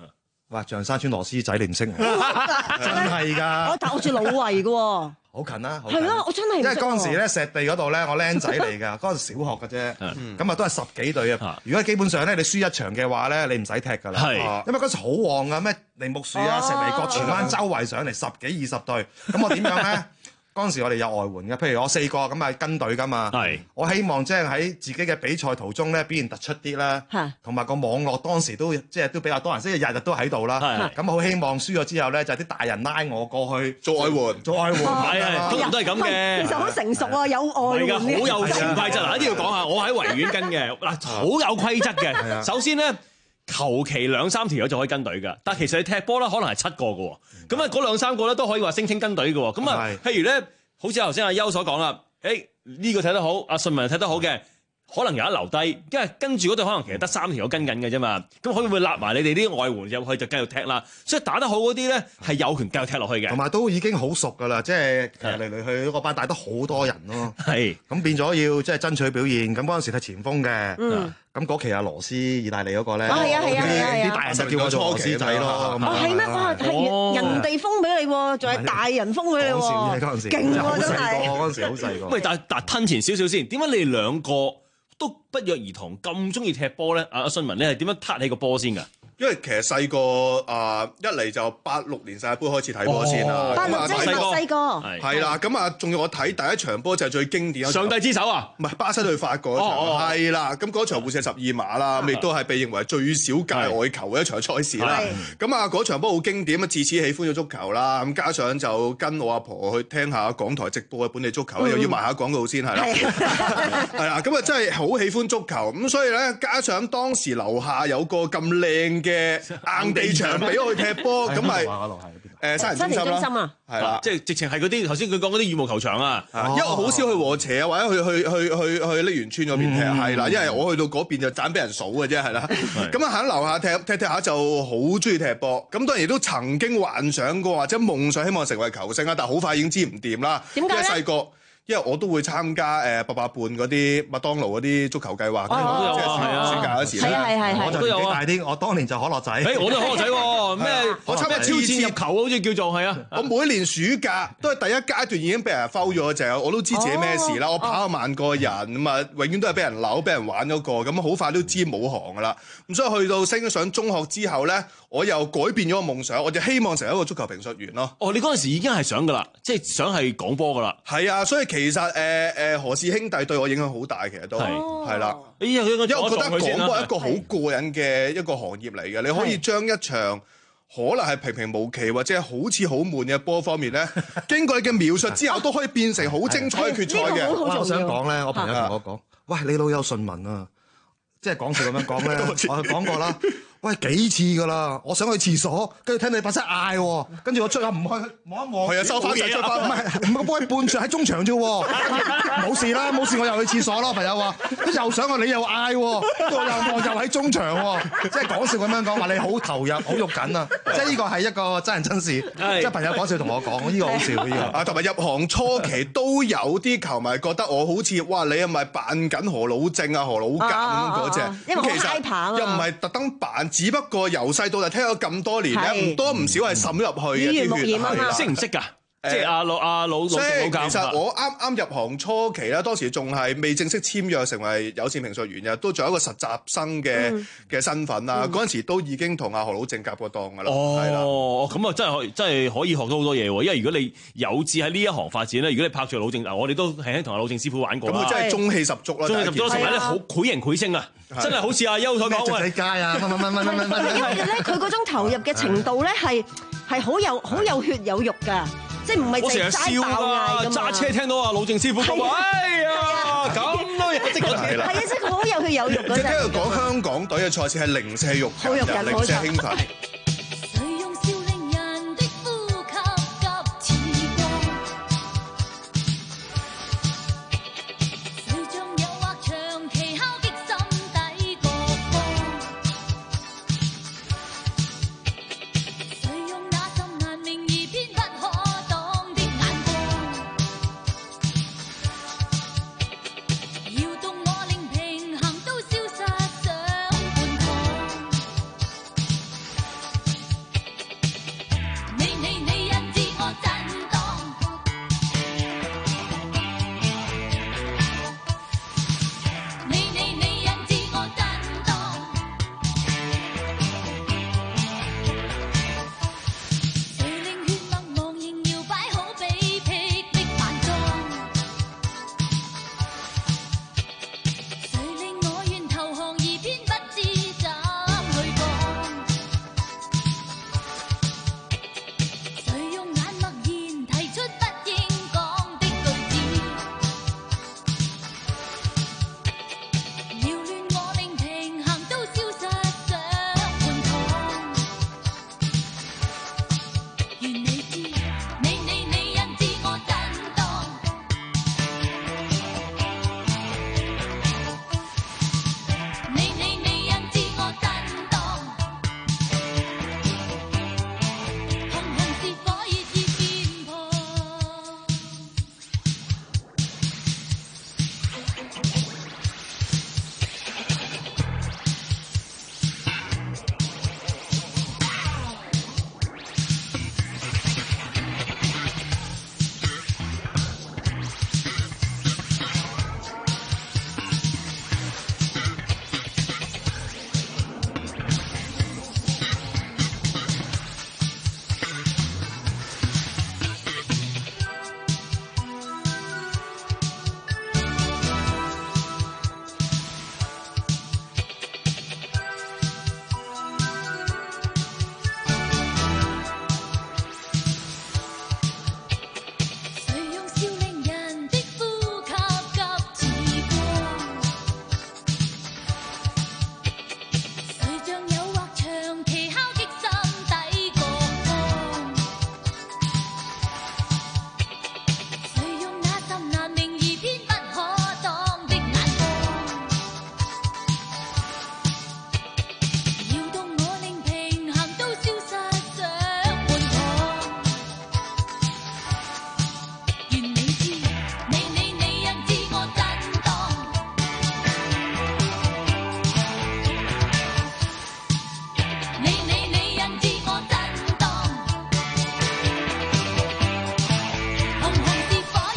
哇！象山村螺絲仔你唔識，真係㗎。 我但好似老圍嘅喎。 好近啦， 係咯，我真係唔識。 因為嗰陣時咧，石地嗰度咧，我僆仔嚟㗎，嗰陣時小學嘅啫，咁啊都係十幾隊啊。如果基本上咧，你輸一場嘅話咧，你唔使踢㗎啦。係，因為嗰時好旺㗎，咩梨木樹啊、石梨角荃灣周圍上嚟十幾二十隊，咁我點樣咧？嗰陣時我哋有外援嘅，譬如我四個咁係跟隊㗎嘛。係，我希望即係喺自己嘅比賽途中咧表現突出啲啦。係，同埋個網絡當時都即係都比較多人，即係日日都喺度啦。係，咁好希望輸咗之後咧，就係啲大人拉我過去做外援， 做外援。 係係，通常都係咁嘅。 其實好成熟啊，有外援嘅。 好有潛規則嗱，一定要講下，我喺維園跟嘅嗱，好有規則嘅。首先咧，求其兩三條友就可以跟隊㗎，但係其實你踢波咧，可能係七個㗎喎。咁啊，嗰兩三個咧都可以話聲稱跟隊㗎喎。咁啊，譬如咧。好似頭先阿優所講啦，誒、欸、呢、這個睇得好，阿順文睇得好嘅，可能有一留低，因為跟住嗰隊可能其實得三條友跟緊嘅啫嘛，咁可以會揦埋你哋啲外援入去就繼續踢啦，所以打得好嗰啲咧係有權繼續踢落去嘅， 同埋都已經好熟噶啦，即係其實嚟嚟去嗰班帶得好多人咯，係咁變咗要即係爭取表現，咁嗰陣時係前鋒嘅。嗯咁嗰期阿羅斯意大利嗰個咧， 係啊係啊係啊， 啲大人就叫我做羅斯仔咯。 哦係咩？哇，係人哋封俾你喎，仲係大人封俾你喎。 嗰陣時， 勁喎真係。 嗰陣時好細個。 喂，但但吞前少少先，點解你哋兩個都不約而同咁中意踢波咧？阿阿信文，你係點樣撻起個波先㗎？ 因為其實細個啊，一嚟就八六年世界盃開始睇波先啦。 八六即係細個， 係啦。咁啊，仲要我睇第一場波就係最經典。 上帝之手啊！ 唔係巴西對法國嗰場，係啦。咁嗰場互射十二碼啦，咁亦都係被認為最少界外球嘅一場賽事啦。咁啊，嗰場波好經典，咁自此喜歡咗足球啦。咁加上就跟我阿婆去聽下港台直播嘅本地足球，又要賣下廣告先係啦。係啦，咁啊真係好喜歡足球。咁所以咧，加上當時樓下有個咁靚嘅硬地場俾我去踢波，咁咪誒沙田中心啦，係啦， 即係直情係嗰啲頭先佢講嗰啲羽毛球場啊， 因為我好少去禾輋啊，或者去去去去去瀝源村嗰邊踢，係啦，因為我去到嗰邊就盞俾人數嘅啫，係啦，咁啊喺樓下踢踢踢下就好中意踢波，咁當然亦都曾經幻想過或者夢想希望成為球星啊，但係好快已經知唔掂啦，點解咧？因為細個。因為我都會參加誒八佰伴嗰啲麥當勞嗰啲足球計劃，我都有啊，係啊，暑假嗰時咧， 我就年紀大啲，我當年就可樂仔， 誒，我都可樂仔喎，咩？我參加超戰入球好似叫做係啊， 我每年暑假都係第一階段已經俾人 foul 咗，就係我都知自己咩事啦，我跑咗萬個人咁啊，永遠都係俾人扭、俾人玩嗰個，咁好快都知冇行噶啦。咁所以去到升上中學之後咧，我又改變咗個夢想，我就希望成為一個足球評述員咯。 哦，你嗰陣時已經係想噶啦，即係想係講波噶啦。 係啊，所以其實誒誒、呃、何氏兄弟對我影響好大，其實都係係啦。因為我覺得廣播係一個好過癮嘅一個行業嚟嘅，你可以將一場可能係平平無奇或者好似好悶嘅波方面咧，經過你嘅描述之後，都可以變成好精彩嘅決賽嘅。 我想講咧，我朋友同我講，喂，你老友順文啊，即係講笑咁樣講咧，我講過啦。喂，幾次㗎啦！我想去廁所，跟住聽你把聲嗌喎，跟住我出又唔去望一望， 係啊，收翻嘢，收翻， 唔係唔係個波係半場喺中場啫喎，冇事啦，冇事，我又去廁所咯，朋友話，跟住又想我，你又嗌喎，我又望又喺中場喎，即係講笑咁樣講話你好投入，好肉緊啊！即係呢個係一個真人真事，即係朋友講笑同我講，呢個好笑呢個。 啊，同埋入行初期都有啲球迷覺得我好似哇，你係咪扮緊何老正啊、何老監嗰隻？ 因為好 hyper 啊嘛， 又唔係特登扮。只不過由細到大聽咗咁多年咧，唔多唔少係滲入去嘅啲血係。 識唔識㗎？即係阿老阿老老老教。 其實我啱啱入行初期咧，當時仲係未正式簽約成為有線評述員嘅，都仲有一個實習生嘅嘅身份啦。嗰陣時都已經同阿何老正夾過檔㗎啦。 哦，咁啊真係可真係可以學到好多嘢喎。因為如果你有志喺呢一行發展咧，如果你拍住老正，嗱我哋都輕輕同阿老正師傅玩過啦。 咁佢真係中氣十足啦， 中氣十足，同埋咧好繪形繪聲啊！真係好似阿優所講， 喂，街啊，乜乜乜乜乜乜， 因為咧佢嗰種投入嘅程度咧係係好有好有血有肉㗎，即係唔係淨係齋爆嗌㗎嘛。 揸車聽到阿老正師傅講話，哎呀咁多嘢，即係係啊，即係佢好有血有肉嗰隻。 即係聽佢講香港隊嘅賽事係零舍肉緊，零舍興奮。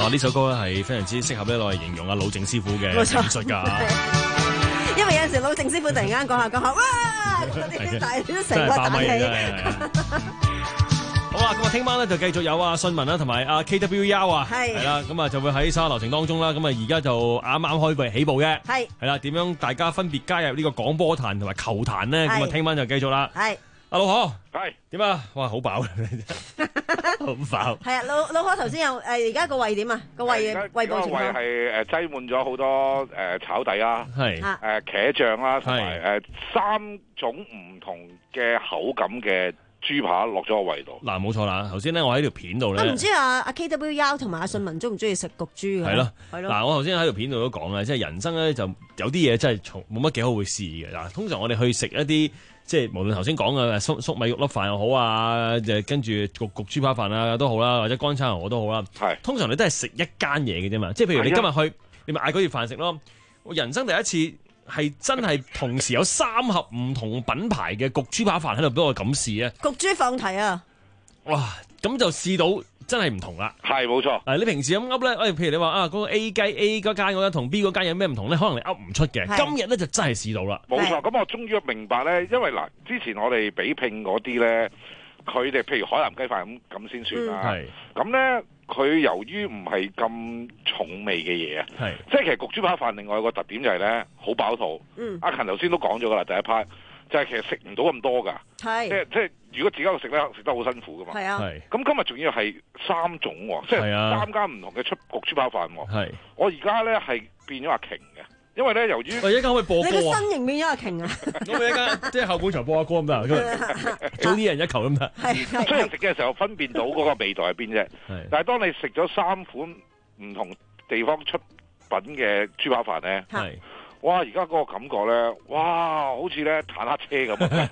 啊，呢首歌咧係非常之適合咧攞嚟形容阿老鄭師傅嘅技術㗎。 因為有陣時老鄭師傅突然間講下講下，哇！嗰啲大都成個彈起。 好啦，咁啊，聽晚咧就繼續有阿信文啦，同埋阿 K W L 啊，係係啦，咁啊就會喺沙流程當中啦。咁啊而家就啱啱開步起步嘅，係係啦，點樣大家分別加入呢個廣播壇同埋球壇咧？咁啊聽晚就繼續啦。係阿老何，係點啊？哇，好飽，好飽。 係啊，老老何頭先有誒，而家個胃點啊？個胃胃部情況。 胃係誒擠滿咗好多誒炒底啦，係誒茄醬啦，同埋誒三種唔同嘅口感嘅豬扒落咗個胃度。 嗱，冇錯啦。頭先咧，我喺條片度咧， 我唔知阿阿 K W L 同埋阿信文中唔中意食焗豬嘅？係咯， 係咯。 嗱，我頭先喺條片度都講啦，即係人生咧就有啲嘢真係從冇乜幾好會試嘅。嗱，通常我哋去食一啲即係無論頭先講嘅粟粟米肉粒飯又好啊，就跟住焗焗豬扒飯啊都好啦，或者乾炒牛河都好啦。係，通常你都係食一間嘢嘅啫嘛。即係譬如你今日去，你咪嗌嗰碟飯食咯。我人生第一次。係真係同時有三盒唔同品牌嘅焗豬扒飯喺度俾我咁試啊！ 焗豬放題啊！ 哇，咁就試到真係唔同啦。 係冇錯。 誒，你平時咁噏咧，誒，譬如你話啊，嗰個 A 雞 A 嗰間嗰間同 B 嗰間有咩唔同咧？可能你噏唔出嘅。今日咧就真係試到啦。 冇錯。咁我終於明白咧，因為嗱，之前我哋比拼嗰啲咧，佢哋譬如海南雞飯咁咁先算啦。係。咁咧。佢由於唔係咁重味嘅嘢啊，即係其實焗豬扒飯另外一個特點就係咧好飽肚。嗯、阿勤頭先都講咗噶啦，第一 part 就係其實食唔到咁多㗎，即係即係如果自己喺度食咧，食得好辛苦㗎嘛。係啊，咁今日仲要係三種喎，即係三間唔同嘅出焗豬扒飯喎。我而家咧係變咗阿瓊嘅。因為咧，由於我一間可以播歌啊！ 你個身形變咗阿瓊啊！ 咁我一間即係後半場播下歌咁得，早啲人一球咁得。 係雖然食嘅時候分辨到嗰個味道喺邊啫，但係當你食咗三款唔同地方出品嘅豬扒飯咧，係哇！而家嗰個感覺咧，哇！好似咧坦克車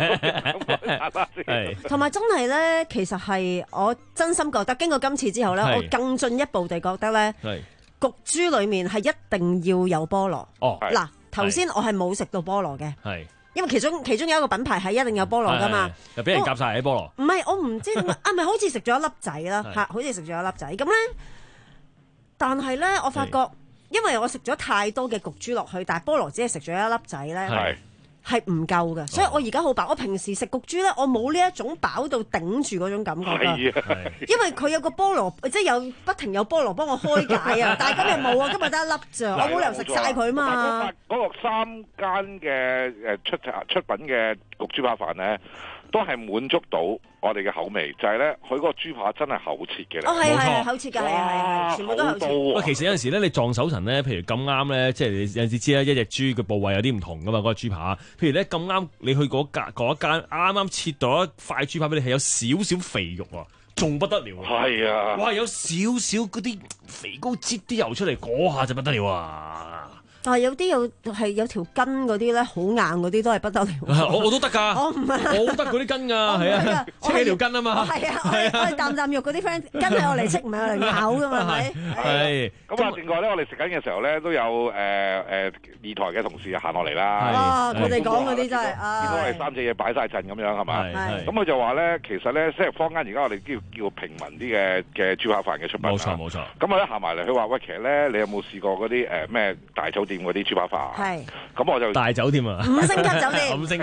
咁。 同埋真係咧，其實係我真心覺得，經過今次之後咧，我更進一步地覺得咧。焗豬裏面係一定要有菠蘿。哦，嗱，頭先我係冇食到菠蘿嘅，係，因為其中其中有一個品牌係一定有菠蘿噶嘛， 又俾人夾晒啲菠蘿。 唔係，我唔知點啊，咪好似食咗一粒仔啦，吓，好似食咗一粒仔。咁咧，但係咧，我發覺，因為我食咗太多嘅焗豬落去，但係菠蘿只係食咗一粒仔咧。係。係唔夠嘅，所以我而家好飽。我平時食焗豬咧，我冇呢一種飽到頂住嗰種感覺㗎。因為佢有個菠蘿，即係有不停有菠蘿幫我開解啊。但係今日冇啊，今日得一粒咋，我冇理由食晒佢嘛。 嗰個三間嘅誒出出品嘅焗豬扒飯咧，都係滿足到我哋嘅口味，就係咧佢嗰個豬扒真係厚切嘅。 哦，係係厚切㗎，係係係，全部都厚切。 喂，其實有陣時咧，你撞手神咧，譬如咁啱咧，即係你有陣時知啦，一隻豬嘅部位有啲唔同㗎嘛，嗰個豬扒。譬如咧咁啱，你去嗰間嗰一間啱啱切到一塊豬扒俾你，係有少少肥肉喎，仲不得了。 係啊！ 哇，有少少嗰啲肥膏擠啲油出嚟，嗰下就不得了啊！ 但係有啲有係有條筋嗰啲咧，好硬嗰啲都係不得了。 我我都得㗎， 我唔係， 我都得嗰啲筋㗎，係啊，車條筋啊嘛。 係啊，我係啖啖肉嗰啲 friend，筋係我嚟食，唔係我嚟咬㗎嘛，係咪？ 係。咁啊，另外咧，我哋食緊嘅時候咧，都有誒誒二台嘅同事行落嚟啦。 啊，佢哋講嗰啲真係， 見到我哋三隻嘢擺晒陣咁樣係嘛？係。咁佢就話咧，其實咧，即係坊間而家我哋叫叫平民啲嘅嘅豬扒飯嘅出品。 冇錯冇錯。 咁我一行埋嚟，佢話喂，其實咧，你有冇試過嗰啲誒咩大酒店嗰啲豬扒飯？係，咁我就大酒店啊， 五星級酒店， 五星級。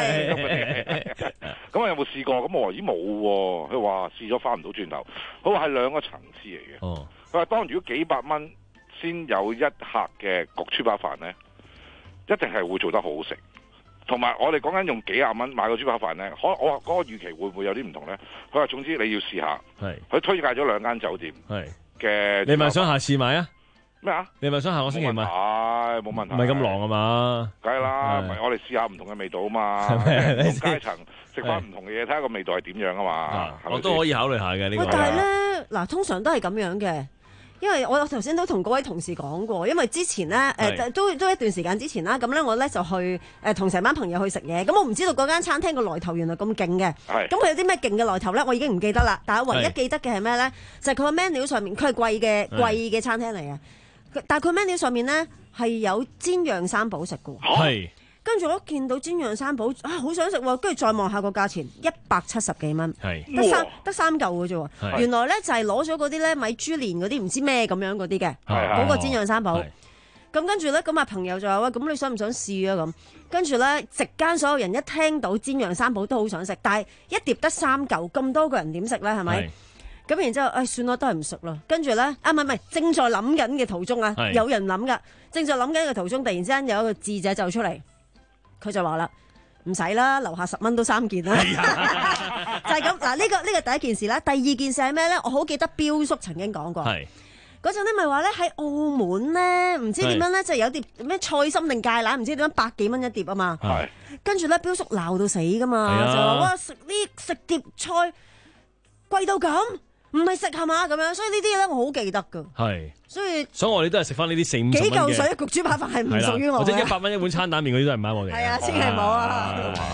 咁我有冇試過？咁我話咦冇喎，佢話試咗翻唔到轉頭。佢話係兩個層次嚟嘅。哦，佢話當如果幾百蚊先有一客嘅焗豬扒飯咧，一定係會做得好好食。同埋我哋講緊用幾廿蚊買個豬扒飯咧，可我話嗰個預期會唔會有啲唔同咧？佢話總之你要試下。係，佢推介咗兩間酒店。係嘅， 你咪想下次買啊？ 咩啊？ 你咪想下個星期買？ 係冇問題。 唔係咁狼啊嘛？ 梗係啦，咪我哋試下唔同嘅味道啊嘛，唔同階層食翻唔同嘅嘢，睇下個味道係點樣啊嘛。 我都可以考慮下嘅呢個。 但係咧，嗱，通常都係咁樣嘅，因為我頭先都同各位同事講過，因為之前咧誒都都一段時間之前啦，咁咧我咧就去誒同成班朋友去食嘢，咁我唔知道嗰間餐廳個來頭原來咁勁嘅。係。咁佢有啲咩勁嘅來頭咧？我已經唔記得啦。但係我唯一記得嘅係咩咧？就係佢個 menu 上面，佢係貴嘅貴嘅餐廳嚟嘅。但係佢 menu 上面咧係有煎釀三寶食嘅喎，係跟住我見到煎釀三寶啊，好想食喎，跟住再望下個價錢，一百七十幾蚊，得三得三嚿嘅啫喎。原來咧就係攞咗嗰啲咧米芝蓮嗰啲唔知咩咁樣嗰啲嘅，嗰個煎釀三寶。咁跟住咧，咁啊朋友就話喂，咁你想唔想試啊？咁跟住咧，席間所有人一聽到煎釀三寶都好想食，但係一碟得三嚿，咁多個人點食咧？係咪？咁然之後，誒算啦，都係唔食啦。跟住咧，啊唔係唔係，正在諗緊嘅途中啊，有人諗噶，正在諗緊嘅途中，突然之間有一個智者走出嚟，佢就話啦：唔使啦，樓下十蚊都三件啦。就係咁嗱，呢個呢個第一件事啦。第二件事係咩咧？我好記得彪叔曾經講過。嗰陣咧咪話咧喺澳門咧唔知點樣咧，就係有碟咩菜心定芥蘭，唔知點樣百幾蚊一碟啊嘛。跟住咧，彪叔鬧到死噶嘛，就話哇食呢食碟菜貴到咁，唔係食係嘛咁樣。所以呢啲咧我好記得噶。係，所以所以我哋都係食翻呢啲四五十蚊嘅幾嚿水焗豬扒飯係唔屬於我嘅。或者一百蚊一碗餐蛋麵嗰啲都係唔啱我哋。係啊，千祈唔好啊。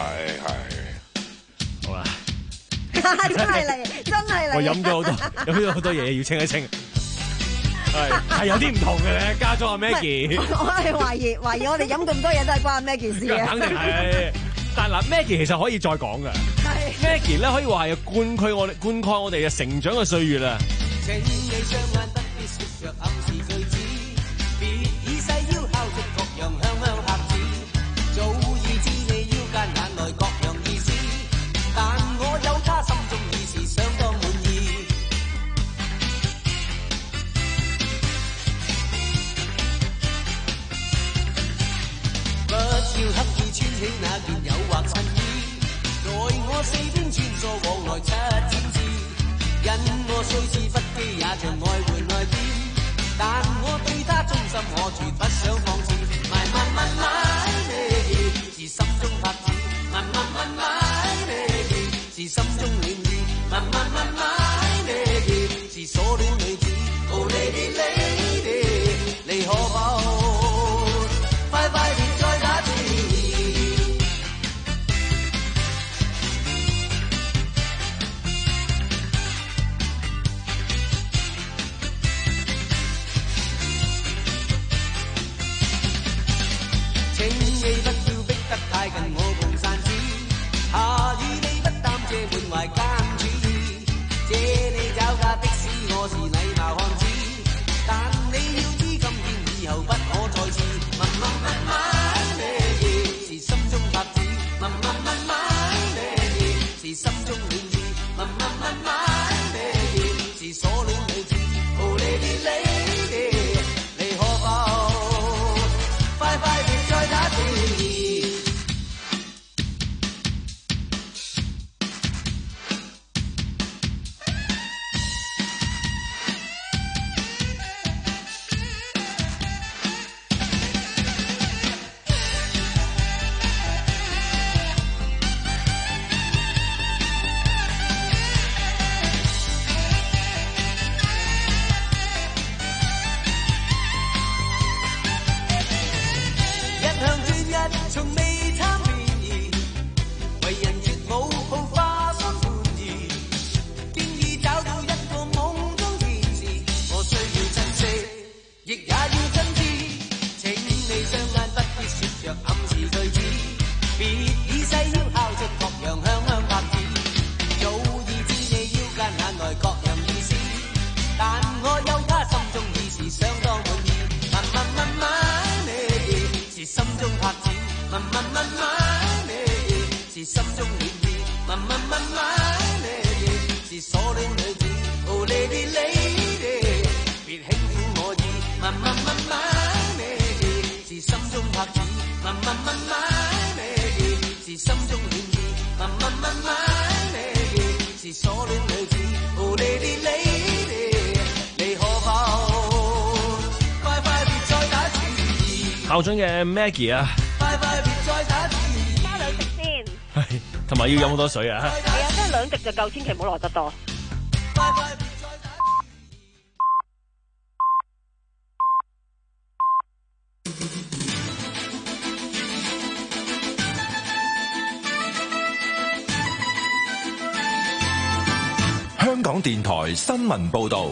係係。好啦。真係嚟，真係嚟。我飲咗好多，飲咗好多嘢要清一清。係係有啲唔同嘅，加咗阿 Maggie。我係懷疑懷疑我哋飲咁多嘢都係關阿 Maggie 事嘅。肯定係，但嗱 Maggie 其實可以再講嘅。Maggie 咧可以話係灌溉我哋灌溉我哋嘅成長嘅歲月啦。請你雙眼不必說着暗示句子，別以細腰敲出各樣香香拍子，早已知你腰間眼內各樣意思，但我有他心中已是相當滿意。不要刻意穿起那件誘惑襯衣，在我四邊穿梭往來七千次，因我雖是不羈也像愛回愛邊，但我對他忠心我絕不想放肆。My my my my lady 是心中拍子 ，My my my my lady 是心中戀意 ，My my my my lady 是所戀女子。Oh lady lady 你可否快快地再打字？請你不要逼得太近我共散子，下雨你不擔遮滿懷奸主意，借你找架的士我是禮貌漢子，但你要知今天以後不可再試。問問問問你是心中拍子，問問問問你是心中戀意，問問問問你是所戀女子。Oh lady lady 你可否快快地再打字？校長嘅 Maggie 啊，快快別再打字，加兩滴先，係，同埋要飲好多水啊，係啊，即係兩滴就夠，千祈唔好落得多。快快別再打字。香港電台新聞報導。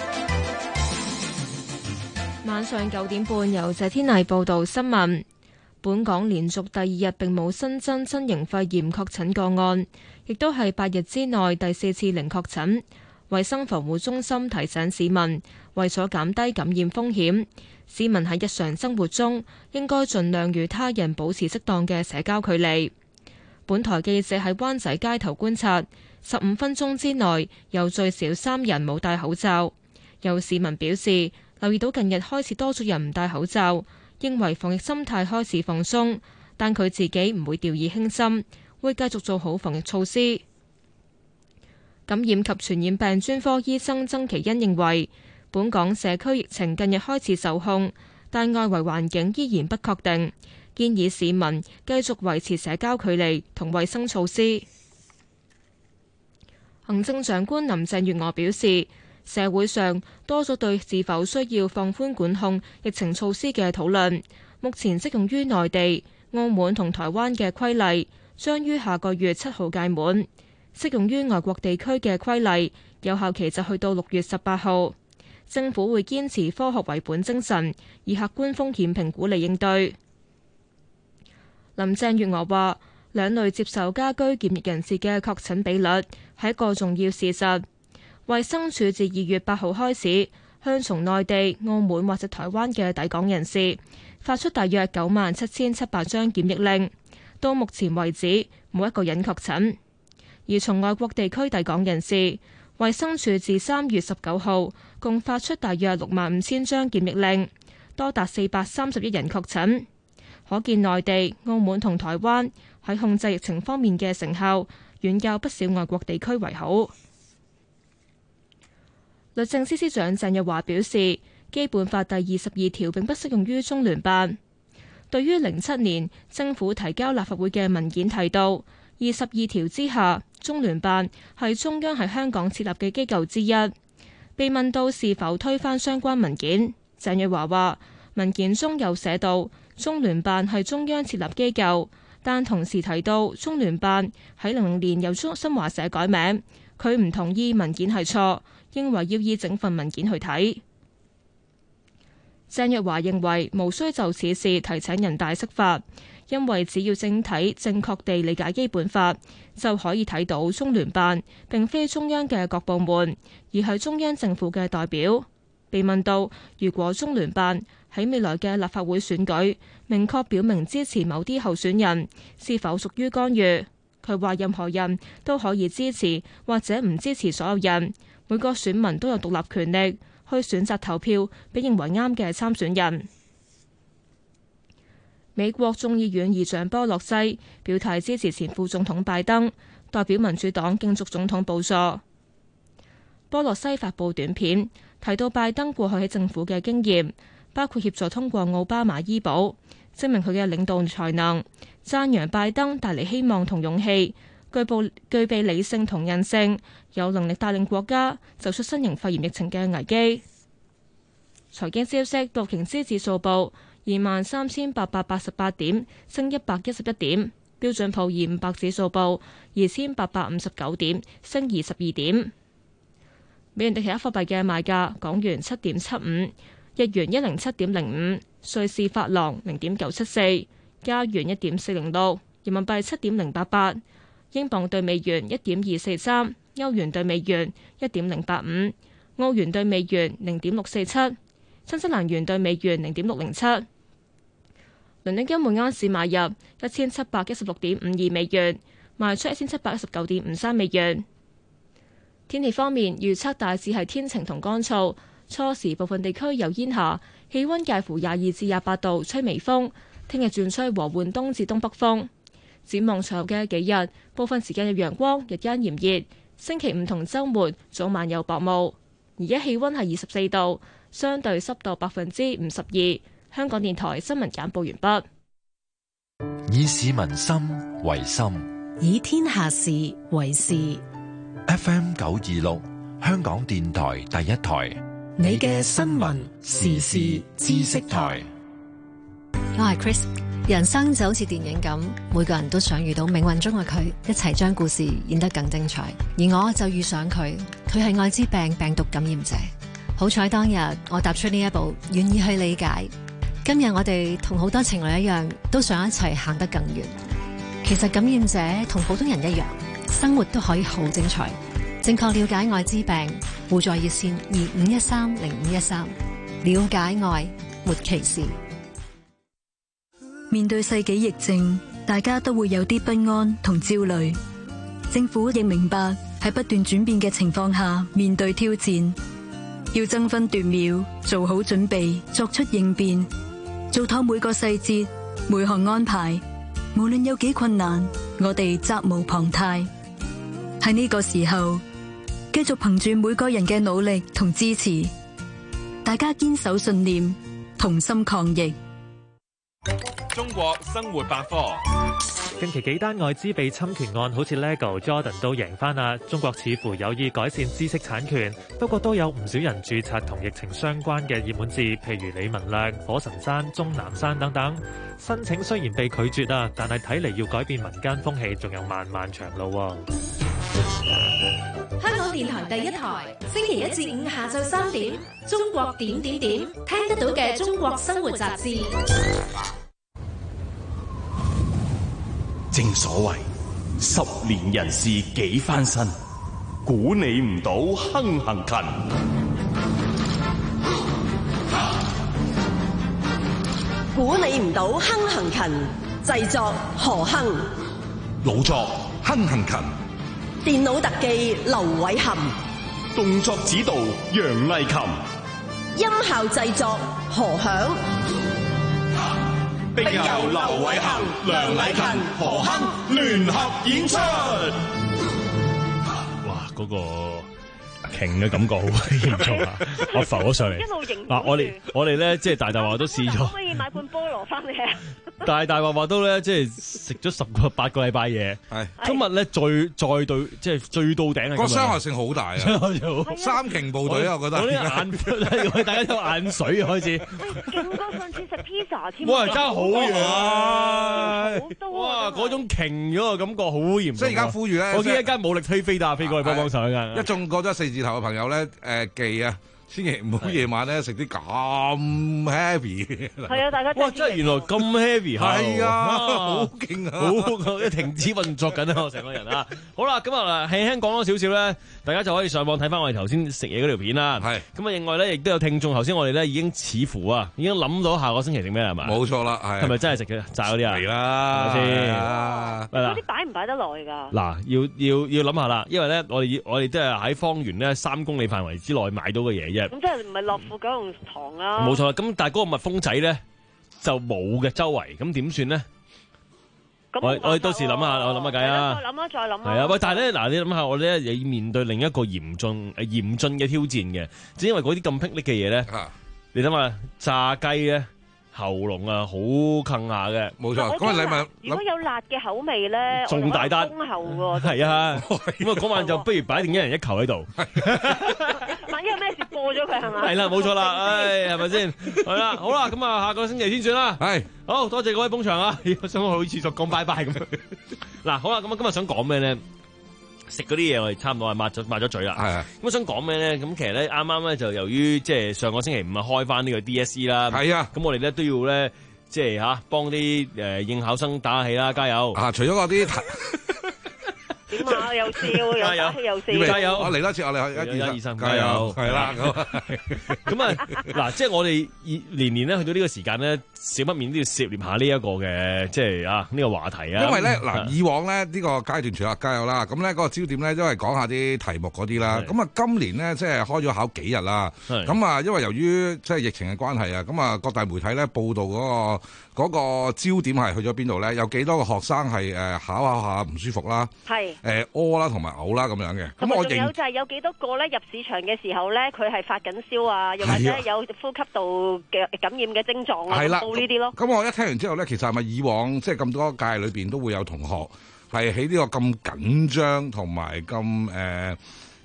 晚上九點半，由謝天麗報道新聞。 本港連續第二日並冇新增新型肺炎確診個案，亦都係八日之內第四次零確診。衛生防護中心提醒市民，為咗減低感染風險，市民喺日常生活中應該盡量與他人保持適當嘅社交距離。本台記者喺灣仔街頭觀察，十五分鐘之內有最少三人冇戴口罩。有市民表示，留意到近日開始多咗人唔戴口罩，認為防疫心態開始放鬆，但佢自己唔會掉以輕心，會繼續做好防疫措施。感染及傳染病專科醫生曾其恩認為，本港社區疫情近日開始受控，但外圍環境依然不確定，建議市民繼續維持社交距離同衛生措施。行政長官林鄭月娥表示，社會上多咗對是否需要放寬管控疫情措施嘅討論。目前適用於內地、澳門同台灣嘅規例將於下個月七號屆滿，適用於外國地區嘅規例有效期就去到六月十八號。政府會堅持科學為本精神，以客觀風險評估嚟應對。林鄭月娥話，兩類接受家居檢疫人士嘅確診比率係一個重要事實。衛生署自二月八號開始，向從內地、澳門或者台灣嘅抵港人士發出大約九萬七千七百張檢疫令，到目前為止冇一個人確診。而從外國地區抵港人士，衛生署自三月十九號共發出大約六萬五千張檢疫令，多達四百三十一人確診。可見內地、澳門同台灣喺控制疫情方面嘅成效，遠較不少外國地區為好。律政司司長鄭若驊表示，基本法第二十二條並不適用於中聯辦。對於零七年政府提交立法會嘅文件提到，二十二條之下，中聯辦係中央喺香港設立嘅機構之一。被問到是否推翻相關文件，鄭若驊話文件中有寫到中聯辦係中央設立機構，但同時提到中聯辦喺零零年由中新華社改名。佢唔同意文件係錯，認為要以整份文件去睇。鄭若驊認為無需就此事提請人大釋法，因為只要整體正確地理解基本法，就可以睇到中聯辦並非中央嘅各部門，而係中央政府嘅代表。被問到如果中聯辦喺未來嘅立法會選舉明確表明支持某啲候選人，是否屬於干預？佢話任何人都可以支持或者唔支持所有人，每個選民都有獨立權力去選擇投票俾認為啱嘅參選人。美國眾議院議長波洛西表態支持前副總統拜登，代表民主黨競逐總統寶座。波洛西發布短片，提到拜登過去喺政府嘅經驗，包括協助通過奧巴馬醫保，證明佢嘅領導才能，讚揚拜登帶嚟希望同勇氣，具備具備理性同韌性，有能力帶領國家走出新型肺炎疫情嘅危機。財經消息，道瓊斯指數報二萬三千八百八十八點，升一百一十一點；標準普爾五百指數報二千八百五十九點，升二十二點。美元對其他貨幣嘅賣價：港元七點七五，日元一零七點零五，瑞士法郎零點九七四，加元一點四零六，人民幣七點零八八，英鎊對美元一點二四三，歐元對美元一點零八五，澳元對美元零點六四七，新西蘭元對美元零點六零七。倫敦金每盎司買入一千七百一十六點五二美元，賣出一千七百一十九點五三美元。天氣方面，預測大致係天晴同乾燥，初時部分地區有煙霞，氣溫介乎廿二至廿八度，吹微風。聽日轉吹和緩東至東北風。展望隨後嘅幾日，部分時間有陽光，日間炎熱。星期五同週末早晚有薄霧。而家氣溫係二十四度，相對濕度百分之五十二。香港電台新聞簡報完畢。 以市民心為心， 以天下事為事。 F M 九二六，香港電台第一台， 你嘅新聞時事知識台。 我係 Chris， 人生就好似電影咁，每個人都想遇到命運中嘅佢，一齊將故事演得更精彩。而我就遇上佢，佢係愛滋病病毒感染者。好彩當日我踏出呢一步，願意去理解。 今日我哋同好多情侶一樣，都想一齊行得更遠。其實感染者同普通人一樣，生活都可以好精彩。正確了解艾滋病，互助熱線二五一三零五一三，了解愛，沒歧視。 面對世紀疫症，大家都會有啲不安同焦慮。政府亦明白喺不斷轉變嘅情況下面對挑戰，要爭分奪秒做好準備，作出應變，做妥每個細節每項安排。無論有幾困難，我哋責無旁貸。喺呢個時候，繼續憑住每個人嘅努力同支持，大家堅守信念，同心抗疫。 中國生活百科。 近期幾單艾滋被侵權案，好似 Lego、Jordan 都贏翻啦。中國似乎有意改善知識產權，不過都有唔少人註冊同疫情相關嘅熱門字，譬如李文亮、火神山、鍾南山等等。申請雖然被拒絕啊，但係睇嚟要改變民間風氣，仲有漫漫長路喎。 香港電台第一台，星期一至五下晝三點，中國點點點，聽得到嘅中國生活雜誌。 正所謂十年人事幾翻身，估你唔到亨行勤。 估你唔到亨行勤，製作何亨， 老作亨行勤， 電腦特技劉偉含， 動作指導楊麗琴， 音效製作何響。 並由劉偉恒、梁禮勤、何亨聯合演出。 哇！嗰、那個勁嘅感覺好嚴重啊！我浮咗上嚟。 一路迎嗱，我哋我哋咧，即係大大話都試咗。 可唔可以買罐菠蘿翻嚟啊？ 大大話話都咧，即係食咗十個八個禮拜嘢。係今日咧，最再對，即係最到頂啊！ 個傷害性好大啊！三勁部隊啊，我覺得。我啲眼，大家都眼水開始。 勁過上次食 pizza 添。 哇！真係好遠。好多。哇！嗰種勁咗嘅感覺好嚴重。 所以而家呼籲咧， 我見一間武力推飛打飛過去幫幫手一間。 一中過咗四字頭嘅朋友咧，誒記啊！千祈唔好夜晚咧食啲咁 heavy。 係啊，大家哇！真係原來咁 heavy 係啊，好勁啊！ 好一停止運作緊啊！我成個人啊，好啦，咁啊輕輕講多少少咧，大家就可以上網睇翻我哋頭先食嘢嗰條片啦。係咁啊，另外咧亦都有聽眾頭先我哋咧已經似乎啊已經諗到下個星期食咩係嘛？ 冇錯啦，係係咪真係食嘅炸嗰啲啊？ 嚟啦， 係咪先？ 嗰啲擺唔擺得耐㗎？ 嗱，要要要諗下啦，因為咧我哋我哋都係喺方圓咧三公里範圍之內買到嘅嘢啫。 咁即係唔係樂富九龍塘啊？ 冇錯啦，咁但係嗰個蜜蜂仔咧就冇嘅周圍，咁點算咧？我我哋到時諗下，我諗下計啊！ 再諗啊，再諗啊！ 係啊，喂！但係咧，嗱，你諗下，我哋咧要面對另一個嚴峻誒嚴峻嘅挑戰嘅，只因為嗰啲咁霹靂嘅嘢咧，你諗下炸雞咧。喉嚨啊，好坑下嘅， 冇錯。咁啊，你問如果有辣嘅口味咧， 仲大單， 豐厚喎。 係啊，咁啊嗰晚就不如擺定一人一球喺度。 萬一有咩事過咗佢係嘛？ 係啦，冇錯啦，唉，係咪先？係啦，好啦，咁啊，下個星期先算啦。係，好多謝各位捧場啊！想去廁所講拜拜咁。嗱，好啦，咁啊，今日想講咩咧？食嗰啲嘢我哋差唔多係抹咗抹咗嘴啦。係啊。咁我想講咩咧？咁其實咧啱啱咧就由於即係上個星期五啊開翻呢個 D S E 啦。係啊。咁我哋咧都要咧即係嚇幫啲誒應考生打氣啦，加油！啊， 除咗嗰啲點啊？又笑又打氣又笑。 加油！ 我嚟多次，我哋一一二三， 加油！係啦， 咁啊嗱，即係我哋年年咧去到呢個時間咧，少不免都要涉獵下呢一個嘅即係啊呢個話題啊。 因為咧嗱，以往咧呢個階段除咗加油啦，咁咧嗰個焦點咧都係講下啲題目嗰啲啦。咁啊，今年咧即係開咗考幾日啦。咁啊，因為由於即係疫情嘅關係啊，咁啊各大媒體咧報道嗰個嗰個焦點係去咗邊度咧？有幾多個學生係誒考考下唔舒服啦？係誒屙啦同埋嘔啦咁樣嘅。咁我仲有就係有幾多個咧入市場嘅時候咧，佢係發緊燒啊，又或者有呼吸道嘅感染嘅症狀啊，報呢啲咯。 咁我一聽完之後咧，其實係咪以往即係咁多屆裏邊都會有同學係喺呢個咁緊張同埋咁誒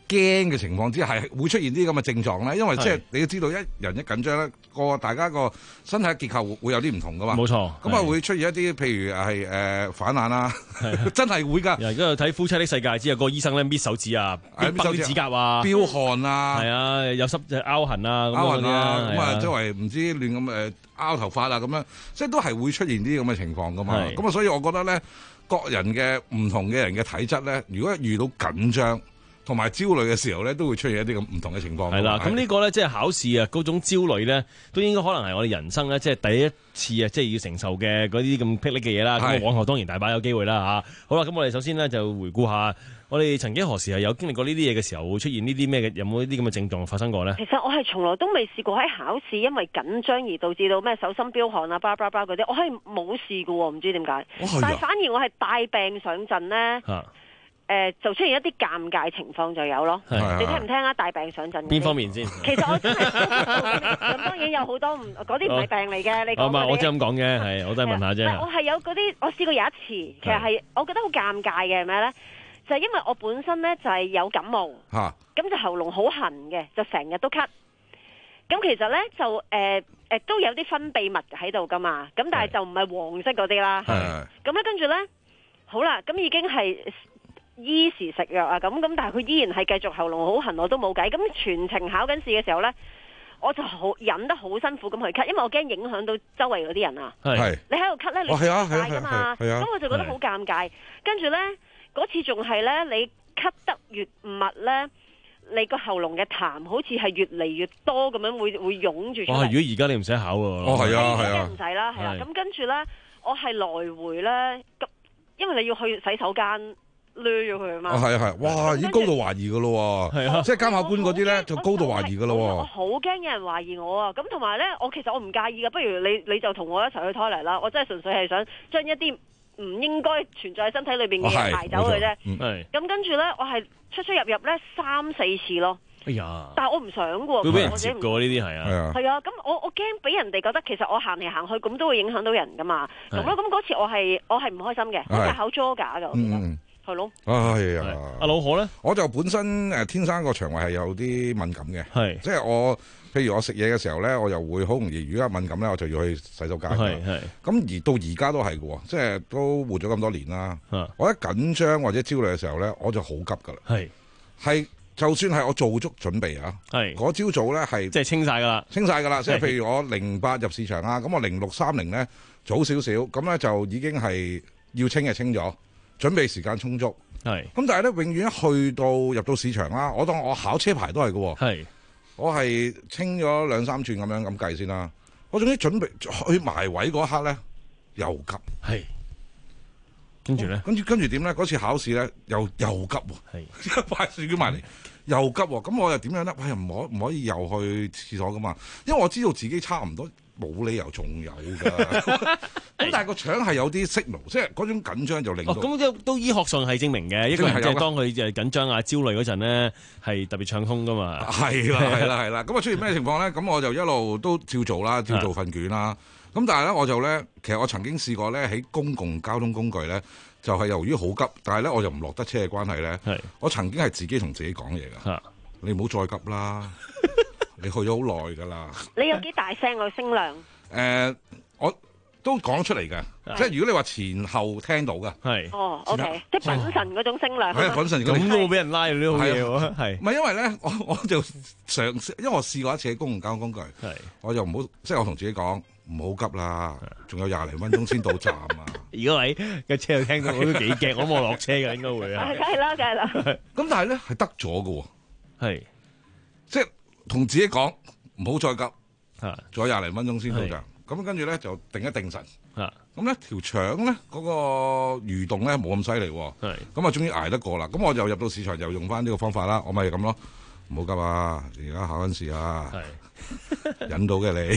驚嘅情況之下，係會出現啲咁嘅症狀咧？因為即係你要知道，一人一緊張咧，個大家個身體結構會有啲唔同噶嘛。冇錯，咁啊會出現一啲譬如係誒反眼啦，真係會㗎。 而家睇《夫妻的世界》之後，個醫生咧搣手指啊，搣啲指甲啊， 飆汗啊， 係啊，有濕就拗痕啊， 拗痕啊，咁啊啊周圍唔知亂咁誒拗頭髮啊咁樣，即係都係會出現啲咁嘅情況噶嘛。咁啊，所以我覺得咧，各人嘅唔同嘅人嘅體質咧，如果遇到緊張同埋焦慮嘅時候咧，都會出現一啲咁唔同嘅情況。 係啦，咁呢個咧即係考試啊，嗰種焦慮咧，都應該可能係我哋人生咧，即係第一次啊，即係要承受嘅嗰啲咁霹靂嘅嘢啦。咁往後當然大把有機會啦嚇。好啦，咁我哋首先咧就回顧下，我哋曾經何時係有經歷過呢啲嘢嘅時候，會出現呢啲咩嘅？有冇呢啲咁嘅症狀發生過咧？ 其實我係從來都未試過喺考試因為緊張而導致到咩手心飆汗啊、巴拉巴拉嗰啲，我係冇試過喎，唔知點解。哦、但係反而我係帶病上陣咧。啊誒、呃、就出現一啲尷尬情況就有咯，你聽唔聽啊？大病上陣邊方面先？ 其實我真係咁當然有好多唔嗰啲唔係病嚟嘅，你講唔係我即係咁講嘅，係我都係問下啫。 我係有嗰啲，我試過有一次，其實係我覺得好尷尬嘅係咩咧？就係、是、因為我本身咧就係、是、有感冒，咁、啊、就喉嚨好痕嘅，就成日都咳。咁其實咧就誒誒、呃呃、都有啲分泌物喺度噶嘛，咁但係就唔係黃色嗰啲啦。咁咧跟住咧好啦，咁已經係。依時食藥啊，咁咁，但係佢依然係繼續喉嚨好痕，我都冇計。咁全程考緊試嘅時候呢，我就好忍得好辛苦咁去咳，因為我驚影響到周圍嗰啲人啊。係你喺度咳呢，你唔晒噶嘛，咁我就覺得好尷尬。跟住呢，嗰次仲係呢，你咳得越密呢，你個喉嚨嘅痰好似係越嚟越多咁樣會會湧住出嚟。 哇！如果而家你唔使考喎， 哦係啊係啊， 唔使啦係啦。咁跟住呢，我係來回呢，咁因為你要去洗手間。掠咗佢啊嘛！ 係啊係，哇！已經高度懷疑噶咯喎，即係監考官嗰啲咧就高度懷疑噶咯喎。 我好驚有人懷疑我啊！咁同埋咧，我其實我唔介意噶，不如你你就同我一齊去 toilet 啦。我真係純粹係想將一啲唔應該存在身體裏邊嘅嘢排走佢啫。咁跟住咧，我係出出入入咧三四次咯。哎呀！但係我唔想嘅喎， 會俾人接過呢啲係啊。 係啊，咁我我驚俾人哋覺得其實我行嚟行去咁都會影響到人噶嘛。咁咯，咁嗰次我係我係唔開心嘅，我係考 Yoga 㗎，我記得。係咯， 哎呀， 阿老何咧， 我就本身誒天生個腸胃係有啲敏感嘅， 係，即係我譬如我食嘢嘅時候咧，我又會好容易，如果敏感咧，我就要去洗手間。係係，咁而到而家都係嘅，即係都活咗咁多年啦。我一緊張或者焦慮嘅時候咧，我就好急噶啦。係係，就算係我做足準備啊，係嗰朝早咧係即係清晒噶啦， 清晒噶啦。即係譬如我零八入市場啊，咁我零六三零咧早少少，咁咧就已經係要清嘅清咗。準備時間充足，係咁，但係咧，永遠一去到入到市場啦，我當我考車牌都係嘅，係我係清咗兩三轉咁樣咁計先啦。我總之準備去埋位嗰一刻咧，又急，係跟住咧，跟住跟住點咧？嗰次考試咧，又又急，係一塊樹叫埋嚟，又急，咁我又點樣咧？喂，唔可唔可以又去廁所噶嘛？因為我知道自己差唔多。冇理由仲有㗎，咁但係個腸係有啲 signal，即係嗰種緊張就令到。 咁、哦、都醫學上係證明嘅，一個人即係當佢誒緊張啊、焦慮嗰陣咧，係特別暢通㗎嘛。係啦，係啦，係啦。咁啊出現咩情況咧？咁我就一路都照做啦，照做份卷啦。咁但係咧，我就咧，其實我曾經試過咧喺公共交通工具咧，就係、是、由於好急，但係咧我又唔落得車嘅關係咧，我曾經係自己同自己講嘢㗎。你唔好再急啦。你去咗好耐㗎啦！ 你有幾大聲個聲量？誒、 呃，我都講出嚟嘅，即係如果你話前後聽到嘅，係哦 ，OK，即係品神嗰種聲量。 係品神咁都冇俾人拉呢啲好嘢喎，係。 唔係因為咧，我我就嘗試，因為我試過一次喺公共交通工具，係，我就唔好，即係我同自己講唔好急啦，仲有廿零分鐘先到站啊！ 如果喺嘅車度聽到，我都幾驚，我冇落車嘅應該會啊。 梗係啦，梗係啦。 咁但係咧係得咗嘅喎， 係， 即係。同自己講唔好再急，仲有廿零分鐘先到站。咁跟住咧就定一定神。咁咧條腸咧嗰個蠕動咧冇咁犀利。咁啊，終於捱得過啦。咁我就入到市場，又用翻呢個方法啦。我咪咁咯，唔好急啊！而家考緊試啊，忍到嘅你。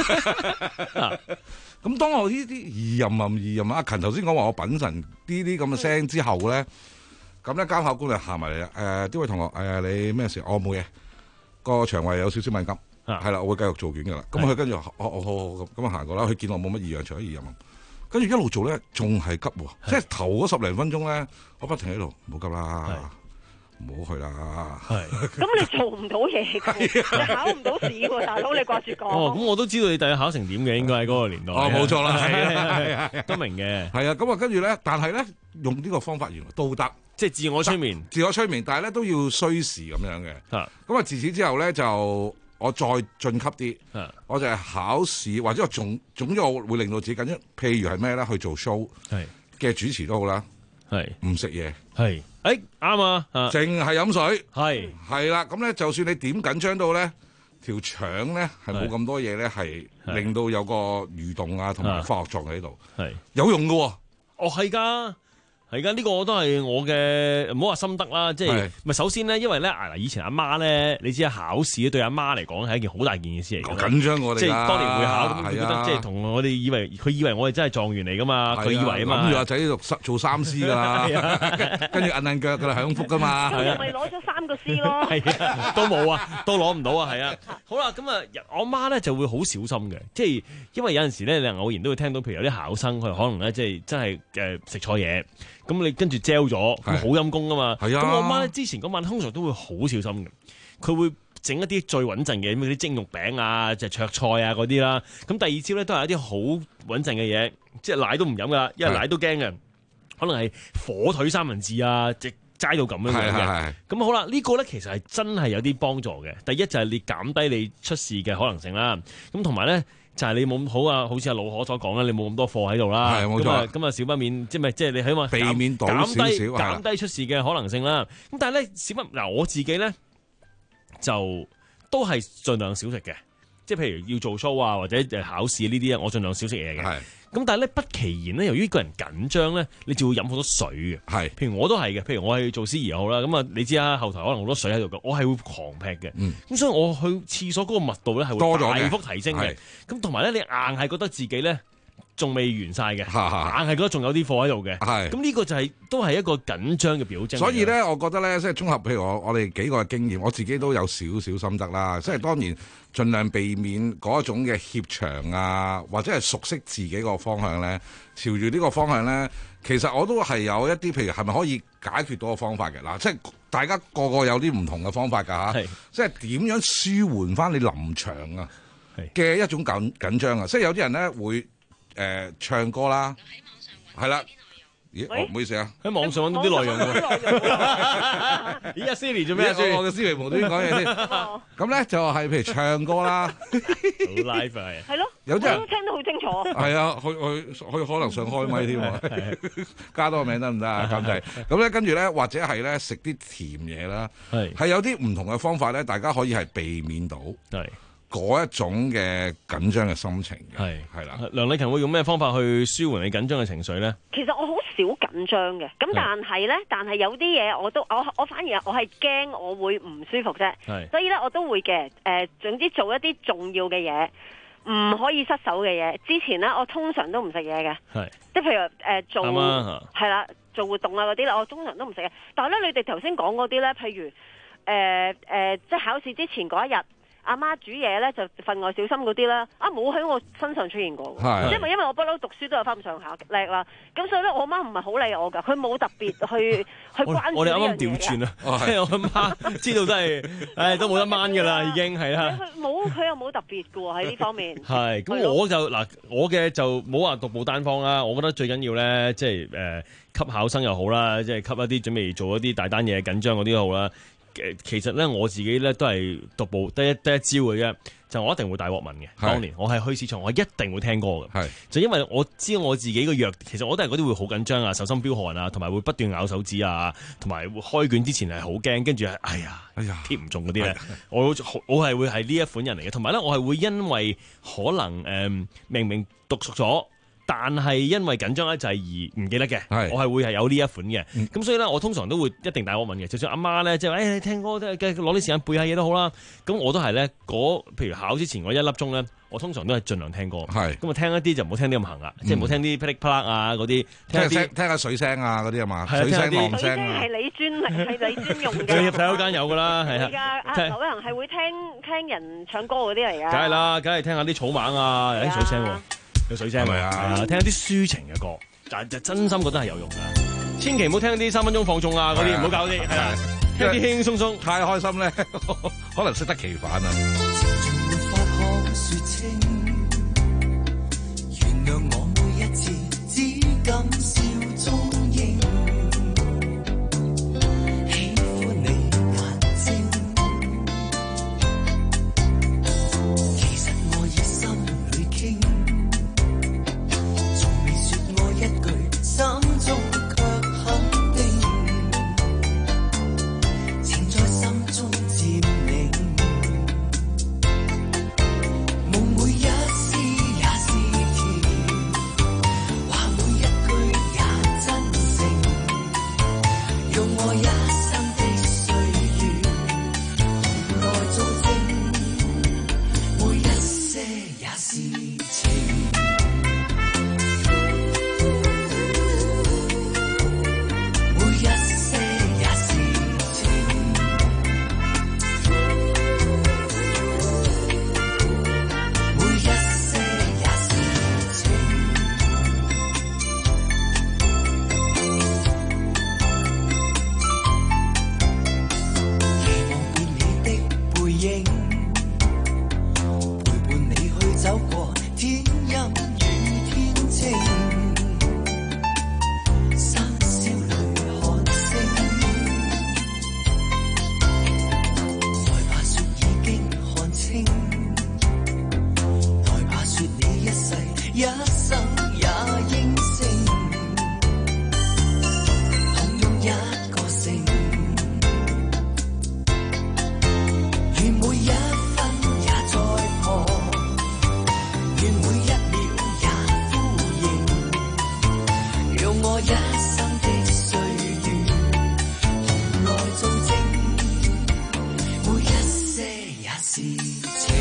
咁當我呢啲二任任二任阿勤頭先講話我品神呢啲咁嘅聲之後咧，咁咧監考官就行埋嚟啦。誒，呢位同學誒，你咩事？我冇嘢。個腸胃有少少敏感，係啦，我會繼續做卷噶啦。咁佢跟住，我我好咁咁啊行過啦。佢見我冇乜異樣，除咗異樣，跟住一路做咧，仲係急喎。即係頭嗰十零分鐘咧，我不停喺度，唔好急啦，唔唔好去啦。 係。 咁你做唔到嘢，你考唔到試喎，大佬你掛住講。 哦，咁我都知道你第日考成點嘅，應該喺嗰個年代。 哦，冇錯啦， 係啊，係都明嘅。 係啊，咁啊，跟住咧，但係咧，用呢個方法原來都得， 即係自我催眠， 自我催眠，但係咧都要需時咁樣嘅。咁啊，自此之後咧就。我再晉級啲，我就係考試或者我總總之我會令到自己緊張。譬如係咩咧？去做 show 嘅主持都好啦，係唔食嘢，係誒啱啊，淨係飲水，係係啦。咁咧，就算你點緊張到咧，條腸咧係冇咁多嘢咧，係令到有個蠕動啊同埋化學狀喺度，係有用㗎喎。 哦，係㗎。係㗎，呢個都係我嘅，唔好話心得啦，即係咪首先咧，因為咧嗱，以前阿媽咧，你知啊，考試對阿媽嚟講係一件好大件嘅事嚟嘅， 緊張我哋， 即係當年會考咁，佢覺得即係同我哋以為，佢以為我哋真係狀元嚟噶嘛，佢以為啊嘛， 諗住阿仔做做三師噶啦，跟住摁摁腳噶啦，享福噶嘛， 咁又咪攞咗三個師咯， 係啊，都冇啊，都攞唔到啊，係啊，好啦，咁啊，我媽咧就會好小心嘅，即係因為有陣時咧，你偶然都會聽到，譬如有啲考生佢可能咧，即係真係誒食錯嘢。咁你跟住焦咗，咁好陰功噶嘛？咁我媽咧之前嗰晚通常都會好小心嘅，佢會整一啲最穩陣嘅，咩啲蒸肉餅啊、即係灼菜啊嗰啲啦。咁第二朝咧都係一啲好穩陣嘅嘢，即係奶都唔飲噶，因為奶都驚嘅，可能係火腿三文治啊，即係齋到咁樣樣嘅。咁好啦，呢個咧其實係真係有啲幫助嘅。第一就係你減低你出事嘅可能性啦。咁同埋咧。就係你冇咁好啊，好似阿老可所講啦，你冇咁多貨喺度啦，係冇錯。咁啊，少不免即係咪即係你起碼避免到少少減低減低出事嘅可能性啦。咁但係咧，少不嗱我自己咧就都係盡量少食嘅，即係譬如要做 show 啊或者誒考試呢啲啊，我盡量少食嘢嘅。咁但係咧不其然咧，由於個人緊張咧，你就會飲好多水嘅。係，譬如我都係嘅，譬如我係做司儀又好啦，咁啊你知啊，後台可能好多水喺度嘅，我係會狂劈嘅。咁、嗯、所以我去廁所嗰個密度咧係會大幅提升嘅。咁同埋咧，你硬係覺得自己咧仲未完晒嘅，硬係覺得仲有啲貨喺度嘅。係，咁呢個就係、是、都係一個緊張嘅表徵。 所以咧，我覺得咧，即係綜合，譬如我我哋幾個嘅經驗，我自己都有少少心得啦。即係當然。盡量避免嗰一種嘅怯場啊，或者係熟悉自己個方向咧，朝住呢個方向咧，其實我都係有一啲，譬如係咪可以解決到個方法嘅嗱，即係大家個個有啲唔同嘅方法㗎嚇，即係點樣舒緩翻你臨場啊嘅一種緊緊張啊，即係有啲人咧會誒、呃、唱歌啦，係啦。咦，哦，唔好意思啊， 喺網上揾到啲內容喎。咦，阿 Siri 做咩啊？ 我嘅 Siri 無端端講嘢先。咁咧就係譬如唱歌啦， 好 live 係。 係咯， 有啲人都聽得好清楚。 係啊，佢佢佢可能想開咪添喎，加多個名得唔得啊？監製。咁咧跟住咧，或者係咧食啲甜嘢啦，係係有啲唔同嘅方法咧，大家可以係避免到。係。嗰一種嘅緊張嘅心情嘅，係係啦。 梁麗勤會用咩方法去舒緩你緊張嘅情緒咧？ 其實我好少緊張嘅，咁但係咧，但係有啲嘢我都我我反而我係驚我會唔舒服啫。係，所以咧我都會嘅。誒、呃，總之做一啲重要嘅嘢，唔可以失手嘅嘢。之前咧，我通常都唔食嘢嘅。係，即係譬如誒、呃、做係啦，做活動啊嗰啲咧，我通常都唔食嘅。但係咧，你哋頭先講嗰啲咧，譬如誒誒、呃呃，即係考試之前嗰一日。阿媽煮嘢咧就分外小心嗰啲啦，啊冇喺我身上出現過，因為因為我不嬲讀書都有翻咁上下叻啦，咁所以咧我媽唔係好理我噶，佢冇特別去去關注。 我哋啱啱調轉啦，即係我阿媽知道都係，唉都冇得掹噶啦，已經係啦。 佢冇佢又冇特別噶喎喺呢方面。 係，咁我就嗱我嘅就冇話獨步單方啦，我覺得最緊要咧即係誒吸考生又好啦，即係吸一啲準備做一啲大單嘢緊張嗰啲都好啦。其實咧我自己咧都係獨步得一得一招嘅啫，就我一定會大鑊文嘅。當年我係去市場，我一定會聽歌嘅。就因為我知道我自己個弱，其實我都係嗰啲會好緊張啊、手心飆汗啊，同埋會不斷咬手指啊，同埋開卷之前係好驚，跟住係哎呀哎呀貼唔中嗰啲咧。我我係會係呢一款人嚟嘅，同埋咧我係會因為可能誒、呃、明明讀熟咗。但係因為緊張一滯而唔記得嘅，我係會係有呢一款嘅，咁、嗯、所以咧我通常都會一定大鑊文嘅，就算阿媽咧即係誒你聽歌都係攞啲時間背下嘢都好啦，咁我都係咧嗰譬如考之前嗰一粒鐘咧，我通常都係盡量聽歌，咁啊聽一啲就唔好聽啲咁行啦，即係唔好聽啲噼里啪啦啊嗰啲，聽聽聽下水聲啊嗰啲啊嘛，水聲浪聲啊， 係你專係你專用嘅， 你入洗手間有㗎啦，係啊， 阿劉偉恒係會聽聽人唱歌嗰啲嚟㗎， 梗係啦，梗係聽下啲草蜢啊，有啲水聲喎。有水聲係咪啊？聽一啲抒情嘅歌，就就真心覺得係有用㗎。千祈唔好聽啲三分鐘放縱啊嗰啲，唔好搞啲係啦。 有啲輕輕鬆鬆， 太開心咧，可能適得其反啊！ 原諒我每一次只敢笑中應，喜歡你眼睛。其實我已心裏傾，從未說我一句，心中卻肯定，情在心中佔領。夢每一絲也是甜，話每一句也真誠，用我一生的歲月同愛做證，每一些也是情。每一些也是情。每一些也是情。期望見你的背影，陪伴你去走過天陰與天晴，深宵裏看星。來吧說已經看清，來吧說你一世一生也應承，同用一個姓，願每一分也在旁，願每一秒也呼應，用我一生的歲月同愛做證，每一些也是情。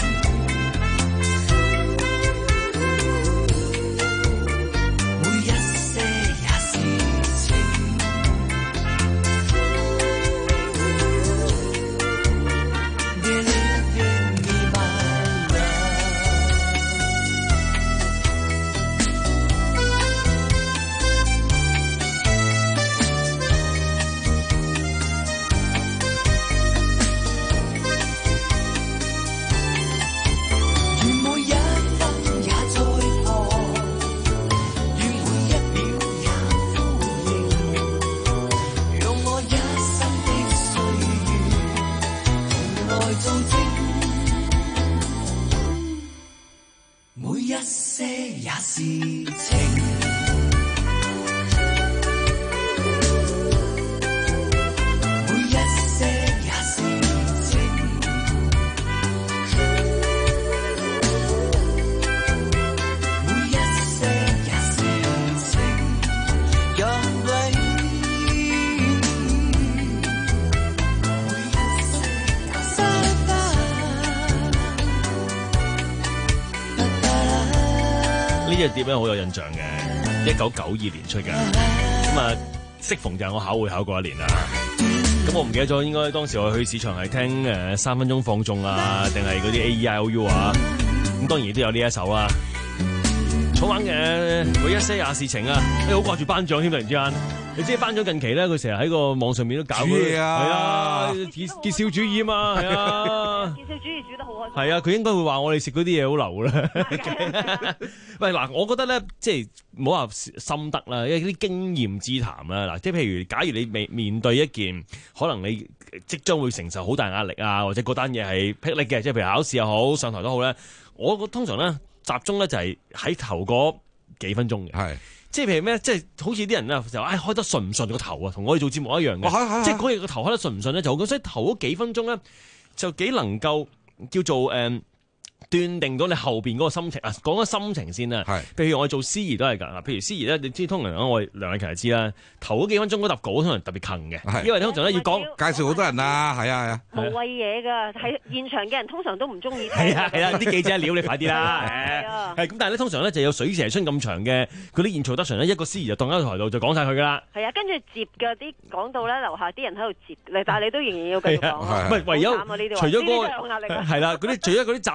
每一些也是情。Believe in me, my love。願每一分也在旁，願每一秒也呼應，用我一生的歲月同愛做證，每一些也是情。每一些也是情。每一些也是情，讓你每一些也是呢隻碟咧好有印象嘅，一九九二年出嘅。咁啊，適逢就係我考會考嗰一年啦。咁我唔記得咗，應該當時我去市場係聽誒三分鐘放縱啊，定係嗰啲 A E I O U 啊。咁當然都有呢一首啦。草蜢嘅每一些也是情啊，你好掛住頒獎添，突然之間。你知頒獎近期咧，佢成日喺個網上面都搞嘢啊，係啊，結結少主義啊嘛，係啊， 結少主義煮得好開心。 係啊，佢應該會話我哋食嗰啲嘢好流啦。喂，嗱，我覺得咧，即係唔好話心得啦，一啲經驗之談啦。嗱，即係譬如，假如你未面對一件可能你即將會承受好大壓力啊，或者嗰單嘢係霹靂嘅，即係譬如考試又好，上台都好咧，我通常咧集中咧就係喺頭嗰幾分鐘嘅。係。即係譬如咩？即係好似啲人啊，就唉開得順唔順個頭啊，同我哋做節目一樣嘅。哦、即係嗰日個頭開得順唔順咧，就咁。所以頭嗰幾分鐘咧，就幾能夠叫做誒。嗯斷定到你後邊嗰個心情啊，講緊心情先啦。係，譬如我做司儀都係㗎。譬如司儀咧，你知通常講我梁禮勤就知啦。頭嗰幾分鐘嗰沓稿通常特別近嘅，因為通常咧要講介紹好多人啦，係啊係啊。 無謂嘢㗎，喺現場嘅人通常都唔中意聽。 係啊係啊，啲記者料你快啲啦。係啊。係咁，但係咧通常咧就有水蛇春咁長嘅嗰啲現場得常咧，一個司儀就當喺台度就講晒佢㗎啦。係啊， 跟住接嘅啲講到咧樓下啲人喺度接，但係你都仍然要繼續講。 唔係唯有除咗嗰個係啦，嗰啲除咗嗰啲集團嗰啲老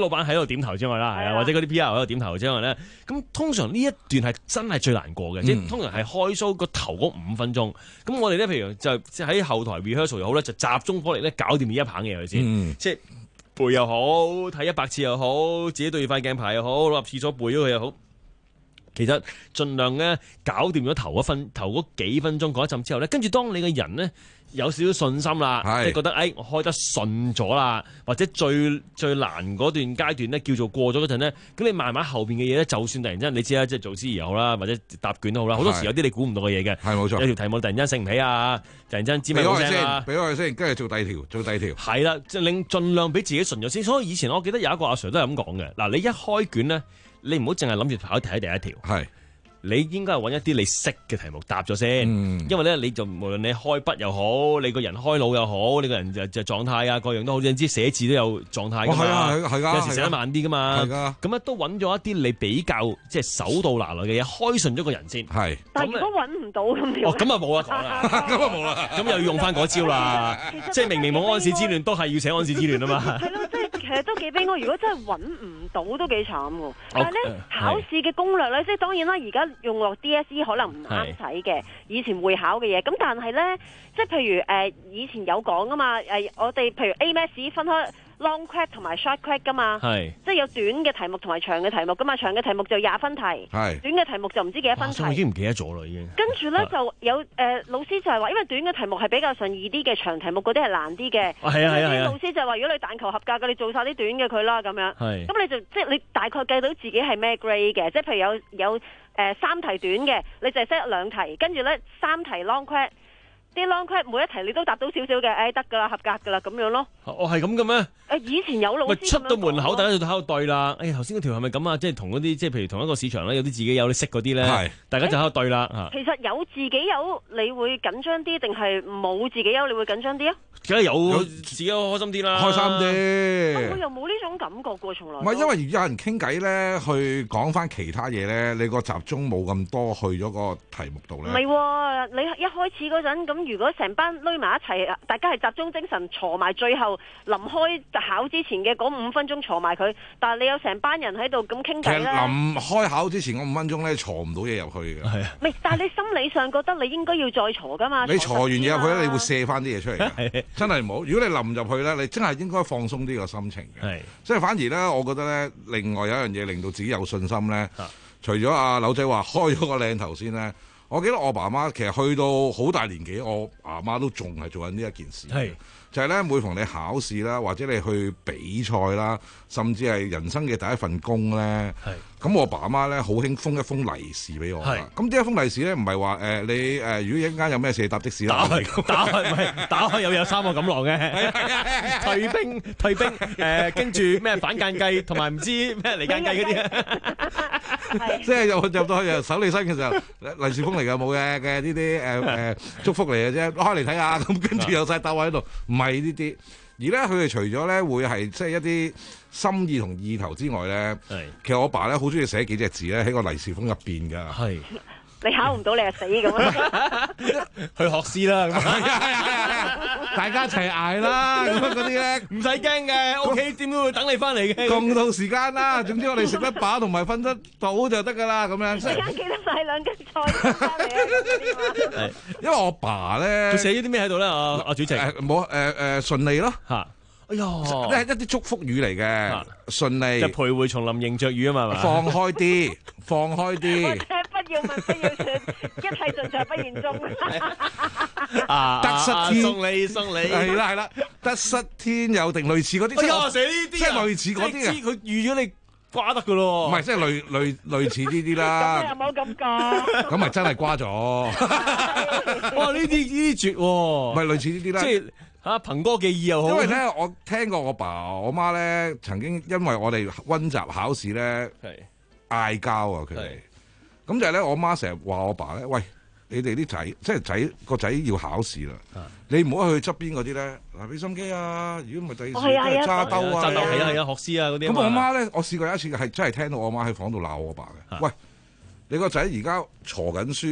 闆喺度點頭之外啦，係啊，或者嗰啲 P R 喺度點頭之外咧，咁通常呢一段係真係最難過嘅，即係、嗯、通常係開 show 個頭嗰五分鐘。咁我哋咧，譬如就即係喺後台 rehearsal 又好咧，就集中火力咧搞掂呢一棒嘢佢先，嗯、即係背又好，睇一百次又好，自己對住塊鏡牌又好，攞入廁所背咗佢又好。其實盡量咧搞掂咗頭嗰分頭嗰幾分鐘嗰一陣之後咧，跟住當你嘅人咧有少少信心啦，即係覺得誒、哎、我開得順咗啦，或者最最難嗰段階段咧叫做過咗嗰陣咧，咁你慢慢後邊嘅嘢咧，就算突然之間你知啦，即係做司儀又好啦，或者答卷都好啦，好多時有啲你估唔到嘅嘢嘅，係冇錯，有條題目突然間醒唔起啊，突然之間知咩聲啊，俾我先，跟住做第二條，做第二條，係啦，即係令盡量俾自己順咗先。所以以前我記得有一個阿 Sir 都係咁講嘅，嗱，你一開卷咧。你唔好淨係諗住跑題喺第一條，係你應該係揾一啲你識嘅題目答咗先，嗯、因為咧你就無論你開筆又好，你個人開腦又好，你個人就就狀態啊各樣都好，你知寫字都有狀態㗎嘛，哦、有時寫得慢啲㗎嘛，咁咧都揾咗一啲你比較即係手到拿來嘅嘢，開順咗個人先。係， 但係如果揾唔到咁點？哦，咁啊冇啊講啦， 咁啊冇啦，咁又要用翻嗰招啦，即係明明冇安史之亂，都係要寫安史之亂啊嘛。係咯，即係其實都幾悲哀。如果真係揾唔到都幾慘喎。但係咧考試嘅攻略咧，即係當然啦，而家用落 D S E 可能唔啱使嘅，以前會考嘅嘢。咁但係咧，即係譬如誒、呃、以前有講噶嘛，誒、呃、我哋譬如 A M A S 分開 long crack 同埋 short crack 噶嘛，即係有短嘅題目同埋長嘅題目噶嘛，長嘅題目就廿分題，短嘅題目就唔知幾多分題。我已經唔記得咗啦，已經。跟住咧就有誒、呃、老師就係話，因為短嘅題目係比較上易啲嘅，長題目嗰啲係難啲嘅。係啊係啊係啊！老師就話，如果你但求合格嘅，你做晒啲短嘅佢啦咁樣。係。咁你就即係你大概計到自己係咩 grade 嘅，即係譬如有有誒、呃、三題短嘅，你就係識兩題，跟住咧三題 long crack。啲 long crack 每一題你都答到少少嘅，誒得噶啦，合格噶啦，咁樣咯。哦，係咁嘅咩？誒，以前有老師出到門口，大家就喺度對啦。誒，頭先嗰條係咪咁啊？即係同嗰啲，即係譬如同一個市場咧，有啲自己有啲識嗰啲咧，大家就喺度對啦。嚇，其實有自己有，你會緊張啲，定係冇自己有，你會緊張啲啊？梗係有自己開心啲啦，開心啲。我又冇呢種感覺過，從來。唔係因為有人傾偈咧，去講翻其他嘢咧，你個集中冇咁多去咗個題目度咧。唔係喎，你一開始嗰陣咁。如果成班攆埋一齊，大家係集中精神坐埋，最後臨開考之前嘅嗰五分鐘坐埋佢，但係你有成班人喺度咁傾偈咧。其實臨開考之前嗰五分鐘咧，坐唔到嘢入去嘅。係啊。唔係，但係你心理上覺得你應該要再坐噶嘛？你坐完嘢入去咧，你會卸翻啲嘢出嚟嘅。真係唔好。如果你臨入去咧，你真係應該放鬆啲個心情嘅。係。即係反而咧，我覺得咧，另外有一樣嘢令到自己有信心咧，除咗阿柳仔話開咗個靚頭先咧。我記得我爸媽其實去到好大年紀，我阿媽都仲係做緊呢一件事。係就係咧，每逢你考試啦，或者你去比賽啦，甚至係人生嘅第一份工咧。係咁，我爸媽咧好興封一封利是俾我。係咁，呢一封利是咧唔係話誒你誒、呃，如果一陣間有咩事搭的士啦，打開打開唔係打開又有三個錦囊嘅，退兵退兵誒，跟住咩反間計同埋唔知咩離間計嗰啲啊，即係入入到去手你身嘅時候，利是封嚟嘅冇嘅嘅呢啲誒誒祝福嚟嘅啫，開嚟睇下咁，跟住有晒兜喺度，唔係呢啲。而咧佢哋除咗咧會係即係一啲心意同意頭之外咧，其實我爸咧好中意寫幾隻字咧喺個利是封入邊㗎。係。你考唔到你就死咁啊！去學師啦，咁大家一齊捱啦，咁嗰啲咧唔使驚嘅，屋企點都會等你翻嚟嘅。共度時間啦，總之我哋食得飽同埋瞓得到就得噶啦，咁樣。陣間記得買兩斤菜翻嚟啊！因為我爸咧，佢寫咗啲咩喺度咧？啊啊主席，冇誒誒順利咯嚇。哎呀，一一啲祝福語嚟嘅，順利。就徘徊叢林迎着雨啊嘛，放開啲，放開啲。不要問，不要說，一切盡在不言中。啊，得失天送你送你，係啦係啦，得失天有定，類似嗰啲。哎呀，寫呢啲，即係類似嗰啲嘅。佢預咗你瓜得噶咯。唔係，即係類類類似呢啲啦。咁又冇咁講。咁咪真係瓜咗。哇！呢啲呢啲絕喎。咪類似呢啲啦。即係。嚇，憑歌寄意又好。因為咧，我聽過我爸我媽咧，曾經因為我哋溫習考試咧，嗌交啊佢哋。咁就係咧，我媽成日話我爸咧，喂，你哋啲仔，即係仔個仔要考試啦，你唔好去側邊嗰啲咧，嗱，俾心機啊！如果唔係第時都係揸兜啊，揸兜係啊係啊，學師啊嗰啲。咁我媽咧，我試過有一次係真係聽到我媽喺房度鬧我爸嘅。喂，你個仔而家坐緊書，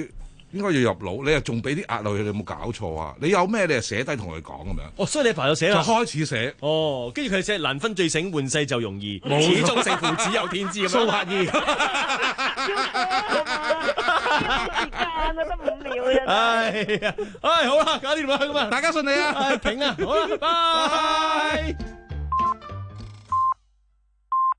應該要入腦，你又仲俾啲壓力佢，你有冇搞錯啊？你有咩你就寫低同佢講咁樣。 哦，所以你朋友寫啦， 就開始寫。 哦，跟住佢寫難分最醒，換世就容易， 冇始終勝負只有天知咁樣。蘇乞兒。 時間啊，得五秒啫。 哎呀，哎好啦，搞掂啦咁啊， 大家順利啊， 平啊，好啦，拜拜。